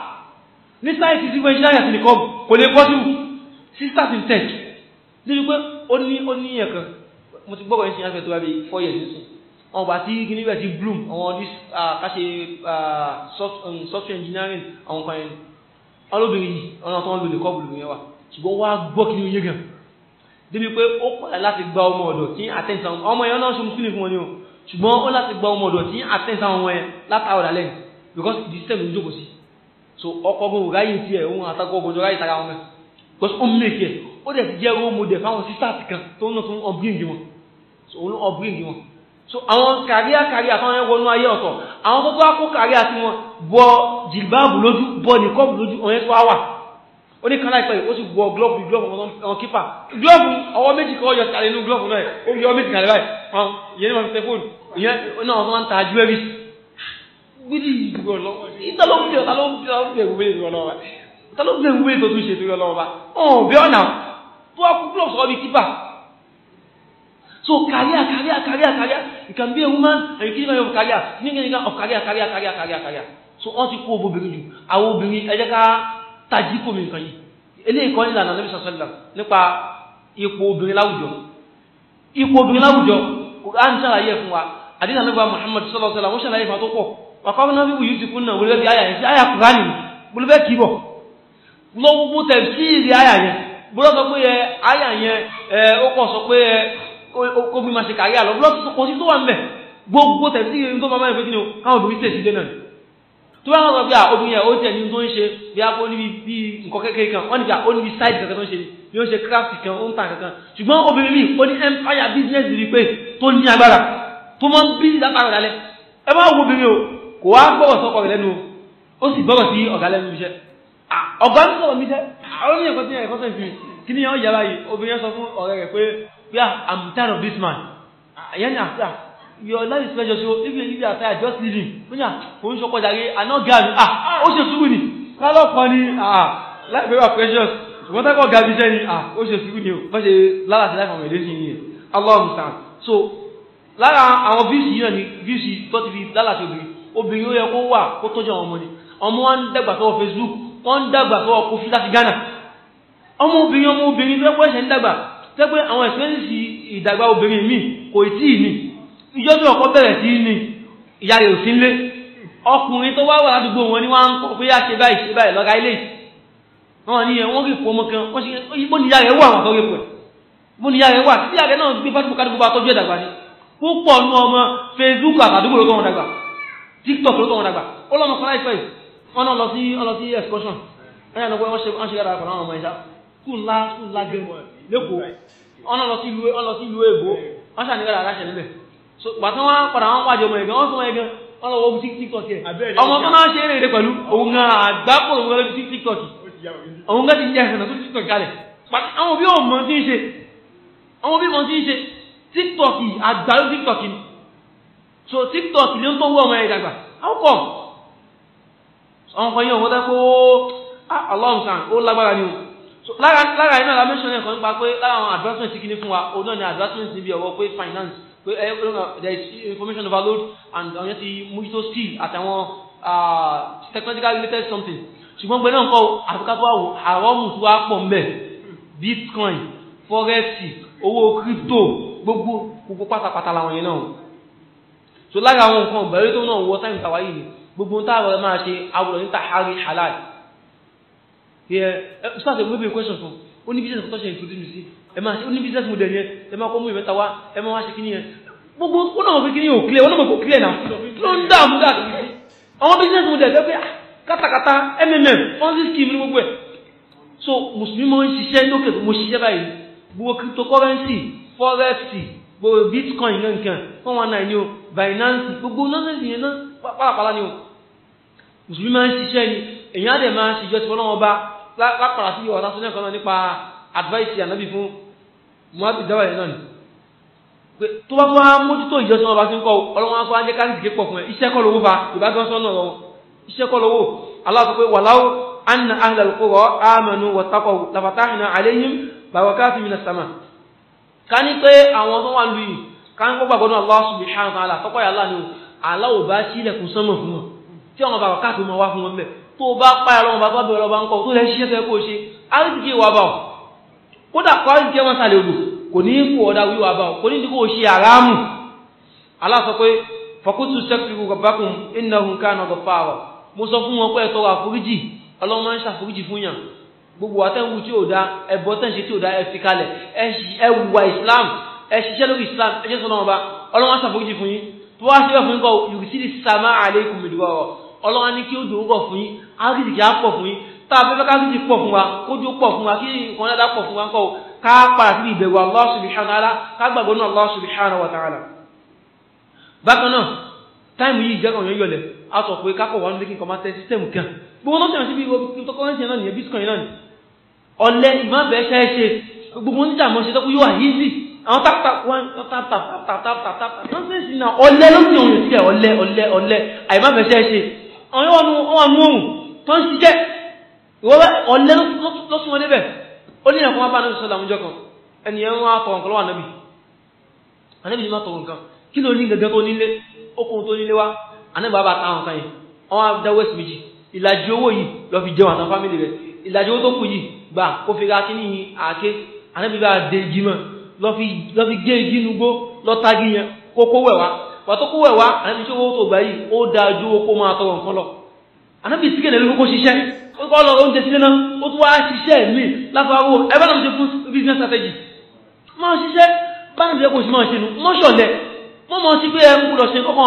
S2: ní sáyẹ̀nsì civil engineering àti nikob kò lè possible sisters in tech níbi pé ó ní ẹ̀kan mo ti gbọ́gbọ́ ìṣẹ́ àfẹ́ tó wá bí 4 years nísìn àwọn bá tí kí níbẹ̀ ti bloom àwọn káṣe software engineering àwọn kan ẹni olóbìnrin yìí ọ̀nà tó ń lò lè kọ́ bùlù yẹn wà ṣùgbọ́n wá gbọ́ kí ní oyé gan débi pé ó pàdà láti gba ọmọ ọ̀dọ̀ tí àtẹ́ǹsà ọmọ yẹn náà ṣe mú fún wọn ni o ṣùgbọ́n ó láti gba ọmọ ọ̀dọ̀ tí àtẹ́ǹsà wọn yẹn látàwọ̀dà lẹ́yìn because the system ló jókòó sí so ọkọ̀ ogun ráyè tí ẹ̀ ohun àtàkọ̀ ogun ráyè tara wọn mẹ́ because ó mẹ́kẹ̀ ó dẹ̀ ti jẹ́ role model fáwọn sisters kan tó ń náà tó ń upbring wọn so òun upbring wọn so àwọn kàríà àtàwọn ẹwọ ní ayé ọ̀tọ̀ àwọn tó tó kó kàríà tí wọ́n bọ jìlbáàbù lójú bọ nìkọ́bù lójú ọ̀yẹ́ tó wà ó ní kan láìpẹ́ ó sì wọ glove ọmọ kípà glove ọwọ́ méjì kọ́ yọ sàlẹ̀ inú glove náà ó yọ méjì kàlẹ̀ báyìí ìyẹn ní wọn fi tẹfóònù ìyẹn náà wọn máa ń ta jewelry gbídì ìdúgbò lọ́wọ́ ìtàlóbìnrin tó tún ṣe tó lọ́wọ́ bá ọ̀n bí ọ̀nà tó wá kú glove sọ́ọ́ bí kípà. So career. You can be a woman and you can have career. Of career. So on ti kó obìnrin jù. Àwọn obìnrin ẹ jẹ́ ká tají kò mi nǹkan yìí. Eléyìí kan nílànà Nabi sallallahu alaihi wasallam nípa ipò obìnrin láwùjọ. Ipò obìnrin láwùjọ, Quran ṣàlàyé fún wa. Hadith Nabi Muhammad sallallahu alaihi wasallam wọ́n ṣàlàyé fún wa tó pọ̀. Wa qawna nabi yutikuna wọlé bí àyà yẹn sí àyà Quran ni. Wọlé bẹ́ẹ̀ kì í bọ̀. Lọ́wọ́ bó tafsiri àyà yẹn. Bó sọ pé àyà yẹn ó kọ̀ sọ pé kó bí máa ṣe kàrí àlọ́ blọ́ọ̀kì kò sí tó wà ń bẹ̀ gbogbo tẹ̀sí ìrìn tó máa ń fẹ́ kí ni o káwọn obìnrin tẹ̀sí ilé náà tó bá wọn sọ pé obìnrin yẹn ó tẹ̀ ní tó ń ṣe bí a kó níbi bí nǹkan kékeré kan wọ́n níbi ó níbi side kankan tó ń ṣe bí ó ń ṣe craft kan ó ń tà kankan ṣùgbọ́n obìnrin mi ó ní empire business rí pé tó ní agbára tó máa ń bí látara dalẹ̀ ẹ bá wo obìnrin o kò wá gbọ́rọ̀ sọ́kọ rẹ̀ lẹ́nu ó sì gbọ́rọ̀ sí ọ̀gá lẹ́nu iṣẹ́ ọ̀gá mi sọ̀rọ̀ mi jẹ́ àwọn ènìyàn kan tó ń fi kí ni yẹn ó yára yìí obìnrin sọ fún ọ̀rẹ́ rẹ̀ pé yeah, I'm tired of this man. Your life is precious. So if you are tired, just leave him. I not got it. Ó ṣe sùúrù ni. Kálọ̀ kan ni. Life very precious. Wọ́n tẹ́kọ̀ọ́ gàbí jẹ́ ni. Ó ṣe sùúrù ni o. Bá ṣe lára sí life ọmọ èdè sí yìí. Allah understand. So lára àwọn views yìí náà ni views tó ti fi lára sí obìnrin ó yẹ kó wà kó tọ́jú àwọn ọmọ ni. Ọmọ wa ń dàgbà sọ́wọ́ Facebook. Wọ́n ń dàgbà sọ́wọ́ Kofi láti Ghana. Ọmọ obìnrin tó ẹ̀kọ́ ẹ̀ṣẹ̀ ń dàgbà. Tẹ́gbẹ́ àwọn ẹ̀sìpẹ́sì ìdàgbà obìnrin mi kò tí ì ní ìjọ́ tí ọkọ bẹ̀rẹ̀ sí ní ìyá rẹ̀ ò sí nlé ọkùnrin tó wá wà ládùúgbò wọn ni wọ́n ń kọ́ pé yá ṣe báyìí lọ́ga ilé wọn ni wọ́n rí fọmọ kan bó ni ìyá rẹ̀ wà wọn tó rí pẹ̀ bó ni ìyá rẹ̀ wà tí ìyá rẹ̀ náà gbé fásitì kádùúgbò bá tọ́jú ẹ̀dàgbà ni púpọ̀ nú ọmọ Facebook àtàdúgbò ló tọ́ wọn dàgbà TikTok ló tọ́ wọn dàgbà ó lọ́mọ kan láìpẹ́ wọn náà lọ sí excursion ẹ̀yà lọ́gbọ́n wọ́n ṣe yàrá pẹ̀lú àwọn ọmọ ìṣá kúńlá gẹ́gẹ́ lẹ́kọ̀ọ́ ọ̀nà lọ sí ìlú èbó wọ́n ṣàníkàrà aláṣẹ níbẹ̀ so pàtàkì wọ́n padà wọ́n wájọ ọmọ ẹ̀gán wọ́n sọ ẹ̀gán wọ́n lọ wọ́n TikTok ẹ̀ ọmọ tó náà ṣe é rèé pẹ̀lú òun gan àgbápò òun lórí TikTok òun gan ti jẹ́ ẹ̀sẹ̀ tó TikTok kalẹ̀ àwọn òbí ọmọ tí ń ṣe TikTok àgbàlú TikTok ni so TikTok ló ń tó wọ́ ọmọ ẹ̀ dàgbà how come àwọn kan yẹn wọ́n dẹ́ kó aláwọ̀sán ó lágbára ni o so lára iná la mention ẹ̀kọ́ nípa pé lára àwọn advancement kí ní fún wa òun náà ni advancement níbi ọ̀wọ́ pé finance pé there is information overload and àwọn yẹn ti mójútó skill àtàwọn technological related something ṣùgbọ́n gbé náà ń kọ́ àfikà tó wà wò àrọ́mù tó wà pọ̀ mbẹ̀ bitcoin forex owó crypto gbogbo pátápátá làwọn yẹn náà so lára àwọn nǹkan bẹ̀rẹ̀ tó náà wọ táìmù tàwa yìí ni gbogbo ń táwọn máa ṣe àwòrán ní tahari halal start a maybe question fún ó ní business tó ṣe introduce mi sí ẹ máa ṣe ó ní business model yẹn ẹ máa kọ́ mú ìmẹ́ta wá ẹ máa wá ṣe kíní yẹn gbogbo ó náà fi kíní yóò clear ó náà kò clear náà ló ń dààmú káàkiri sí àwọn business model ẹ pé kátàkátà mmm ponzi scheme ní gbogbo ẹ̀ so mùsùlùmí máa ń ṣiṣẹ́ lókè tó mo ṣiṣẹ́ báyìí gbogbo cryptocurrency forex gbogbo bitcoin nǹkan 119 ni o Binance gbogbo nọ́ọ̀sì yẹn náà pàlàpàlà ni o mùsùlùmí máa ń ṣiṣẹ́ ni èèyàn á dẹ̀ máa ń ṣìjọ́ tí wọ́n bá lápàrà sí ọ̀tá tó ní ẹ̀kọ́ náà nípa advice ànábì fún Mu'adh dáwà yẹn náà ni pé tó bá wá mójútó ìjọsìn ọba tí ń kọ́ ọlọ́wọ́n á kọ́ á jẹ́ ká nìké pọ̀ fún ẹ iṣẹ́ kọ́ lówó fa ìbágbọ́n sọ́nà ọ̀rọ̀ iṣẹ́ kọ́ lówó Allah sọ pé walau anna ahlal qura amanu wattaqaw lafatahna alayhim barakatin minas sama ká ní pé àwọn tó wà lùyìn ká ń kó gbàgbọ́ náà Allah subhanahu wa ta'ala tọ́pọ̀ yà láàánú Allah ò bá sílẹ̀kùn sánmọ̀ fún wọn tí àwọn bàbá káàkiri máa wá fún wọn bẹ́ẹ̀ tó bá páyà lọ́wọ́ bàbá bẹ̀rẹ̀ ọba ń kọ́ tó lẹ́ ṣiṣẹ́ fẹ́ kó ṣe àríṣìkí ìwà bá ọ̀ kódà kọ́ àríṣìkí ẹwọ́n sàlẹ̀ odò kò ní kó ọ̀dà wíwà bá ọ̀ kò ní kó ṣe àrámù Allah sọ pé faqultu astaghfiru rabbakum innahu kana ghaffara mo sọ fún wọn pé ẹ tọrọ àforíjì Ọlọ́run máa ń ṣàforíjì fún yàn gbogbo àtẹ̀wù tí ò dá ẹbọ tẹ̀sí tí ò dá ẹ fi kalẹ̀ ẹ wùwà Islam ẹ ṣiṣẹ́ lórí Islam ẹ jẹ́ sọ́nà ọba Ọlọ́run máa ń ṣàforíjì fún yín tó wá síbẹ̀ fún yín kọ́ yursilis samaa alaykum midrara Ọlọ́run ní kí ó dòwó pọ̀ fún yín ágìdì kí á pọ̀ fún yín tá a fẹ́fẹ́ kágìdì pọ̀ fún wa kójú pọ̀ fún wa kí nǹkan dáadáa pọ̀ fún wa ńkọ́ ká padà sí ìbẹ̀rù Allah subhanahu wa ta'ala ká gbàgbọ́ náà Allah subhanahu wa ta'ala bákan náà táìmù yìí jẹ́kàn yẹn yọlẹ̀ a sọ pé kákọ̀ wà nílé kí nǹkan máa tẹ́ sísẹ́mù kan gbogbo náà sẹ́yìn sí bí cryptocurrency náà nìyẹn bitcoin náà ni ọ̀lẹ́ ìmáàbẹ̀ ṣe gbogbo oníjà mọ́ ṣe tọ́kú yóò wà easy àwọn tap nonsense náà ọ̀lẹ́ ló fi òun sílẹ̀ ọ̀lẹ́ àìmáàbẹ̀ ṣe àwọn ọ̀nà ohun tó ń ṣiṣẹ́ ìwọ́wẹ́ ọ̀lẹ́ ló súnmọ́ débẹ̀ ó ní ẹ̀kọ́ bá náà sọ́dọ̀ àmújọ kan ẹniyẹn wọ́n á tọrọ nǹkan lọ́wọ́ ànábì ní má tọrọ nǹkan kí ló ní gẹ́gẹ́ tó nílé okùn tó nílé wá ànábì bá táwọn kan yìí wọ́n á dá west méjì ìlàjì owó yìí lọ fi jẹun àtàwọn fámìlì rẹ̀ ìlàjì owó tó kù yìí gbà kó fi ra kí ní àáké ànábì bá dé igi mọ́ lọ fi gé igi nugbó lọ tagi yẹn kó kó wẹ̀ wá pàtó kó wẹ̀ wá ànábì tí owó tó gbà yìí ó dáa ju owó kó máa tọrọ nǹkan lọ ànábì sí kẹ́lẹ̀ ló kó ṣiṣẹ́ ó kọ́ lọ oúnjẹ sílé náà ó tún wá ṣiṣẹ́ mi láfàwọ́ ẹgbẹ́ náà ṣe fún business strategy máa ṣiṣẹ́ báyìí lè kó sí máa ṣe nù mọ́ ṣọ̀lẹ̀ mọ́ mọ́ sí pé ẹ ń gbọ́dọ̀ ṣe kọ́kọ́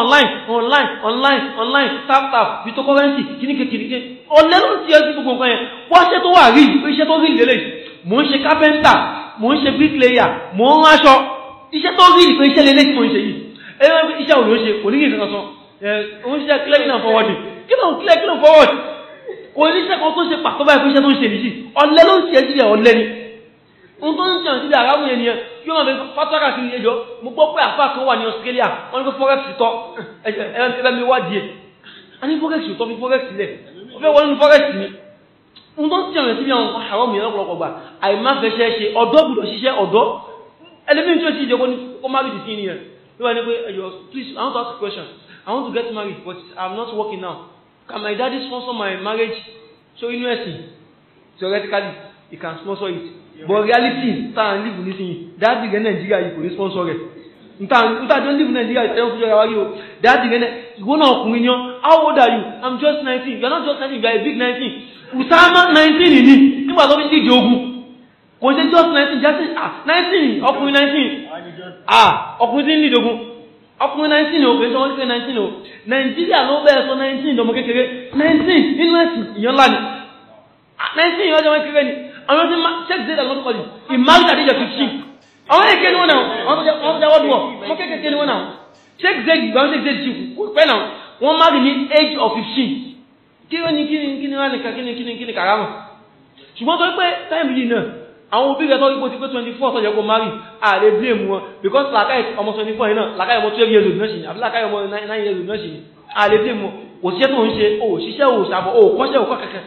S2: online tap cryptocurrency kìnnìkìnnìkì ọ̀lẹ́ ló ń ti ẹjú gbogbo nǹkan yẹn wọ́n ṣe tó wà rí pé iṣẹ́ tó rí lélẹ̀ mò ń ṣe carpenter mò ń ṣe bricklayer mò ń ránṣọ iṣẹ́ tó rí pé iṣẹ́ lélẹ̀ tí mò ń ṣe yìí iṣẹ́ òun ló ṣe kò ní kí nǹkan sọ òun ṣiṣẹ́ clearing and forwarding kí ló ń clear kí ló ń forward oníṣẹ́ kan tó ṣe pàtó báyìí fún iṣẹ́ tó ń ṣe nìyí ọ̀lẹ́ ló ń ṣe ẹjú rẹ̀ ọ̀lẹ́ ni ohun tó ń ṣe sílẹ̀ àráwù yẹn nìyẹn yóò máa bẹ fátọ́kà sí ẹjọ́ mo gbọ́ pé àfáà kan wà ní Australia wọ́n ní pé forex tọ́ ẹgbẹ́ mi wá díẹ̀ a ní forex tọ́ fi forex lẹ̀ ó fẹ́ wọ́n ní forex ni ohun tó ń ṣe sílẹ̀ àwọn àráwù yẹn lọ́pọ̀lọpọ̀ gbà àìmáfẹsẹ̀ ṣe ọ̀dọ́ gbọ́dọ̀ ṣiṣẹ́ ọ̀dọ́ ẹlẹ́mìí tí ó ti jẹ́ kó má rí di sí nìyẹn ló wà ní pé please I want to ask a question I want to get married but I'm not working now can my daddy sponsor my marriage so university theoretically he can sponsor it but reality ta n live nísìnyí daddy gẹ́ Nàìjíríà yìí kò ní sponsor rẹ̀ nta jọ live Nàìjíríà yìí tẹ́wọ́n fúnjọ́ yàwá yìí o daddy gẹ́ ìwọ náà ọkùnrin ni ọ́ how old are you I'm just 19 you are not just 19 you are a big 19 Usama 19 ni nígbà tó fi díje ogun kò ṣe just 19 just 19 ọkùnrin 19 ọkùnrin tí ń lead ogun ọkùnrin 19 o kò ṣe wọ́n ti pé 19 o Nàìjíríà ló bẹ́ẹ̀ sọ 19 lọ́mọ kékeré 19 nínú ẹ̀sìn ìyẹn ńlá ni 19 ìyẹn ọjọ́ wọn kékeré ni àwọn tí check data lọ́dún kọ́lì ìmáàlì àdéjọ 15 àwọn èké ni wọ́n náà wọ́n tó jáwọ́ dùwọ̀ wọ́n kékeré ni wọ́n náà check data ìgbà wọn check data jù kò pẹ́ náà wọ́n máàlì ní age of 15 kí ni wọ́n nìkan kí ni kàrámọ̀ ṣùgbọ́n tó pé time yìí náà àwọn òbí rẹ̀ tó rí pé 24 tó yẹ kó máàlì àlè blame wọn because làkàì ọmọ 24 yìí náà làkàì ọmọ 12 years old náà ṣì ní àbí làkàì ọmọ 9 years old náà ṣì ní àlè blame wọn òṣìṣẹ́ tó ń ṣe òṣìṣẹ́ òṣàbọ̀ òkọ́ṣẹ́ òkọ́ kẹ̀kẹ́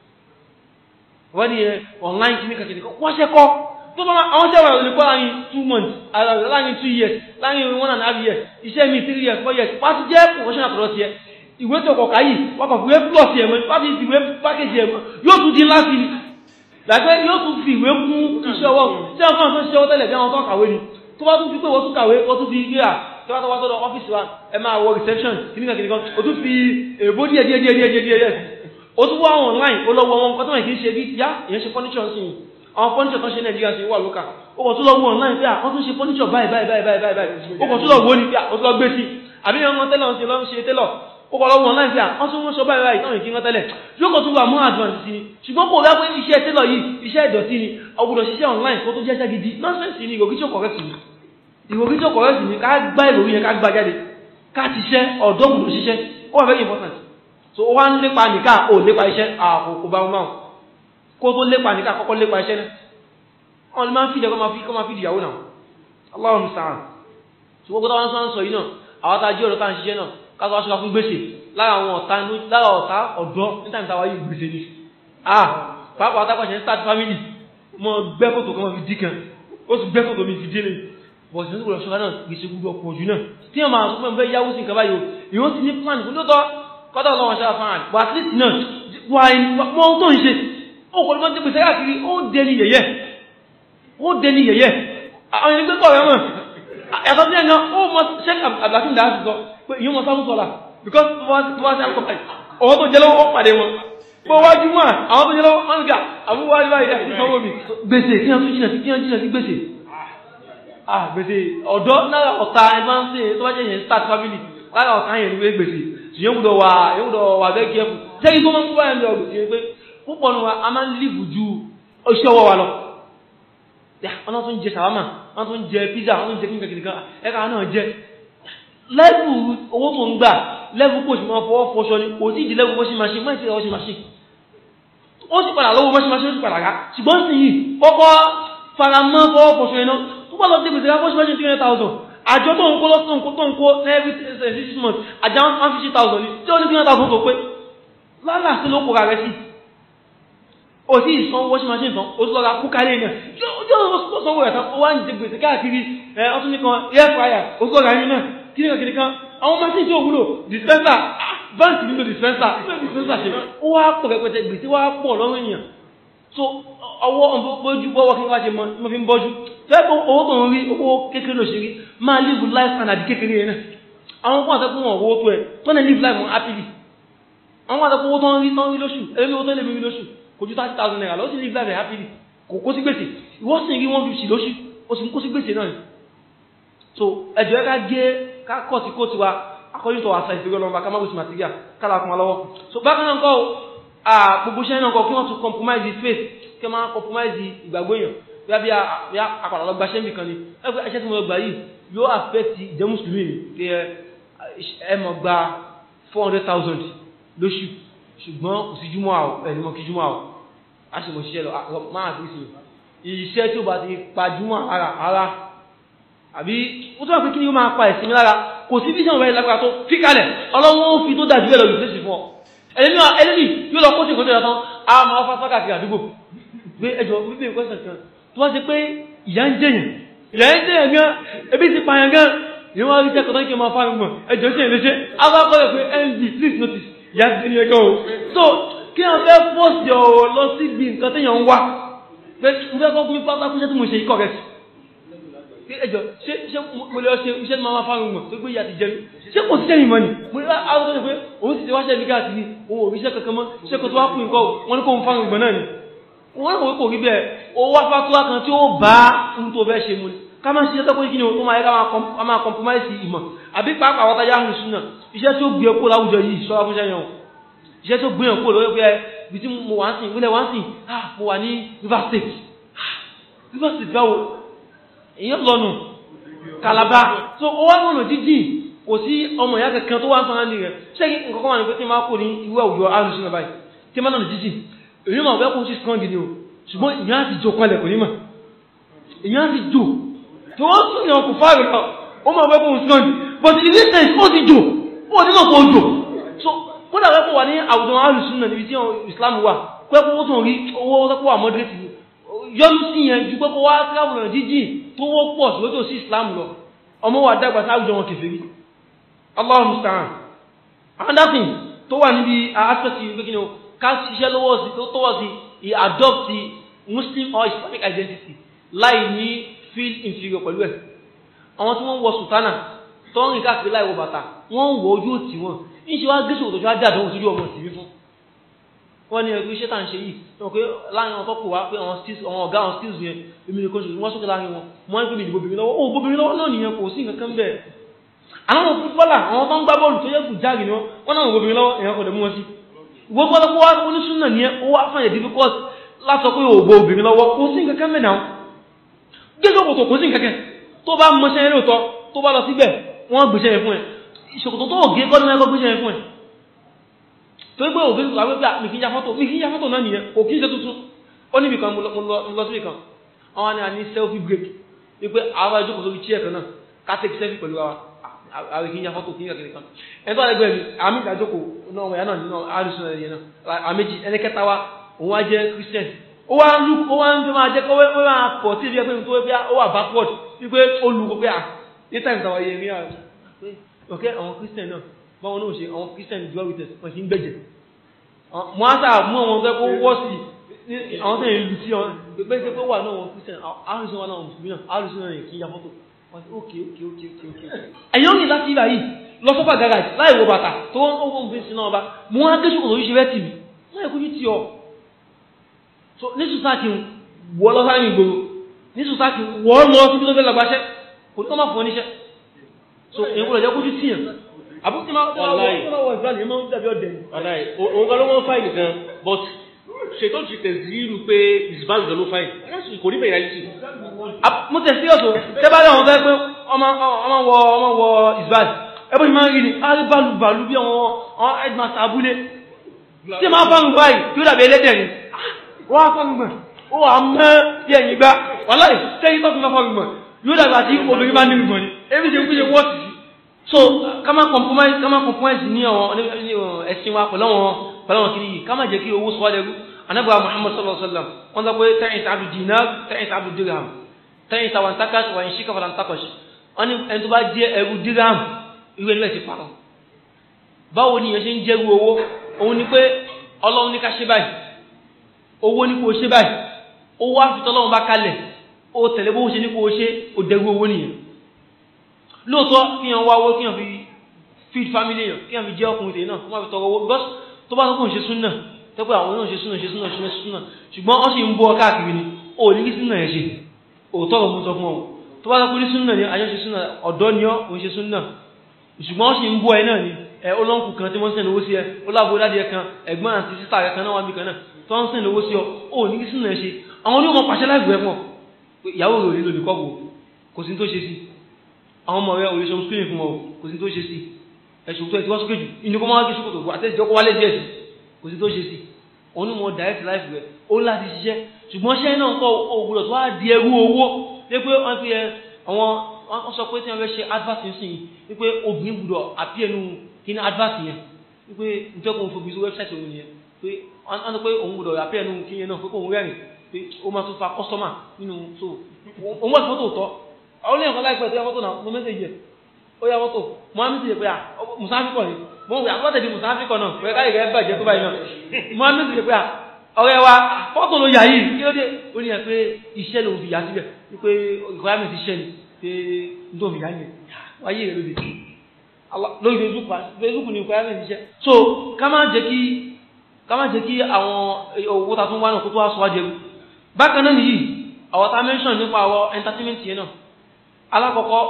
S2: wọ́n ní online kìnnìkàkìnnì wọ́ṣẹ́ kọ́ tó bá àwọn ṣẹ́wà olùkọ́ láàrin 2 months láàrin 2 years láàrin 1.5 years iṣẹ́ mi 3 years 4 years wá ti jẹ́ professional product yẹ ìwé tó kọ̀ọ̀ká yìí wọ́n kọ̀ fìwé plus yẹ mọ́ wá fi ìwé package yẹ mọ́ yóò tún di láti ní láìpẹ́ yóò tún fi ìwé kún iṣẹ́ ọwọ́ tí wọ́n kàn tó ṣiṣẹ́ ọwọ́ tẹ́lẹ̀ bí àwọn tó kàwé ni tó bá tún fi pé wọ́n tún kàwé wọ́n tún fi gbé à tí wọ́n tó wá tọ́lọ ọ́fíìsì wa ẹ máa wọ reception kìnnìkan ó tún fi èbó díẹ̀ ó tún wá online ó lọ́wọ́ wọn kọ́ tó wọ́n kìí ṣe bí yá ìyẹn ṣe furniture sí i àwọn furniture tó ṣe Nàìjíríà sí wà lókà ó kọ̀ tún lọ́wọ́ online pé àwọn tún ṣe furniture báyìí ó kọ̀ tún lọ́wọ́ ní pé ó tún lọ gbé sí àbí wọn tẹ́lọ̀ ń ṣe lọ́n ṣe tẹ́lọ̀ ó kọ̀ lọ́wọ́ online pé àwọn tún wọ́n sọ báyìí táwọn ìkí wọn tẹ́lẹ̀ yóò kọ̀ tún wà mú advance sí ni ṣùgbọ́n kò rẹ́ pé iṣẹ́ tẹ́lọ̀ yìí iṣẹ́ ìdọ̀tí ni ọgbọ́dọ̀ ṣiṣẹ́ online kó tó jẹ́ṣẹ́ gidi nonsense ni ìrògíjọ́ correct ni ká gbá ìròyìn yẹn ká gbá jáde ká ṣiṣẹ́ ọ̀dọ́ gbọ́dọ̀ ṣiṣẹ́ ó wà very important so ó wá ń lépa nìká ò lépa iṣẹ́ àkókò bá wọn máa kó tó lépa nìká kọ́kọ́ lépa iṣẹ́ náà wọ́n lè máa ń fìdí kọ́ máa fìdí ìyàwó náà Allahu musta'an so gbogbo táwọn sọ yìí náà àwọn tá a jẹ́ ọ̀dọ́ tá à ń ṣiṣẹ́ náà ká tó wá ṣọ́ra fún gbèsè lára àwọn ọ̀tá ọ̀dọ́ níta níta wáyé gbèsè ni pàápàá tápàṣẹ start family mọ gbẹ́ kòtò kan fi dí kan ó sì gbẹ́ kòtò mi fi dé ni bọ̀ sí ìṣòro ṣọ́ra náà gbèsè gbogbo ọ̀pọ̀ jù náà tí wọ́n máa sọ pé yáwó sí nǹkan báyìí ìwọ́n ti ní plan fún lóòótọ́ kọ́dọ̀ lọ́wọ́ ṣáà fún àrùn but at least náà wà mọ́ tó ń ṣe ó kò ní mọ́ tí pèsè káàkiri ó dẹni yẹ̀yẹ́ àwọn ènìyàn gbẹ́kọ̀ rẹ̀ mọ̀ ẹ̀kọ́ sí ẹ̀nà ó mọ́ ṣẹ́kà àbàtún dáa sọ pé ìyún mọ́ sáwọn sọ́lá because tó wá sí àkọ́kọ́ ọwọ́ tó jẹ́ lọ́wọ́ ó pàdé wọn bó wájú wọn àwọn tó jẹ́ lọ́wọ́ wọn gà àbúwájú báyìí àti sanwó mi gbèsè kí wọ́n tún jìnà sí gbèsè gbèsè ọ̀dọ́ lára ọ̀tá ẹgbẹ́ tó wá jẹ́ yẹn start family lára ọ̀tá yẹn ní gbèsè yóò gbọ́dọ̀ wà bẹ́ẹ̀ kí ẹkù tẹ́gì tó máa ń púpọ̀ ẹ̀mí ọ̀gbìn tí ó pé púpọ̀ ní wa a máa ń lìbù ju iṣẹ́ ọwọ́ wa lọ wọ́n tún jẹ sàwámà wọ́n tún jẹ pizza wọ́n tún jẹ kíkà kìdìkan ẹka náà jẹ lẹ́bù owó tó ń gbà lẹ́bù kò sì máa fọwọ́ fọṣọ ni kò sí ìdí lẹ́bù washing machine máa ti ra washing machine ó sì padà lọ́wọ́ washing machine ó sì padà rà ṣùgbọ́n sì yìí kọ́kọ́ fara mọ́ fọwọ́ fọṣọ iná tó bá lọ sí gbèsè washing machine 300,000 àjọ tó ń kó lọ́sọ̀ tó ń kó every 6 months àjọ 150,000 ni tí ó ní 300,000 tó pé lálà sí ló kó ra rẹ sí ó sì sanwó washing machine tán ó sì lọ́ra kú kálẹ̀ náà yóò sanwó rẹ̀ tán ó wá ń jẹ gbèsè káàkiri ọtún nìkan air fryer ó sì lọ́ra yín náà kíníkan àwọn machine tí ó wúlò dispenser báńkì nílò dispenser ṣe ó wá pọ̀ rẹpẹtẹ gbèsè wá pọ̀ lọ́rùn èèyàn so ọwọ́ bójú bọ́wọ́ kí wá ṣe mọ́ fi ń bọ́jú fẹ́ẹ̀kọ́ owó tó ń rí owó kékeré ló ṣe rí máa live life standard kékeré yẹn náà àwọn kan àtẹ́kùn wọn owó tó ẹ̀ tó ní live life wọn happily àwọn àtẹ́kùn owó tó ń rí lóṣù ẹlẹ́ni owó tó lè rí lóṣù kò ju 30,000 naira ló sì live life happily kò kó sí gbèsè ìwọ́n sì rí 150 lóṣù ó sì ń kó sí gbèsè náà so ẹjọ́ ẹ ká gé ká kọ́ sí kó tiwa according to our size ìfẹ́ ọlọ́mọba ká má gbèsè material kálá kún wa lọ́wọ́ so bákan náà kọ́ gbogbo iṣẹ́ náà kọ́ kí wọ́n tún compromise the space kí wọ́n máa compromise ìgbàgbọ́ èèyàn bí àpàdà lọ gbaṣẹ́ nìkan ni ẹgbẹ́ iṣẹ́ tí mo lọ gbà yìí yóò affect ìjẹ́ mùsùlùmí kí ẹ mọ̀ gba 400,000 lóṣù ṣùgbọ́n kò sí júmọ́ àwọ̀ ẹni mọ́ kí júmọ́ àwọ̀ a sì mọ̀ ṣiṣẹ́ lọ máa fi sí iṣẹ́ tí ó bá ti pa júmọ́ ara àbí ó tó wà pé kí ni ó máa pa ìsinmi lára kò sí bí sẹ́wọ̀n bẹ́ẹ̀ lágbára tó fi kalẹ̀ ọlọ́wọ́ ó fi tó dájú ẹ̀ lọ ìfẹ́sì fún ọ ẹlẹ́ni yóò lọ kó tí kò tó yà tán a máa fà sákà sí àdúgbò pé ẹjọ́ wípé ìkwẹ́sẹ̀ kan tó wá sí pé ìyá ń jẹyàn gan ebi ti pààyàn gan ni wọ́n rí jẹ́kọ̀ọ́ tán kí wọ́n fà gbọ̀n ẹjọ́ sí ìrẹsẹ́ agbákọ́lẹ̀ pé NB please notice ìyá ti ní ẹgbẹ́ o so kí wọ́n fẹ́ fọ́ọ̀sì ọ̀rọ̀ lọ sí ibi nǹkan téèyàn ń wá pé mo fẹ́ kọ́ fún mi pátákúṣẹ́ tí mo ṣe ikọ̀ rẹ̀ sí ẹjọ́ ṣé mo lè ṣe iṣẹ́ tí máa fà gbọ̀n tó gbé ìyá ti jẹun ṣé kò sí sẹ́yìn mọ́ ni mo ní àwọn tó ṣe pé òun sì ti wáṣẹ́ mi káàkiri òun ò rí iṣẹ́ kankan mọ́ ṣé kò tó wá fún nǹkan wọn ní kó ń fà gbọ̀n náà ni wọ́n rò kò rí bẹ́ẹ̀ ó wá fàtúwà kan tí ó bá ń tó fẹ́ ṣe mú ní ká máa ṣiṣẹ́ tọ́kọ́ ìkíni tó máa yẹ ká máa compromise ìmọ̀ àbí pàápàá àwọn tajà àrùn súnà iṣẹ́ tí ó gbé ẹkó láwùjọ yìí ṣọ́ra fún ṣẹ́yàn iṣẹ́ tí ó gbé ẹkó lórí pé ibi tí mo wà ń sìn ìwílẹ̀ wà ń sìn mo wà ní River State báwo èèyàn lọ́nu Calabar so ó wá lọ́nà jíjìn kò sí ọmọ ìyá kankan tó wá ń sanra ní rẹ̀ ṣé nǹkan kan wà ní pé tí máa kó ní ìwé àwùjọ àrùn súnà báyìí tí máa lọ́nà jíjìn èyí ma wẹ́kùn sí strong ni o ṣùgbọ́n ìyá ti jò kọlẹ̀ kò ní mà ìyá ti jò tí wọ́n tún ní ọkùn fáàrí lọ ó ma wẹ́kùn strong but in this sense ó ti jò ó ní náà kò jò so kódà wẹ́kùn wà ní àwùjọ alùsùn náà níbi tí Islam wà pẹ́kùn ó tún rí owó tẹ́kùn wà moderate ni yọ́nú sí yẹn ju pẹ́kùn wá travel náà jíjìn tó wọ́pọ̀ sí lótò sí Islam lọ ọmọ wa dàgbà sí àwùjọ wọn kèfèrí Allahu musta'an another thing tó wà níbi aspect yìí pé ká ṣiṣẹ́ lọ́wọ́ sí tó tọ́wọ́ sí adopt Muslim or Islamic identity láì ní feel inferior pẹ̀lú ẹ̀ àwọn tí wọ́n wọ sùtánà tó ń rìn káàkiri láì wọ bàtà wọ́n ń wọ ojú òtí wọn ní ṣe wá gẹ́sù òtòṣù ajá àdánwò sójú ọmọ ìsìnbí fún wọ́n ní ẹgbẹ́ iṣẹ́ tà ń ṣe yìí tó pé láàrin wọn tọ́kù wá pé àwọn ọ̀gá àwọn skills yẹn èmi nìkan ṣe wọ́n sókè láàrin wọn wọ́n ń pè mí ìdìbò bìnrin lọ́wọ́ ó bóbìnrin lọ́wọ́ náà nìyẹn kò sí nǹkan kan bẹ́ẹ̀ àwọn fútbọ́là àwọn tó ń gbá bọ́ọ̀lù tó yẹ kù jáàgì ni wọ́n náà bóbìnrin lọ́wọ́ èèyàn kò dẹ̀ mú wọn sí gbogbo ọlọ́pọ̀ wá oníṣúná ní ó wá fàyè difficult látọ pé ògbò obìnrin lọ́wọ́ kò sí nǹkan mẹ́nà gẹ́gọ́kòtò kò sí nǹkan tó bá mọ́ṣẹ́ eré òtọ́ tó bá lọ síbẹ̀ wọ́n gbèṣẹ́ ẹ̀ fún ẹ̀ ìṣòkòtò tó gẹ́ gọ́dún ẹgbọ́ gbèṣẹ́ ẹ̀ fún ẹ̀ tó gbé òfin àwọn pé mi kì í ya fọ́tò náà nìyẹn kò kí ń ṣe tuntun ó níbi kan mo lọ síbi kan àwọn ni a ní selfie break wípé àwọn ẹjọ́kòtò fi chair kan náà ká take selfie pẹ̀lú wa àwọn ìkíyà fọ́tò kíyà kìrì kan ẹ̀tọ́ ẹgbẹ́ mi àmì ìdájókò náà wọ̀nyá náà nínú àrísùn ẹ̀yẹ náà àméjì ẹnìkẹta wa òun wá jẹ́ Christian ó wá ń fẹ́ máa jẹ́ kó wọ́n máa pọ̀ sí ibi ẹgbẹ́ tó wípé ó wà backward wípé ó lu pé ní times àwọn ẹyẹ mìíràn ok àwọn Christian náà báwọn náà ṣe àwọn Christian dual witness wọ́n sì ń gbẹ̀jẹ̀ mo á sáà mú àwọn ọ̀gá kó wọ́ sí àwọn tó ń lu sí wọn pé pé wà náà wọn Christian àrísùn wa náà mùsùlùmí náà àrísùn náà yẹ kí ya fọ́tò okay. ẹ̀yọ́ ní láti ibà yìí lọ sọ́fà garage láì wo bàtà tó wọ́n fi sí náà bá mú wọ́n á gẹ́ṣùkò lórí ṣe rẹ́ tìmí láì kú ní tí ọ so ní sùsáàkì wọ́ lọ sáré ìgboro ní sùsáàkì wọ́ lọ sí bí tó fẹ́ lọ́gbàṣẹ́ kò ní kọ́ máa fọ́ níṣẹ́ so èyí kò lọ jẹ́ kójú tíyàn àbúkí máa wọ ìgbàlẹ̀ máa ń dàbí ọ̀dẹ̀
S3: òun kan ló wọ́n fáìlì gan but ṣètò ti tẹ̀sí irú pé ìsìbáàlù gan ló fáìlì kò ní bẹ̀rẹ̀ ayé
S2: mo tẹ̀ sí ọ̀tọ̀ tẹ́bàlẹ̀ àwọn fẹ́ pé ọmọ wọ ìsìbáàlù ẹbọ́ ìmá rí ni a rí bálùbàlù bí àwọn headmaster abúlé tí ma fáwọn báyìí tí ó dàbí ẹlẹ́dẹ̀ ni wọ́n á fáwọn gbọ̀n ó wà mọ́ bí ẹ̀yìn gbá wàláì tẹ́yìn tó fi máa fáwọn gbọ̀n yóò dàgbà tí obìnrin bá nínú gbọ̀n ni ebi ṣe kú ṣe wọ́ọ̀tì sí so ká má compromise ní àwọn ẹ̀sìn wa pẹ̀lú àwọn kiri yìí ká má jẹ́ kí owó sọ wálẹ̀ rú anábàá Muhammad sallallahu alaihi wasallam wọ́n sọ pé tẹ́yìn tàbí dinar tẹ́yìn tàbí dirham tẹ́yìn tàwọn takas wà ní ṣíkà fàlàn takas wọ́n ní ẹni tó bá jẹ́ ẹrú dirham ìwé nílẹ̀ ti parọ́ báwo ni ìyẹn ṣe ń jẹ́rú owó òun ni pé Ọlọ́run ní ká ṣe báyìí owó ní kò ṣe báyìí owó àfitọ́lọ́run bá kalẹ̀ ó tẹ̀lé bó ṣe ní kò ṣe ó dẹrú owó nìyẹn lóòótọ́ kí yàn wá owó kí yàn fi feed family yàn kí yàn fi jẹ́ ọkùnrin tèè náà kó má fi tọrọ owó because tó bá lọ́kùn ṣe súnà tẹ́pẹ́ àwọn náà ṣe súnà ṣùgbọ́n wọ́n sì ń bọ́ káàkiri ni ó ní kí súnà yẹn ṣe òótọ́ ọ̀rọ̀ mú sọ fún ọ tó bá lọ́kùn ní súnà ni àjọ ṣe súnà ọ̀dọ́ ni ọ́ ṣe súnà ṣùgbọ́n wọ́n sì ń bọ́ ẹ náà ni olóńkù kan tí wọ́n sẹ́ni owó sí ẹ ó lábo dáadé ẹ kan ẹ̀gbọ́n àti sísá rẹ kan náà wà mí kan náà tó ń sẹ́ni owó sí ọ ó ní kí súnà ṣe àwọn onímọ̀ pàṣẹ láìpẹ́ fún ọ ìyàwó rẹ̀ ò nílò nìkọ́ bò kò sí tó ṣe sí àwọn ọmọ rẹ̀ òye ṣe fún ọ kò sí tó ṣe sí ẹ̀ṣùn tó ẹ̀ tí wọ́n sókè jù inú kọ́ máa ń gé ṣòkòtò àtẹ́jọ́ kó wálé díẹ̀ sí kò sí tó ṣe sí onímọ̀ direct life rẹ̀ ó láti ṣiṣẹ́ ṣùgbọ́n ṣẹ́ náà kọ́ ògùrọ̀ tó wá di ẹrú owó lé pé wọ́n fi àwọn wọ́n sọ pé tí wọ́n fẹ́ ṣe advert sí wípé obìnrin gbọ́dọ̀ àbí ẹnu kí ní advert yẹn wípé nítorí kò ń fobi sí website òun yẹn pé wọ́n sọ pé òun gbọ́dọ̀ àbí ẹnu kí yẹn náà pé kò ń rẹ́rìn pé ó máa tún fa customer nínú so òun wọ́n ti fọ́tò tọ́ àwọn olóyìn kan láìpẹ́ tó yá fọ́tò náà mo mẹ́sẹ̀jì ẹ̀ ó yá fọ́tò mo á mẹ́sẹ̀jì pé musafikọ̀ ni mo ń pè àwọn tẹ̀lé musafikọ̀ náà pé káyì rẹ̀ bàjẹ́ tó báyìí náà mo á mẹ́sẹ̀jì pé ọ̀rẹ́ wa fọ́tò ló yà yìí kí ló dé ó ní ẹ̀ pé iṣẹ́ lòun fi yà síbẹ̀ wípé requirement iṣẹ́ ni pé n tó fi yà yẹn wáyé rẹ̀ lóde lórí Facebook ni requirement iṣẹ́ so ká má jẹ́ kí àwọn owó ta tún wá náà kó tó wá sọ wá jẹrú bákan náà nìyí àwọn tá mention nípa àwọn entertainment yẹn náà alákọ̀ọ́kọ́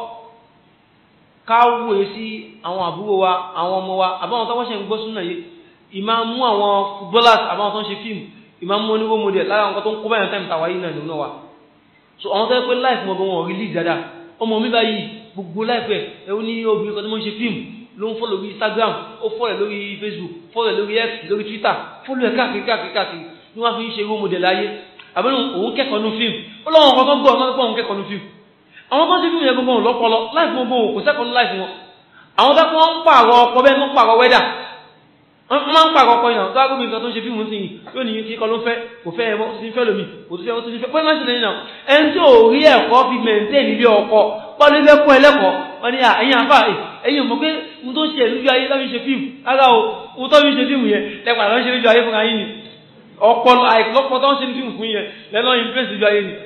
S2: káwòye sí àwọn àbúrò wa àwọn ọmọ wa àbáwọn tó wọ́n ṣe ń gbọ́ súnà yìí ìmá mú àwọn footballers àbáwọn tó ń ṣe fíìmù ìmá mú oníwó model lára àwọn tó ń kó báyàn time tàwa yìí náà lónà wa so àwọn tó yẹ pé life mọ̀ wọn rí lead dáadáa ọmọ mi báyìí gbogbo life ẹ̀ ó ní obìnrin kan tó ń ṣe fíìmù ló ń follow lórí Instagram ó follow lórí Facebook follow lórí X lórí Twitter follow ẹ̀ káàkiri ní wọ́n fi ń ṣe role model ayé àbẹ́nu òun kẹ́kọ̀ọ́ ní fíìmù ó lọ́wọ́ nǹkan tó gbọ́ ọmọ tó ń kẹ́kọ̀ọ́ ní fíìmù àwọn tó ń ṣe fíìmù yẹn gbogbo lọ́pọlọ láìpẹ́ gbogbo kò sẹ́kọ̀ọ́ ní láìpẹ́ wọn àwọn tó ń pààrọ̀ ọkọ̀ bẹ́ẹ̀ tó ń pààrọ̀ wẹ́dà wọ́n máa ń pààrọ̀ ọkọ̀ yàn tó agbóbi nǹkan tó ń ṣe fíìmù sí yìí yóò ní kíkọ́ ló fẹ́ kò fẹ́ ẹmọ sí fẹ́ lómi kò tó fẹ́ ó tó fẹ́ pẹ́ máa ń ṣe lẹ́yìn náà ẹni tí ò rí ẹ̀kọ́ fi maintain ilé ọkọ̀ pọ́lú ilé fún ẹlẹ́kọ̀ọ́ wọ́n ní ẹ̀yìn àfà ẹ̀yìn mọ̀ pé mo tó ń ṣe lójú ayé láti ṣe fíìmù rárá o mo tó ń ṣe fíìmù yẹn lẹ́pàá lọ́ ń ṣe lójú ayé fún ayé ni ọpọlọ àìlọ́pọ̀ tó ń ṣe fíìmù fún yẹn lẹ́lọ́ impress lójú ayé ni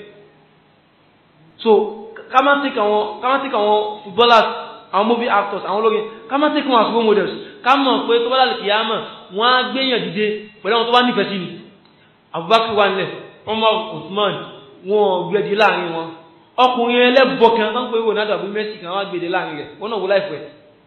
S2: so ká má take àwọn footballers àwọn movie actors àwọn olórin ká má take wọn as role models ká mọ̀ pé tó bá lálẹ́ kìí àmọ̀ wọ́n á gbéyàn dìde pẹ̀lú àwọn tó bá nífẹ̀ẹ́ sí ni Abubakar wà nílẹ̀ Umar Usman wọn gbẹ̀dì láàrin wọn ọkùnrin ẹlẹ́bọ̀ kan tó ń pè Ronaldo àbí Messi kan wọ́n gbẹ̀dì láàrin rẹ̀ wọ́n náà wọ láìpẹ́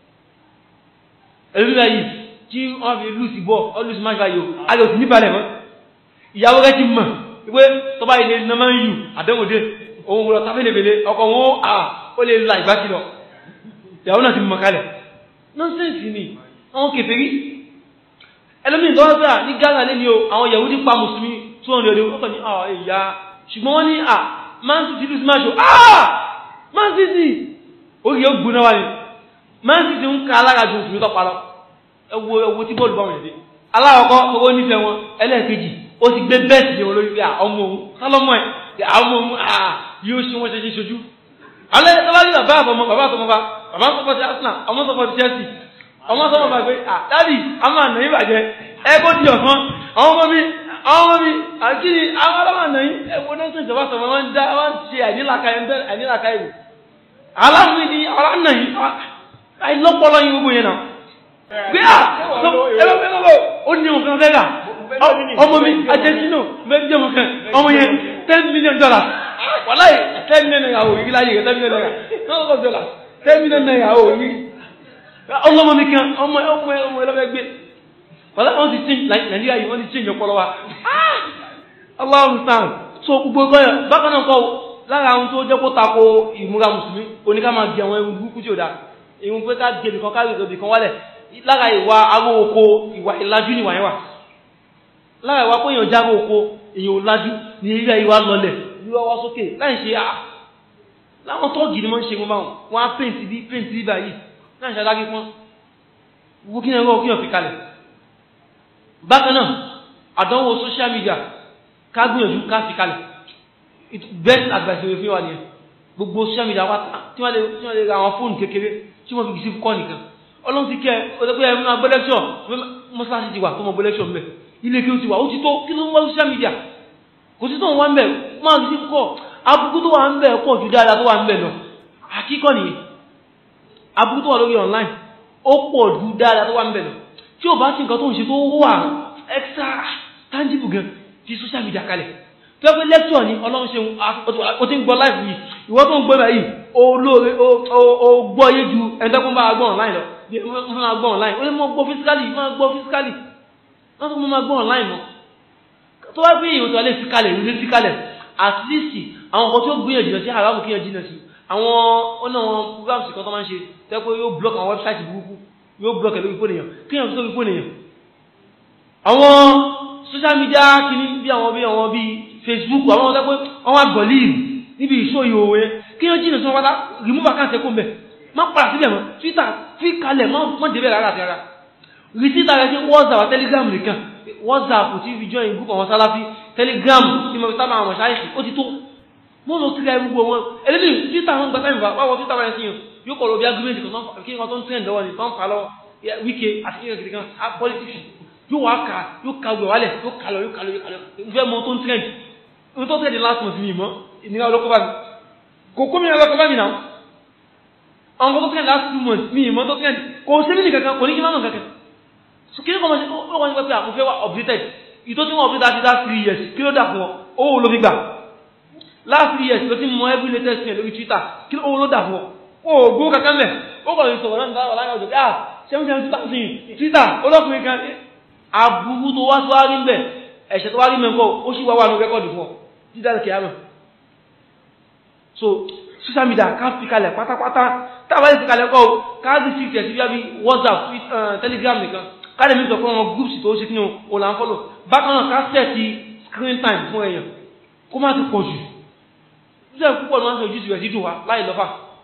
S2: ẹ̀rí báyìí tí wọ́n fi lùsì bọ́ ọ lùsì máa ṣàyò ayò sí níbalẹ̀ mọ́ ìyàwó rẹ̀ ti mọ̀ pé tó bá ilé iná máa ń yù àdéhùndé òun wọ́n tàbílẹ̀bẹ̀lẹ̀ ọkọ̀ wọn ó lè la ìgbà kìlọ̀ ìyàwó náà ti mọ̀ kalẹ̀ nọ́nsẹ̀nsì ni àwọn kèfèrí ẹlòmíì tó wọ́n gbà ní Ghana lé ní o àwọn Yahudi pa mùsùlùmí 200 ọkọ̀ ní ẹ̀yà ṣùgbọ́n wọ́n ní Man City lose match Man City orí yóò gbóná wá ní Man City ń ka alára ju òfin tó parọ́ ẹwọ tí bọ́ọ̀lù bá wọn yẹ̀dẹ́ aláwọ̀kọ́ owó nífẹ̀ẹ́ wọn ẹlẹ́ẹ̀kejì ó ti gbé bẹ́ẹ̀sì lé wọn lórí pé ọmọ òun sálọ́mọ́ ẹ̀ ọmọ òun yóò ṣe wọ́n ṣe ṣojú alẹ́ tọ́lájú bàbá àtọmọ bàbá sọ́pọ̀ sí Arsenal ọmọ sọ́pọ̀ sí Chelsea ọmọ sọ́pọ̀ bá gbé dáàdì a máa nà yí bàjẹ́ ẹgbó di ọ̀sán àwọn ọmọ mi àkíní àwọn ọlọ́mà nà yí ẹgbó náà tó ìjọba sọ̀rọ̀ wọ́n dá wọ́n ṣe àìnílàkà ìwò aláàmì ni ọlá nà yí àìlọ́pọ̀lọ́ yí gbogbo yẹn náà gbé ẹgbẹ́ ó ní nǹkan fẹ́ gà ọmọ mi Argentina mẹ́bí jẹ́ mọ̀kàn ọmọ yẹn $10 million wàláì 10 million naira òwúrí láyé rẹ̀ $10 million naira $10 million naira òwúrí ọlọ́mọ mi kan ọmọ ẹlọ́fẹ́ gbé wàláì wọ́n ti change Nàìjíríà yìí wọ́n ti change ọpọlọ wa Allahu Ta'ala so gbogbo ẹgbẹ́ bákan náà kọ́ lára àwọn tó jẹ́ kó tako ìmúra mùsùlùmí oníká máa di àwọn ẹrù burúkú tí ó dáa ìwọ̀n pé ká gbé ibìkan káwé ibìkan wálẹ̀ lára ìwà aró oko ìwà ìlàjú ni wàá wà lára ìwà pé èèyàn jáwó oko èèyàn lájú ní ilé ìwà lọlẹ̀ ìwà wá sókè láì ṣe láwọn tọ́ọ̀gì ni wọ́n ń ṣe wọn á pèntì bí báyìí láì ṣe adágé pọ́n gbogbo kí èèyàn fi kalẹ̀. Bákan náà àdánwò social media ká gbìyànjú ká fi kalẹ̀ best advice rẹ̀ fún wa nìyẹn gbogbo social media wá tí wọ́n lè ra àwọn fóònù kékeré tí wọ́n fi sí kọ́ nìkan ọlọ́run ti kẹ́ ọ̀dọ́gbẹ́ ẹ̀rọ náà gbọ́ lẹ́kṣọ̀ mọ́sáàsì ti wà tó mọ̀ gbọ́ lẹ́kṣọ̀ mbẹ̀ ilé kí ó ti wà ó ti tó kí ló ń wá social media kò sí tó ń wá ń bẹ̀ máa fi sí kọ́ abúkú tó wà ń bẹ̀ pọ̀ ju dáadáa tó wà ń bẹ̀ lọ àkíkọ́ nìyẹn abúkú tó wà lórí online ó pọ̀ ju dáadáa tó wà ń bẹ̀ lọ tí ò bá sí nǹkan tó ń ṣe tó wà extra tangible gan fi social media kalẹ̀ tó pé lecture ni ọlọ́run ṣe o ti ń gbọ́ live yìí ìwọ́n tó ń gbọ́ báyìí olóore o gbọ́ yé ju ẹ̀ńtẹ́kùn bá gbọ́ online lọ bí wọ́n máa gbọ́ online ó lè mọ́ gbọ́ physically máa gbọ́ physically wọ́n tó máa gbọ́ online mọ́ tó wá pé ìwọ́n tó lè fi kalẹ̀ ìlú fi kalẹ̀ at least àwọn ọkọ̀ tó gbìyànjú jìnà sí haramu kíyàn jìnà sí àwọn ọ̀nà wọn programs kan tó máa ń ṣe tẹ́ pé yóò block àwọn website burúkú yóò block ẹ̀ lórí fóònù èèyàn kíyàn tó lórí fóònù èèyàn àwọn social media kìíní bí àwọn bí Facebook àwọn ọ̀dọ́ pé àwọn àgọ̀lìrì níbi ìṣòyò òwe kí wọ́n jìnà sọ wátá remove account ẹkùn bẹ̀ má padà síbẹ̀ mọ́ Twitter fi kalẹ̀ mọ́ débẹ̀ rárá àti rárá rìsítà rẹ̀ sí WhatsApp Telegram nìkan WhatsApp tí fi join group àwọn Salafi Telegram tí mo fi sábà àwọn ṣáìsì ó ti tó mọ́ lọ sílẹ̀ gbogbo wọn ẹlẹ́dìn Twitter wọn gbà táìmù wáwọ Twitter rẹ̀ sí yóò kọ̀ lọ bí agreement kan kí wọ́n tó ń trend lọ́wọ́ ní tán fà lọ Wike àti kí kan politics yóò wá ká yóò ká gbẹ̀ wálẹ̀ yóò ká lọ ìfẹ́ mọ́ tó ń trend ní tó trend last month ní ìmọ̀ ìnira olókọ́ bá mi kò kó mi lọ́kọ́ bá mi náà àwọn tó trend last 2 months ní ìmọ̀ tó trend kò sí ní kankan kò ní kí máa mọ̀ kankan so kí ní kọ́ mọ́ sí pé àkúfẹ́ wà updated ìtó tí wọ́n update láti last 3 years kí ló dà fún ọ owó ló fi gbà last 3 years ló ti mọ every latest thing lórí Twitter kí owó ló dà fún ọ ó gbó kankan mẹ́ ó kọ̀ lè sọ̀rọ̀ náà dáwọ̀ láyé ọjọ́ ah 7,000 Twitter olókùnrin kan aburú tó wá tó wá rí ń bẹ̀ ẹ̀ṣẹ̀ tó wá rí mẹ́kọ́ ó sì wá wà ní rẹ́kọ̀dù fún ọ dídá kìíyàmọ̀ so social media ká fi kalẹ̀ pátápátá tábà lè fi kalẹ̀ kọ́ káàdì sí ìtẹ̀sí bí WhatsApp Telegram nìkan káàdì mi sọ fún wọn groups tó ṣe kí ni o là ń follow bákan náà ká sẹ́ẹ̀tì screen time fún èèyàn kó má ti pọ̀ jù ṣíṣe púpọ̀ ní wọ́n ṣe ojú ìrẹ̀ dídùn wa láì lọ́fà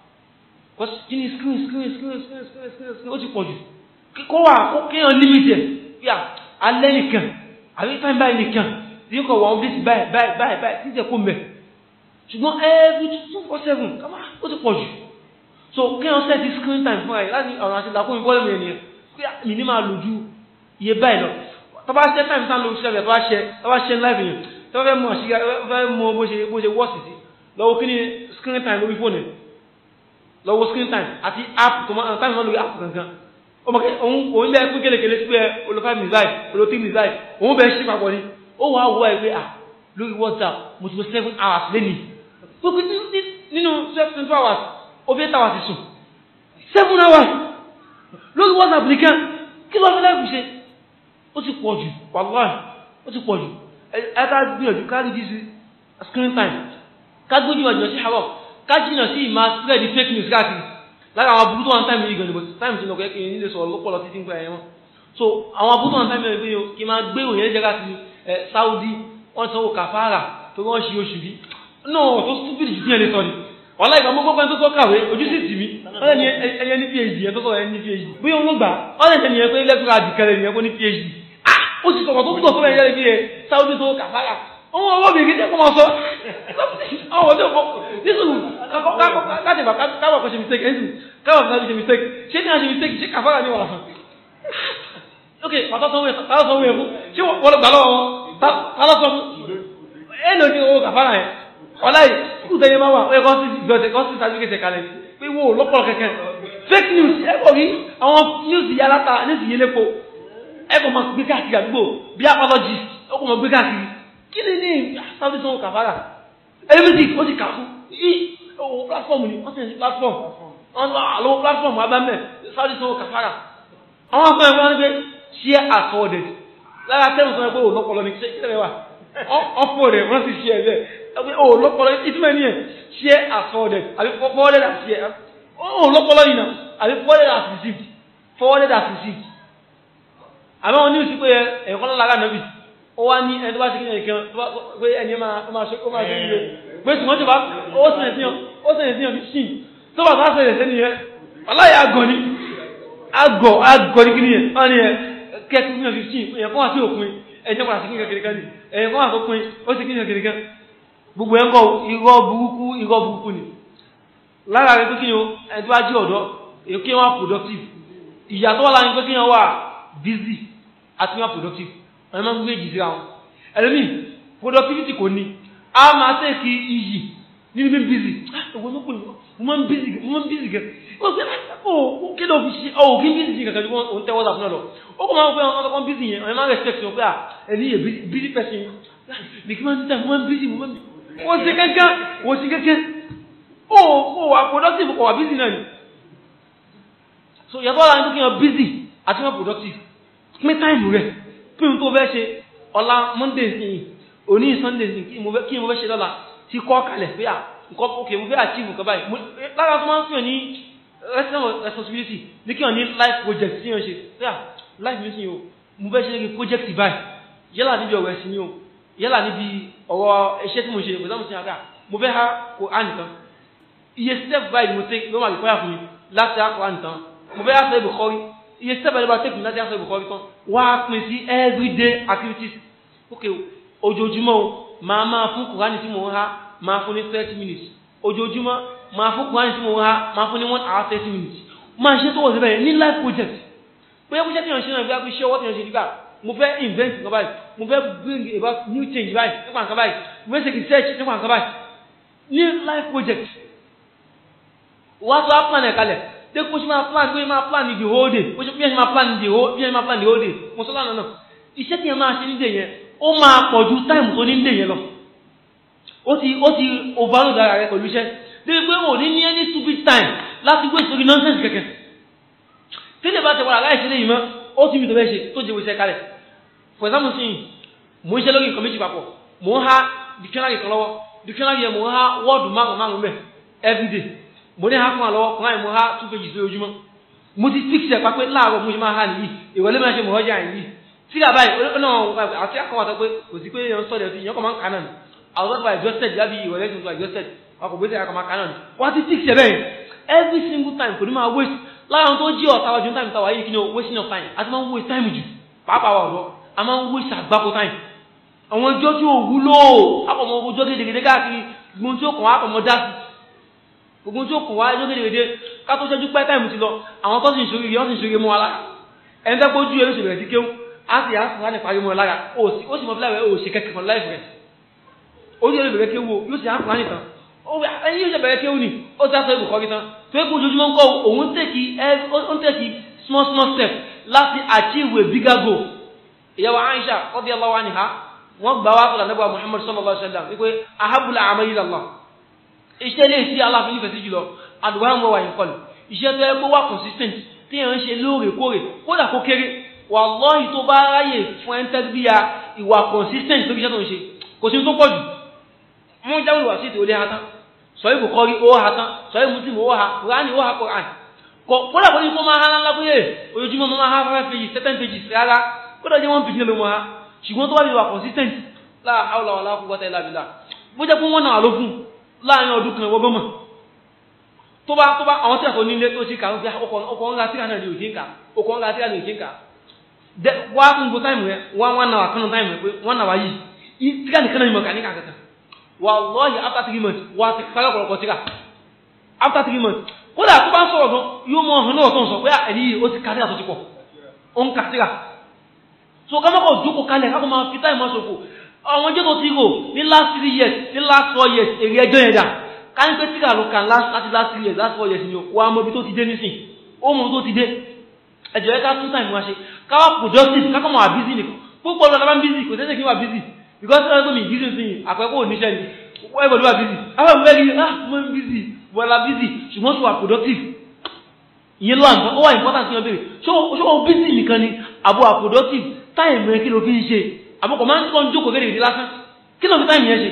S2: kí ni screen ó ti pọ̀ jù kó wà ó kéèyàn limit bí alẹ́ nìkan àbí time báyìí nìkan tí kò wọ́n bí báyìí tí jẹ́ kó mẹ́ ṣùgbọ́n every 247 kama ó ti pọ̀ jù so kí wọ́n set screen time fún ẹ̀ láti ọ̀rọ̀ àti ìlàkùn ìbọ́lẹ̀ mi ènìyàn pé mi ní máa lò ju iye báyìí lọ tó bá ṣe time tán lórí ṣẹ́fẹ̀ tó bá ṣe live yẹn tó fẹ́ mọ bó ṣe wọ́ọ̀sì sí lọ́wọ́ kí ni screen time lórí fóònù lọ́wọ́ screen time àti app tó máa time lórí app gangan òun bẹ́ẹ̀ pín kélekèlé sí pé olo 5 minutes live olo 3 minutes live òun bẹ́ẹ̀ ṣí papọ̀ ní ó wà wọ́ ẹ̀ pé lórí WhatsApp mo ti lọ 7 hours lẹ́nìí gbogbo nínú 7 hours ó fẹ́ tàwà ti sùn 7 hours lórí WhatsApp nìkan kí ló fi láìpù ṣe ó ti pọ̀ jù wàláhì ó ti pọ̀ jù ẹ̀ka gbìyànjú ká rí dísí screen time ká gbójú ọjọ́ sí haram ká jìnà sí ìmá spread fake news káàkiri lára àwọn abúrú tó wà ní táìmù yìí gan ni táìmù tí lọ́kẹ́ kí n nílé sọ̀rọ̀ lọ́pọ̀lọ́ títí ń pa ẹ̀yẹn wọn so àwọn abúrú tó wà ní táìmù yìí kí n máa gbé òyìn ẹ̀jẹ̀ káàkiri Saudi wọ́n sanwó kàfàrà tó wọ́n ṣe oṣù bí náà tó stupid jù díẹ̀ lè sọ ni wọ́lá ìgbà mọ́gbọ́n pẹ́ tó sọ kàwé ojú sì tì mí wọ́n lẹ́ni ẹyẹ ní PhD ẹ̀ tó sọ ẹni ní PhD bí òun ló gbà wọ́n lẹ́ni ẹni pé lẹ́kùnrin àdìkẹrẹ nìyẹn kó ní PhD ó sì sọ̀rọ̀ tó pọ̀ tó bẹ̀rẹ̀ yẹ́rẹ́ bí i Saudi tó kàfàrà ọmọ ọwọ́ mi kí jẹ́ kó máa sọ àwọn ọdún ọkọ̀ nísùn káwọ̀ kan ṣe mistake ẹ̀sùn káwọ̀ kan ṣe mistake ṣé ní a ṣe mistake ṣe kàfàrà ní wàhán ok pàtó sanwó ẹ̀kú ṣé wọ́n lọ gbà lọ́wọ́ tálọ́sọ fún ẹ̀lò ní owó kàfàrà ẹ̀ ọláì kú tẹ́yẹ máa wà ó ẹ̀kọ́ sí ìgbọ̀tẹ̀ kọ́ sí certificate kalẹ̀ pé wó lọ́pọ̀ kẹ̀kẹ́ fake news ẹ̀kọ́ rí àwọn news yálátà news yẹlẹ́po ẹ̀kọ́ máa gbé káàkiri àdúgbò bí apologist ẹ̀kọ́ máa gbé káàkiri kí ni ní sáwọ́dí sanwó kàfàrà everything ó ti kà fún owó platform ni wọ́n sì ní platform wọ́n lọ́wọ́ platform abámẹ́ sáwọ́dí sanwó kàfàrà àwọn akọ́ ẹ̀kọ́ wọn pé share accorded lára tẹ́lù sọ pé ò lọ́pọ̀lọ́ ní ṣe kílẹ̀ wà ọ̀pọ̀ rẹ̀ wọ́n sì ṣe ẹ̀jẹ̀ ò lọ́pọ̀lọ́ ìtumẹ̀ ní ẹ̀ share accorded àbí forwarded and share ò lọ́pọ̀lọ́ yìí náà àbí forwarded as received àmọ́ wọn ní ìsí pé ẹ̀kọ́ lọ́lára nàbì ó wá ní ẹni tó bá ṣe kí ẹnìkan pé ẹni máa ṣe ilé pé ṣùgbọ́n tó bá ó sẹ̀rẹ̀ sí ọdún sí tó bá bá sẹ̀rẹ̀ sẹ́ni yẹn aláyà àgọ̀ ní kí ni yẹn wọ́n ni ẹ kẹ́kí ní ọdún sí ẹ̀yẹn kọ́ wá sí òpin ẹ̀yẹn kọ́ wá sí kí kẹ́kẹ́kẹ́ ni ẹ̀yẹn kọ́ wá sí òpin ó sì kí kẹ́kẹ́kẹ́ gbogbo ẹ̀kọ́ irọ́ burúkú ni lára rẹ̀ pé kí ni ẹni tó bá jí ọ̀dọ́ èyí kí wọ́n productive ìyàtọ̀ wà láàrin pé kí wọ́n wà busy àti wọ́n productive wọ́n máa ń gbé èjì síra wọn ẹlòmí productivity kò ní a máa tẹ́ kí iyì nínú bí busy ọgbọ́n tó pè mo máa ń busy gẹ̀ ó sì kí ló fi ṣe ọ̀ kí busy sí kankan ju wọ́n tẹ́wọ́ sàfún náà lọ ó kọ́ máa ń pẹ́ wọn kọ́ busy yẹn ọ̀yẹ́ máa ń respect wọn pé à ẹni yẹ busy person bí kí máa ń tẹ́ mo máa ń busy wọ́n sí kankan ó wà productive kọ̀ wà busy náà ni so yàtọ̀ wà láàrin tó kí wọ́n busy àti wọ́n productive pín táìmù rẹ̀ pín tó fẹ́ ṣe ọ̀la monday sí òní sunday sí kí mo fẹ́ ṣe lọ́la ti kọ́ kalẹ̀ pé à nǹkan òkè mo fẹ́ achieve nǹkan báyìí lára tó máa ń fi hàn ní responsibility ní kí wọ́n ní life project sí yàn ṣe pé à life mi sí o mo fẹ́ ṣe ní project báyìí yálà níbi ọ̀rọ̀ ẹ̀sìn ni o yálà níbi ọ̀rọ̀ iṣẹ́ tí mo ṣe kò sáà mo ṣe àgbà mo fẹ́ ha kò á nìkan iye step báyìí mo take ló máa lè kọ́yà fún mi láti á kò á nìkan mo fẹ́ á sọ ibùkọ́rí iye step ẹni bá take láti answer ìbùkọ́ tán wá pín sí everyday activities ok ojoojúmọ́ máa fún kùránì tí mo ń ha máa fún ní 30 minutes ojoojúmọ́ máa fún kùránì tí mo ń ha máa fún ní 1 hour 30 minutes máa ṣe tó wọ́n sí bẹ́ẹ̀ ní life project pé ẹkùn ṣẹ́ tí wọ́n ṣe náà bí a fi ṣe ọwọ́ tí wọ́n ṣe nígbà mo fẹ́ invent nǹkan báyìí mo fẹ́ bring about new change báyìí nípa nǹkan báyìí mo fẹ́ ṣe research nípa nǹkan báyìí ní life project wá tó á plan ẹ̀ kalẹ̀ de ko ṣe máa plan the whole day ko ṣe bí ẹ máa plan the whole day mo sọ lánàá náà iṣẹ́ tí ẹ máa ṣe ní day yẹn ó máa pọ̀ ju time tó ní day yẹn lọ ó ti overload ara rẹ̀ pẹ̀lú iṣẹ́ débi pé ò ní any stupid time láti waste sórí nonsense kẹ̀kẹ́ tí lè bá tẹ̀ wọ́n aláìsí lè yìí mọ́ ó ti mi tó bẹ́ ṣe tó jẹ́ iṣẹ́ kalẹ̀ for example sí mo ń ṣe lórí nǹkan méjì papọ̀ mo ń ha dictionary kan lọ́wọ́ dictionary yẹn mo ń ha wọ́ọ̀dù márùn-ún mẹ́ everyday mo ní ha fún àlọ́wọ́ kan láì mo ha 2 pages lójúmọ́ mo ti fix ẹ̀ pápẹ́ láàárọ̀ mo ṣe máa ha nìyí ìwọlé máa ṣe mọ̀ ọjà yìí tí a báyìí àti àkọwà tó pé kò sí pé èèyàn sọ́dẹ̀ sí ìyẹn kọ̀ máa ń kà náà àwọn tó bá adjusted lábí ìwọlé tó adjusted wọn kò gbé àkọ́ máa kà náà wọ́n ti fix ẹ̀ bẹ́ẹ̀ every single time kò ní máa waste láwọn tó jí ọ̀tá ọjọ́ time tàwa yìí kí ni wasting of time àti máa ń waste time jù pàápàá wà ọ̀dọ́ a máa ń waste àgbákò time àwọn ọjọ́ tí ò wúlò àpọ̀mọ́ ọjọ́ gẹ́gẹ́ káàkiri gbogbo tí ó kàn wá àpọ̀mọ́ dá sí gbogbo tí ó kàn wá ẹjọ́ gẹ́gẹ́ ká tó ṣẹ́jú pẹ́ time ti lọ àwọn tó sì ń ṣorí wọ́n sì ń ṣorí mọ́ wa lára ẹni tẹ́ gbójú ẹ̀rọ ìṣẹ̀lẹ̀ sí kéwú á sì á sì wá ní parí mọ́ lára ó sì mọ́ fúláwẹ̀ ó ṣe kẹ́kẹ́ kan láìfẹ́ ojú ẹ̀rọ ìbẹ̀rẹ̀ kéwú yóò sì á fún wa nìkan ẹni yóò ṣe bẹ̀rẹ̀ kéwú ni ó ti á sọ ibùkọ́ kí tán tó é kó ojoojúmọ́ ń kọ́ òun tẹ̀kì small step láti achieve a bigger goal ìyàwó Aisha radiyallahu anha wọ́n gbà wá sọ̀rọ̀ nígbà Muhammad sallallahu alaihi wasallam wípé ahabul a'mali ila Allah iṣẹ́ lè sí aláàfin nífẹ̀ẹ́ sí jùlọ àdúrà mọ́ wà ìkọlù iṣẹ́ tó ẹgbẹ́ wà consistent tí èèyàn ń ṣe lóòrèkóòrè kódà kó kéré wallahi tó bá ráyè fún ẹni tẹ́lẹ̀ bí i ìwà consistent tó fi iṣẹ́ tó ń ṣe kò sí tó pọ̀ jù wọ́n jáwé wà sí ètò ilé hatan sọ ibù kọrí ó hatan sọ ibù muslim ó ha kùránì ó ha kùránì kódà kó ní kó máa ha ńlá pé ojoojúmọ́ máa ha 5 pages 7 pages rárá kódà jẹ́ 1 page ló máa ha ṣùgbọ́n tó bá bí wà consistent la hawla wala quwwata illa billah bó jẹ́ pé wọ́n náà ló fún láàrin ọdún kan wọ́gbọ́mọ̀ tó bá àwọn tí a kò nílé tó sí kàrún bí ọkọ̀ ńlá tí a náà lè òjínká ọkọ̀ ńlá tí a lè òjínká wá fún gbó táìmù rẹ̀ wọ́n náà kánú táìmù rẹ̀ pé wọ́n náà yìí tí a nìkan náà mọ̀ kàníkà kẹta wallahi after 3 months wà ti parí ọ̀pọ̀lọpọ̀ tíra after 3 months kódà tó bá ń sọ̀rọ̀ gan yóò mọ ọ̀hún náà tó ń sọ pé ẹni yìí ó ti kárí àtúntí pọ̀ ó ń kàtíra so ká mọ́kọ̀ jókòó kalẹ̀ ká kó máa fi táìmù ṣòfò àwọn jẹ́ tó ti rò ní last 3 years ní last 4 years èrè ẹjọ́ yẹn dà ká ní pé tíra ló kàn láti last 3 years last 4 years ni wà á mọ ibi tó ti dé nísìn ó mọ tó ti dé ẹjọ́ yẹ ká tún táìmù wá ṣe ká wá productive ká kọ́ mọ́ wà busy nìkan púpọ̀ lọ́dọ̀ bá ń busy kò tẹ́sẹ̀ kí wà busy because ẹgbẹ́ mi busy sí àpẹ́kọ̀ oníṣẹ́ ni wọ́n ẹgbẹ́ ló wà busy àwọn ìwé rí mo ń busy wọ́la busy ṣùgbọ́n tó wà productive ìyẹn ló wà important kí wọ́n béèrè ṣó o busy nìkan ni àbò wà productive táìmù rẹ kí ló fi ń ṣe àbọ̀kọ̀ máa ń kọ́ ń jókòó gẹ́gẹ́ ìdí lásán kí ló fi táìmù yẹn ṣe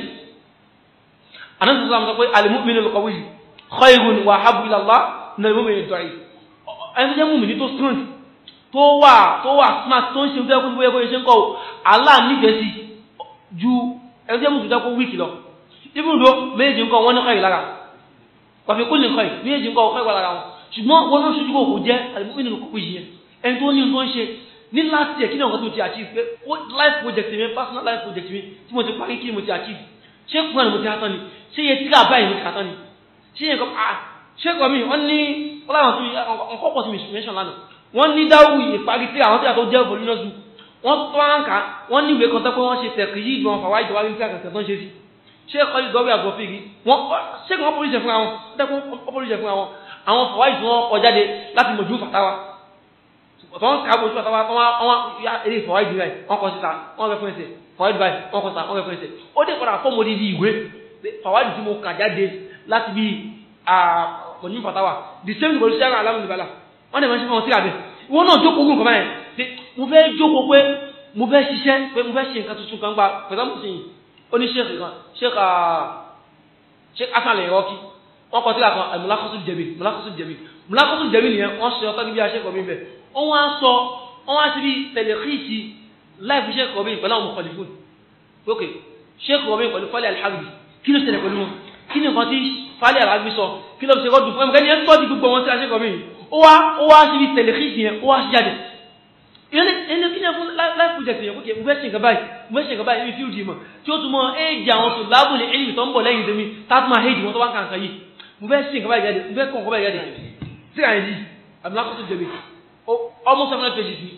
S2: anáṣẹ́ sọ́lá sọ pé al-mu'minu al-qawiyyu khayrun wa ahabbu ila Allah min al-mu'mini ad-da'if ẹni tó jẹ́ mùmínì tó strong tó wà smart tó ń ṣe tó yẹ kó ṣe ń kọ́ Allah nífẹ̀ẹ́ sí ju ẹni tó jẹ́ mùmínì tó kó wíìkì lọ ibùdó méjì ń kọ́ wọ́n ní kọ́ ìlara wàfi kó lè kọ́ ì méjì ń kọ́ ọ̀kọ́ ìwà lára wọn ṣùgbọ́n wọn ló ṣojú kò jẹ́ àlùmọ́mínì kò kó yìí ẹni tó ní tó ń ṣe ní last year kí ni ọ̀gá tí mo ti achieve pé life project mi personal life project mi tí mo ti parí kí ni mo ti achieve ṣé kúrò ní mo ti há tán ni ṣé iye tíra báyìí mo ti há tán ni ṣé iye ṣé kọ́ mi wọ́n ní ọlọ́run tó ọkọ̀ pọ̀ sí mi mention lánàá wọ́n ní dáwù ìparí tíra àwọn tíra tó jẹ́ voluminous book wọ́n tó wá ń kà wọ́n ní ìwé kan tó pé wọ́n ṣe tẹ̀kì yìí ìgbọ̀n fàwa ìjọba ní tíra kẹ̀kẹ́ tó ń ṣe sí ṣé kọ́ ìgbọ̀wé àgbọ̀fìrí wọ́n ṣé kí wọ́n pọ́líṣẹ̀ fúnra wọn dẹ́kun pọ́líṣẹ̀ fúnra wọn àwọn fàwa ìjọ wọn kọ jáde láti mọ̀jú fàtàwà wọ́n kà mọ̀jú fàtàwà wọ́n eré fàwa ìjọ rẹ̀ wọ́n kọ síta wọ́n rẹ̀ fún ẹsẹ̀ fàwa ìjọ rẹ̀ wọ́n kọ síta wọ́n rẹ̀ fún ẹsẹ̀ ó dé padà fọ́ọ̀mù odidi ìwé fàwa ìjọ tí mo kà jáde láti bí mọ̀jú fàtàwà the same ìwé olùsẹ́ràn alámùnibàlà wọ́n dẹ̀ máa ń ṣe fún wọn sí àbẹ̀ wọ́n náà jókòó gùn kọ́mọ́ yẹn mo fẹ́ jókòó pé mo fẹ́ ṣiṣẹ́ pé mo fẹ́ ṣe nǹkan tuntun kan gba pẹ̀lú sí yìí ó ní sheikh kan sheikh asan lè rọ́ọ̀kì wọ́n kọ́ sí àkàn mùlákọ́sù jẹ̀bi nìyẹn wọ́n ṣe ọtọ́ níbi aṣẹ́kọ̀ọ́ mi bẹ̀ wọ́n wá sí bí tẹ̀lẹ̀kìtì láìpù sheikh mi pẹ̀lú àwọn mọ̀kànlífún ok sheikh mi pẹ̀lú fálẹ̀ alhagbi kí ló ṣẹlẹ̀ pẹ̀lú wọn kí ni nǹkan tí fálẹ̀ alhagbi sọ kí ló ṣe rọ́dùn fún ẹ̀mùkẹ́ ni ẹ̀ ń tọ́jú gbogbo wọn sí aṣẹ́kọ̀ọ́ mi ó wá sí bí tẹ̀lẹ̀kìtì yẹn ó wá sí jáde ilé kí ní ẹfún life project yẹn kókè mo fẹ́ ṣe nǹkan báyìí ní fíìdì mọ̀ tí ó túnmọ̀ éèdì àwọn tó lábùlé èyí tó ń bọ̀ lẹ́yìn tèmi tátùmọ̀ éèdì wọn tó wá ń kàǹkà yìí mo fẹ́ ṣe nǹkan báyìí jáde mo fẹ́ kọ́ nǹkan báyìí jáde tí àyè yìí àmìlákòtò jẹ̀bi almost 700 pages ni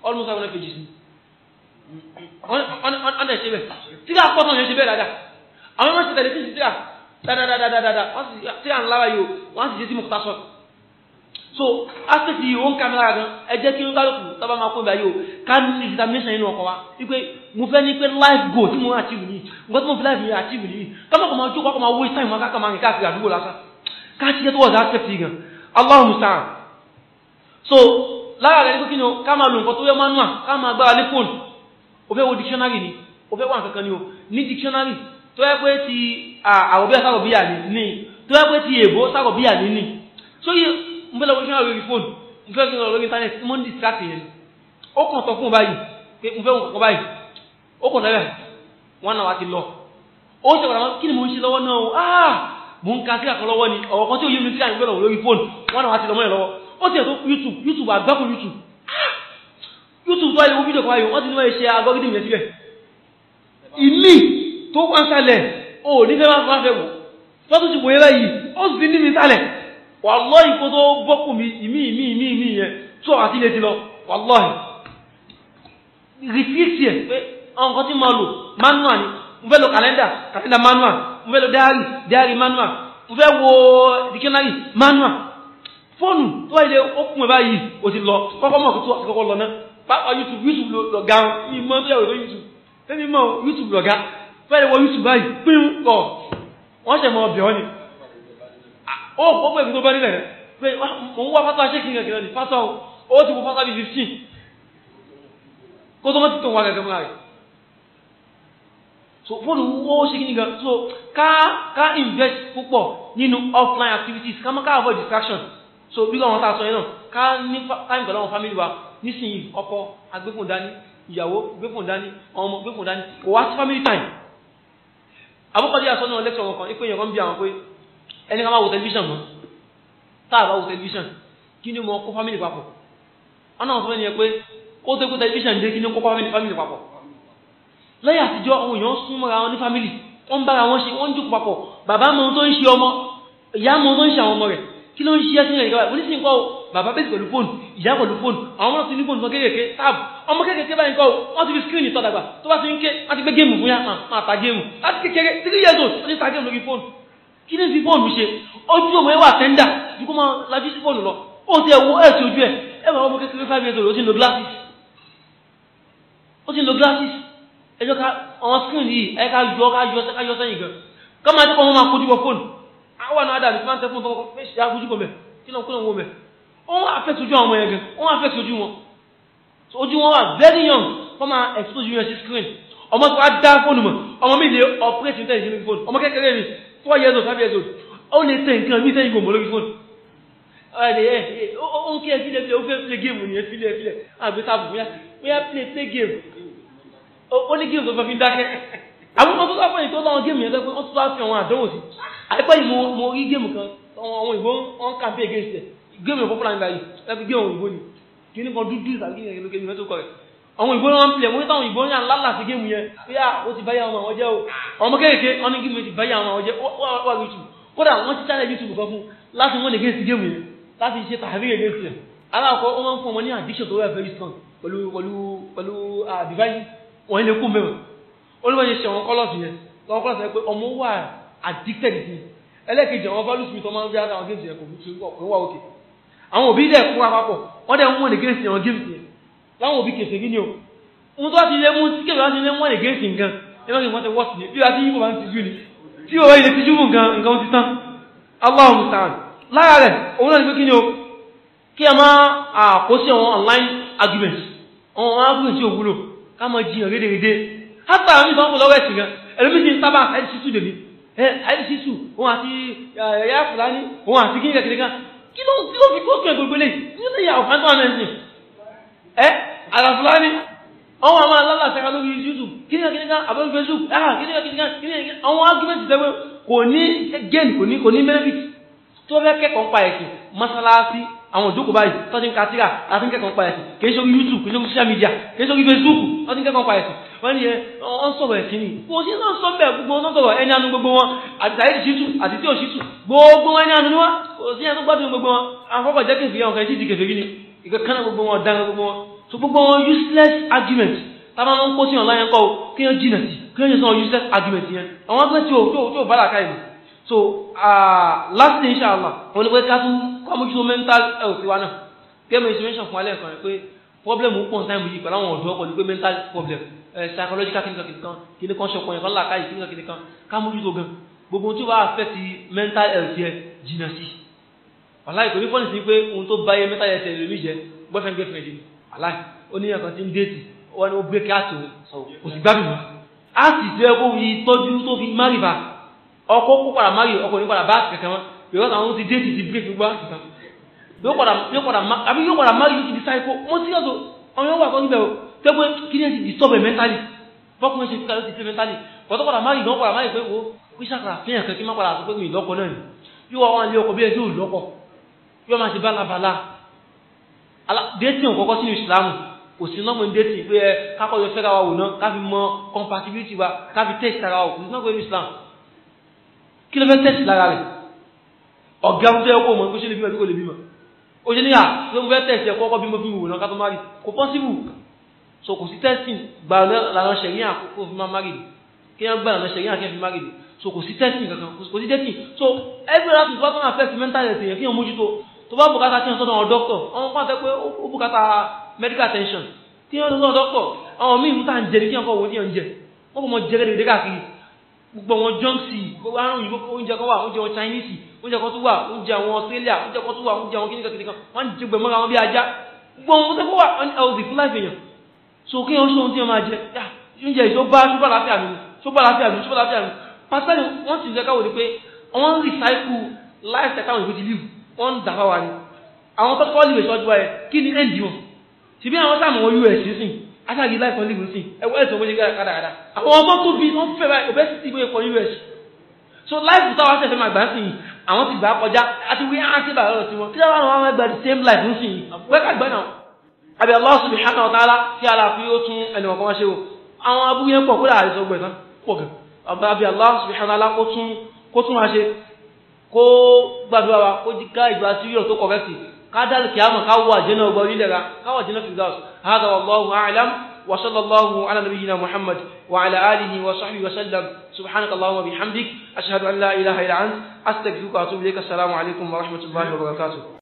S2: ọ̀nà ẹ̀ṣẹ̀ bẹ̀ tí ká pọ̀ tán yẹn ṣe bẹ́ẹ̀ dáadáa àwọn ọmọ ti tẹ̀lé sí tíra dáadáa wọ́n sì tíra ńlá wáyé o wọ́n sì ṣe sí mo kúta sọ́ọ̀ so aspect yìí ó ń kámẹ́rà gan ẹ jẹ́ kí ń kálukú tọ́ba máa kó ìbáyé o ká ní determination nínú ọkọ̀ wa wípé mo fẹ́ ní pé life goal tí mo ń achieve nìyí nǹkan tí mo fi life mi achieve nìyí kọ́mọ̀ kọ́ máa jókòó kọ́ máa waste time wọn ká máa rìn káàkiri àdúgbò lásán ká ṣiṣẹ́ tó wọ̀ sí aspect yìí gan Allahu musta'an so lára rẹ̀ ní pé kí ni o ká máa lo nǹkan tó yẹ manual ká máa gbára lé fóònù o fẹ́ wo dictionary ni o fẹ́ wà kankan ni o ní dictionary tó yẹ pé ti àròbíyà sáròbíyà ní tó yẹ pé ti èbó sáròbíyà ní so yẹ mo fẹ́ lọ wíṣẹ́ lórí fóònù mo fẹ́ lọ lórí internet mo ń distract yẹn ó kàn tọ́ fún báyìí pé mo fẹ́ wọn kọ̀kọ́ báyìí ó kàn tẹ́lẹ̀ wọn náà wá ti lọ ó ṣe padà kí ni mo ń ṣe lọ́wọ́ náà o mo ń ka sí àkọ́ lọ́wọ́ ni ọ̀rọ̀ kan tí ó yé mi sí àyè lọ́wọ́ lórí fóònù wọn náà wá ti lọ mọ́yìn lọ́wọ́ ó ti ẹ̀ tó YouTube àgbákùn YouTube tó ayé wo fídíò kan ayò wọ́n ti ní wọ́n ṣe algorithm yẹn síbẹ̀ ìmí tó wọ́n sálẹ̀ ó ní fẹ́ máa fẹ́ wò tọ́tù ti wòye báyìí ó sì ní mi sálẹ̀ wàlọ́hì kó tó bọ́kù mi ìmí yẹn tó àti ilé ti lọ wàlọ́hì reflect yẹ pé àwọn kan tí ma lò manual ni mo fẹ́ lo calendar manual mo fẹ́ lo diary manual mo fẹ́ wo dictionary manual fóònù tó wáyé lé ókùn ẹ̀ báyìí ó ti lọ kọ́kọ́ mọ̀ tó àti kọ́kọ́ lọ náà pápá YouTube lọ ga ìmọ̀ tó yàwó tó YouTube tẹ́mi mọ̀ YouTube lọ ga fẹ́ lè wọ YouTube báyìí pín kọ̀ wọ́n ṣẹ̀ mọ́ ọbẹ̀ ọ́ ni ó pọ́pọ́ ìgbìtò bá nílẹ̀ rẹ̀ pé mo ń wá fátá ṣe kí n gẹ̀gẹ̀rẹ̀ ní fátá ó ti kó fátá bí 15 kó tó mọ́ ti tó wà gẹ̀gẹ̀ múra rẹ̀ so fóònù ó ṣe kí ní gan so ká invest púpọ̀ nínú offline activities ká má ká avoid distraction so bí wọ́n ta sọ yẹn náà ká ní time pẹ̀lú àwọn family wa nísìnyí ọkọ agbéfòn dání ìyàwó gbéfòn dání ọmọ gbéfòn dání kò wá sí family time àbúkọ̀dé àsọ náà lecture wọn kan ipé èèyàn kan bí àwọn pé ẹni ká máa wo tẹlifíṣàn mọ́ táàbá wo tẹlifíṣàn kí ni mo kó fámílì papọ̀ ọ̀nà ọ̀sán ẹni ẹ pé ó tẹ́ kó tẹlifíṣàn dé kí ni kó fámílì papọ̀ lẹ́yìn àtijọ́ àwọn èèyàn sún mọ́ra wọn ní fámílì wọ́n bára wọn ṣe wọ́n jókòó papọ̀ bàbá mọ tó ń ṣe ọmọ ìyá mọ tó ń ṣe àwọn ọmọ rẹ̀ kí ló ń ṣe ẹsìn rẹ̀ ìgbà oníṣìí nǹkan bàbá bẹ́ẹ̀ pẹ̀lú fóònù ìyá pẹ̀lú fóònù àwọn ọmọ tó ní fóònù kékeré táàbù ọmọ kékeré báyìí nǹkan wọ́n ti fi skírìnì tọ́ dàgbà tó bá ti ń ké wọ́n ti gbé géèmù fún yá máa ta géèmù láti kékeré 3 years old wọ́n ti ta géèmù lórí fóònù kí ní fi fóònù ṣe ojú ọmọ ẹwà tẹ́ndà dúkú máa lajú sí fóònù lọ ó ti ẹwọ ẹ̀sì ojú ẹ̀ ẹwà ọmọ kékeré 5 years old ó ti lo glasses ẹjọ́ ká ọmọ screen yìí ẹka yọ sẹ́yìn gan ká máa tẹ́kọ̀ọ́ máa kojú wọ fóònù àwọn àwọn àdá ní máa tẹ́ fún ọkọ̀ fẹ́ṣì àgójú kọ̀ mẹ́ kí náà kúrò wọ́n mẹ́ wọ́n affect ojú àwọn ọmọ yẹn gan wọ́n affect ojú wọn ojú wọn wà very young wọ́n máa expose yẹn sí screen ọmọ tó wá dá fóònù mọ̀ ọmọ mi lè operate ní tẹ́lẹ̀ fóònù ọmọ kékeré mi 4 years old 5 years old ó lè tẹ nǹkan mí sẹ́yìn gbòmò lórí fóònù ó ń kí ẹ sílẹ̀ ó fẹ́ play game nìyẹn sílẹ̀ àgbẹ̀ sáàbù bóyá play game ó ní game tó fẹ́ fi dákẹ́ àwọn ọmọ tó sáfẹ́ yìí tó láwọn game yẹn tó pé wọ́n tó bá fi àwọn àdánwò sí àìpẹ́ yìí mo rí game kan àwọn òyìnbó wọn campaign against ẹ̀ game yẹn popular nígbà yìí ẹbí game òyìnbó ni kí ní kan dúdú ìsàgé yẹn lókè ní mẹ́tò kọ̀ rẹ̀ àwọn òyìnbó wọn pilẹ̀ mo ní táwọn òyìnbó yàn lálà sí game yẹn bóyá ó ti báyà ọmọ àwọn jẹ́ o ọmọ kéèké wọn ní game ti báyà ọmọ àwọn jẹ́ wà YouTube kódà wọ́n ti channel YouTube kan fún láti wọ́n against game yẹn láti ṣe tàbí against ẹ̀ aláàkọ́ wọ́n máa ń fún ọmọ ní addiction tó wà very strong pẹ̀lú device wọ́n ilé kú mẹ́rin olúwọ́n ṣe ṣe àwọn kọ́lọ̀sì yẹn lọ́wọ́ kọ́lọ̀sì yẹn pé ọmọ wà addicted sí ẹlẹ́kejì àwọn values mi tó máa ń rí àwọn games yẹn kò fi wà òkè àwọn òbí dẹ̀ kú apapọ̀ wọ́n dẹ̀ wọ́n against àwọn games yẹn láwọn òbí kèsè rí ni o mo tó wá ti lé mú tí kèsè wá ti lé wọ́n against nǹkan ẹgbẹ́ kí wọ́n ti wọ́ọ̀sì ní bí wá sí yíbo máa ń tijú ni tí ó wáyé lè tijú mú nǹkan ti tán Allahu musta'an lára rẹ̀ òun náà ni pé kí ni o kí a máa kó sí àwọn online arguments àwọn arguments yóò wúlò ká máa jiyàn rédèrèdè hátà àwọn ìbọn kò lọ́wọ́ ẹ̀sìn gan ẹlòmí ti sábà àìsísù dèmí àìsísù òun àti ẹ̀yà fúlání òun àti kí ní kẹkẹrẹ kan kí ló fi kókè gbogbo lè nínú ìyà ọ̀fán tó wà mẹ́sìn àrà fúlání àwọn àmà alálàsẹ́ka lórí YouTube kí ní kẹkẹrẹ kan àbẹ́rẹ́ Facebook kí ní kẹkẹrẹ kan àwọn argument tẹ́wẹ́ kò ní gain kò ní benefit tó fẹ́ kẹ́kọ̀ọ́ pa ẹ̀sìn mọ́sálásí àwọn òjókòó báyìí tó ti ń katira àti ń kẹ́kọ̀ọ́ pa ẹ̀sìn kìí ṣe orí YouTube kìí ṣe orí social media kìí ṣe orí Facebook tó ti ń kẹ́kọ̀ọ́ pa ẹ̀sìn wọ́n ní wọ́n sọ̀rọ̀ ẹ̀sìn ni kò sí náà sọ bẹ́ẹ̀ gbogbo wọn sọ̀rọ̀ ẹni àánú gbogbo wọn àti tàyè ṣìtù àti tí ò ṣìtù gbogbo wọn ẹni àánú ni wọn kò sí ẹni tó gbádùn gbogbo wọn àkọ́kọ́ jẹ́ kèfèrí àwọn kan sí ti kèfèrí ni ìkẹ́kẹ́ gbogbo wọn dáná gbogbo wọn so gbogbo wọn useless argument táwọn máa ń kó sí online kọ́ kí wọ́n jìnà sí kí wọ́n yẹ sọ useless argument yẹn àwọn agbẹ́ tí ò bá làkà yìí so lastly inshallah wọn ni pé ká tún kọ́mójútó mental health wa náà gẹ́gẹ́ information fún alẹ́ kan pé problem pọ̀ ní táìmù yìí pẹ̀lú àwọn ọ̀dọ́ pẹ̀lú pé mental problem psychological kìnnì kan ṣọpọ̀ yẹn kan làkàyè kìnnì kan ká mójútó gan gbogbo tí ó bá affect mental health yẹ jìnà sí wàláì kò ní fọ́nì sí pé ohun tó bá yẹ mental health yẹ lómi jẹ boyfriend girlfriend ni wàláì ó ní ẹ̀kan tí ń déètì wọn ni ó break out kò sì gbádùn wọn á sì jẹ́ kó fi tọ́jú tó fi marry bá ọkọ kó padà marry ọkọ ní padà bá kẹ̀kẹ́ wọn because àwọn ti déètì ti break gbogbo àkìkan yóò padà marry yóò ti disciple mo sí ọ̀dọ̀ ọ̀yọ́ wà kọ́ níbẹ̀ o tẹ́gbẹ́ kí ní ẹ̀ ti disturb mentally fọ́kùnrin ṣe fíkà ló ti fẹ́ mentally bọ́tọ́ padà marry gan padà marry pé wo kí sàkàrà fíyàn kan kí má padà sọ pé mi ìlọ́kọ náà ni yóò wá wọn lé ọkọ bí ẹ tí ò lọ́kọ yóò máa ṣe bálabàlá dating kọ́kọ́ sínú ìsìlámù kò sí nọ́mọ̀ dating pé ẹ kákọ́ yọ fẹ́ra wa wò náà ká fi mọ compatibility wa ká fi test ara wa kò sí nọ́mọ̀ islam kí ló fẹ́ test lára rẹ̀ ọ̀gá ń tẹ́ ọkọ̀ mọ̀ pé ṣe lè bímọ bí kò lè bímọ ó ṣe níyà tó ń fẹ́ test ẹ̀kọ́ ọkọ̀ bímọ bí wò náà ká tó má rí kò possible so kò sí testing gbà lára ṣẹ̀rí àkókò fi máa marry kí wọ́n gbà lára ṣẹ̀rí àkẹ́ fi marry so kò sí testing kankan kò sí dating so every last week wọ́n affect mental health yẹn kí wọ́n mójútó tó bá bùkátà kí wọ́n sọ́dọ̀ àwọn doctor àwọn kan tẹ́ pé ó bùkátà medical attention kí wọ́n sọ́dọ̀ doctor àwọn míì múta ń jẹ ní kí wọ́n kọ́ wọ́n tí wọ́n jẹ wọ́n kò mọ jẹ́ gẹ́gẹ́ káàkiri gbogbo wọn jọ́ǹsì gbogbo àrùn òyìnbó oúnjẹ kan wà oúnjẹ wọn Chinese oúnjẹ kan tó wà oúnjẹ àwọn Australia oúnjẹ kan tó wà oúnjẹ àwọn kíníkan kíníkan wọ́n ń jẹ gbẹ̀mọ́ra wọn bí ajá gbogbo wọn tẹ́ kó wà unhealthy fún life èèyàn so kí wọ́n sóhun tí wọ́n máa jẹ oúnjẹ yìí tó bá ṣúbà láfíà mi ṣúbà láfíà mi ṣúbà láfíà mi pàṣẹ wọ́n sì ń jẹ́ káwọ́ ni pé wọ́n ń recycle life ẹ̀káwọn ìbò ti live wọ́n ń dàfà wà ní àwọn tó kọ́ lè ṣọ́jú ẹ̀ kí ni end wọn ti bí àwọn sáàmù wọn US sìn aṣáàgì life wọn live sìn ẹwọ́ ẹ̀sùn wọ́n ṣe kádàkádà àwọn ọmọ tó bí wọ́n fẹ́ báyìí obesity bóyá kọ US so life táwọn ṣẹ̀fẹ̀ máa gbà ń sìn àwọn ti gbà kọjá àti wí áńtí bàrẹ̀ lọ sí wọn kí wọ́n máa gbà the same life ń sìn wẹ́kà gbẹ́ náà àbí Allah subhanahu wa ta'ala kí aláàfin ó tún ẹni ọ̀kan wá ṣe o àwọn abúyẹ́ pọ̀ kódà àìsàn gbẹ̀sán pọ̀ gan àbí Allah subhanahu wa ta'ala kó tún wá ṣe kó gbàdúrà wa kó ká ìgbà sí yọ̀ tó kọ̀rẹ́tì ká dálì kìámọ̀ ká wà jẹ́nà ọgbọ̀n ilẹ̀ra ká wà jẹ́nà firdaus hada wallahu a'lam wa sallallahu ala nabiyyina Muhammad wa ala alihi wa sahbihi wa sallam subhanaka Allahumma bihamdik ashhadu an la ilaha illa ant astaghfiruka wa atubu ilayk assalamu alaikum wa rahmatullahi wa barakatuh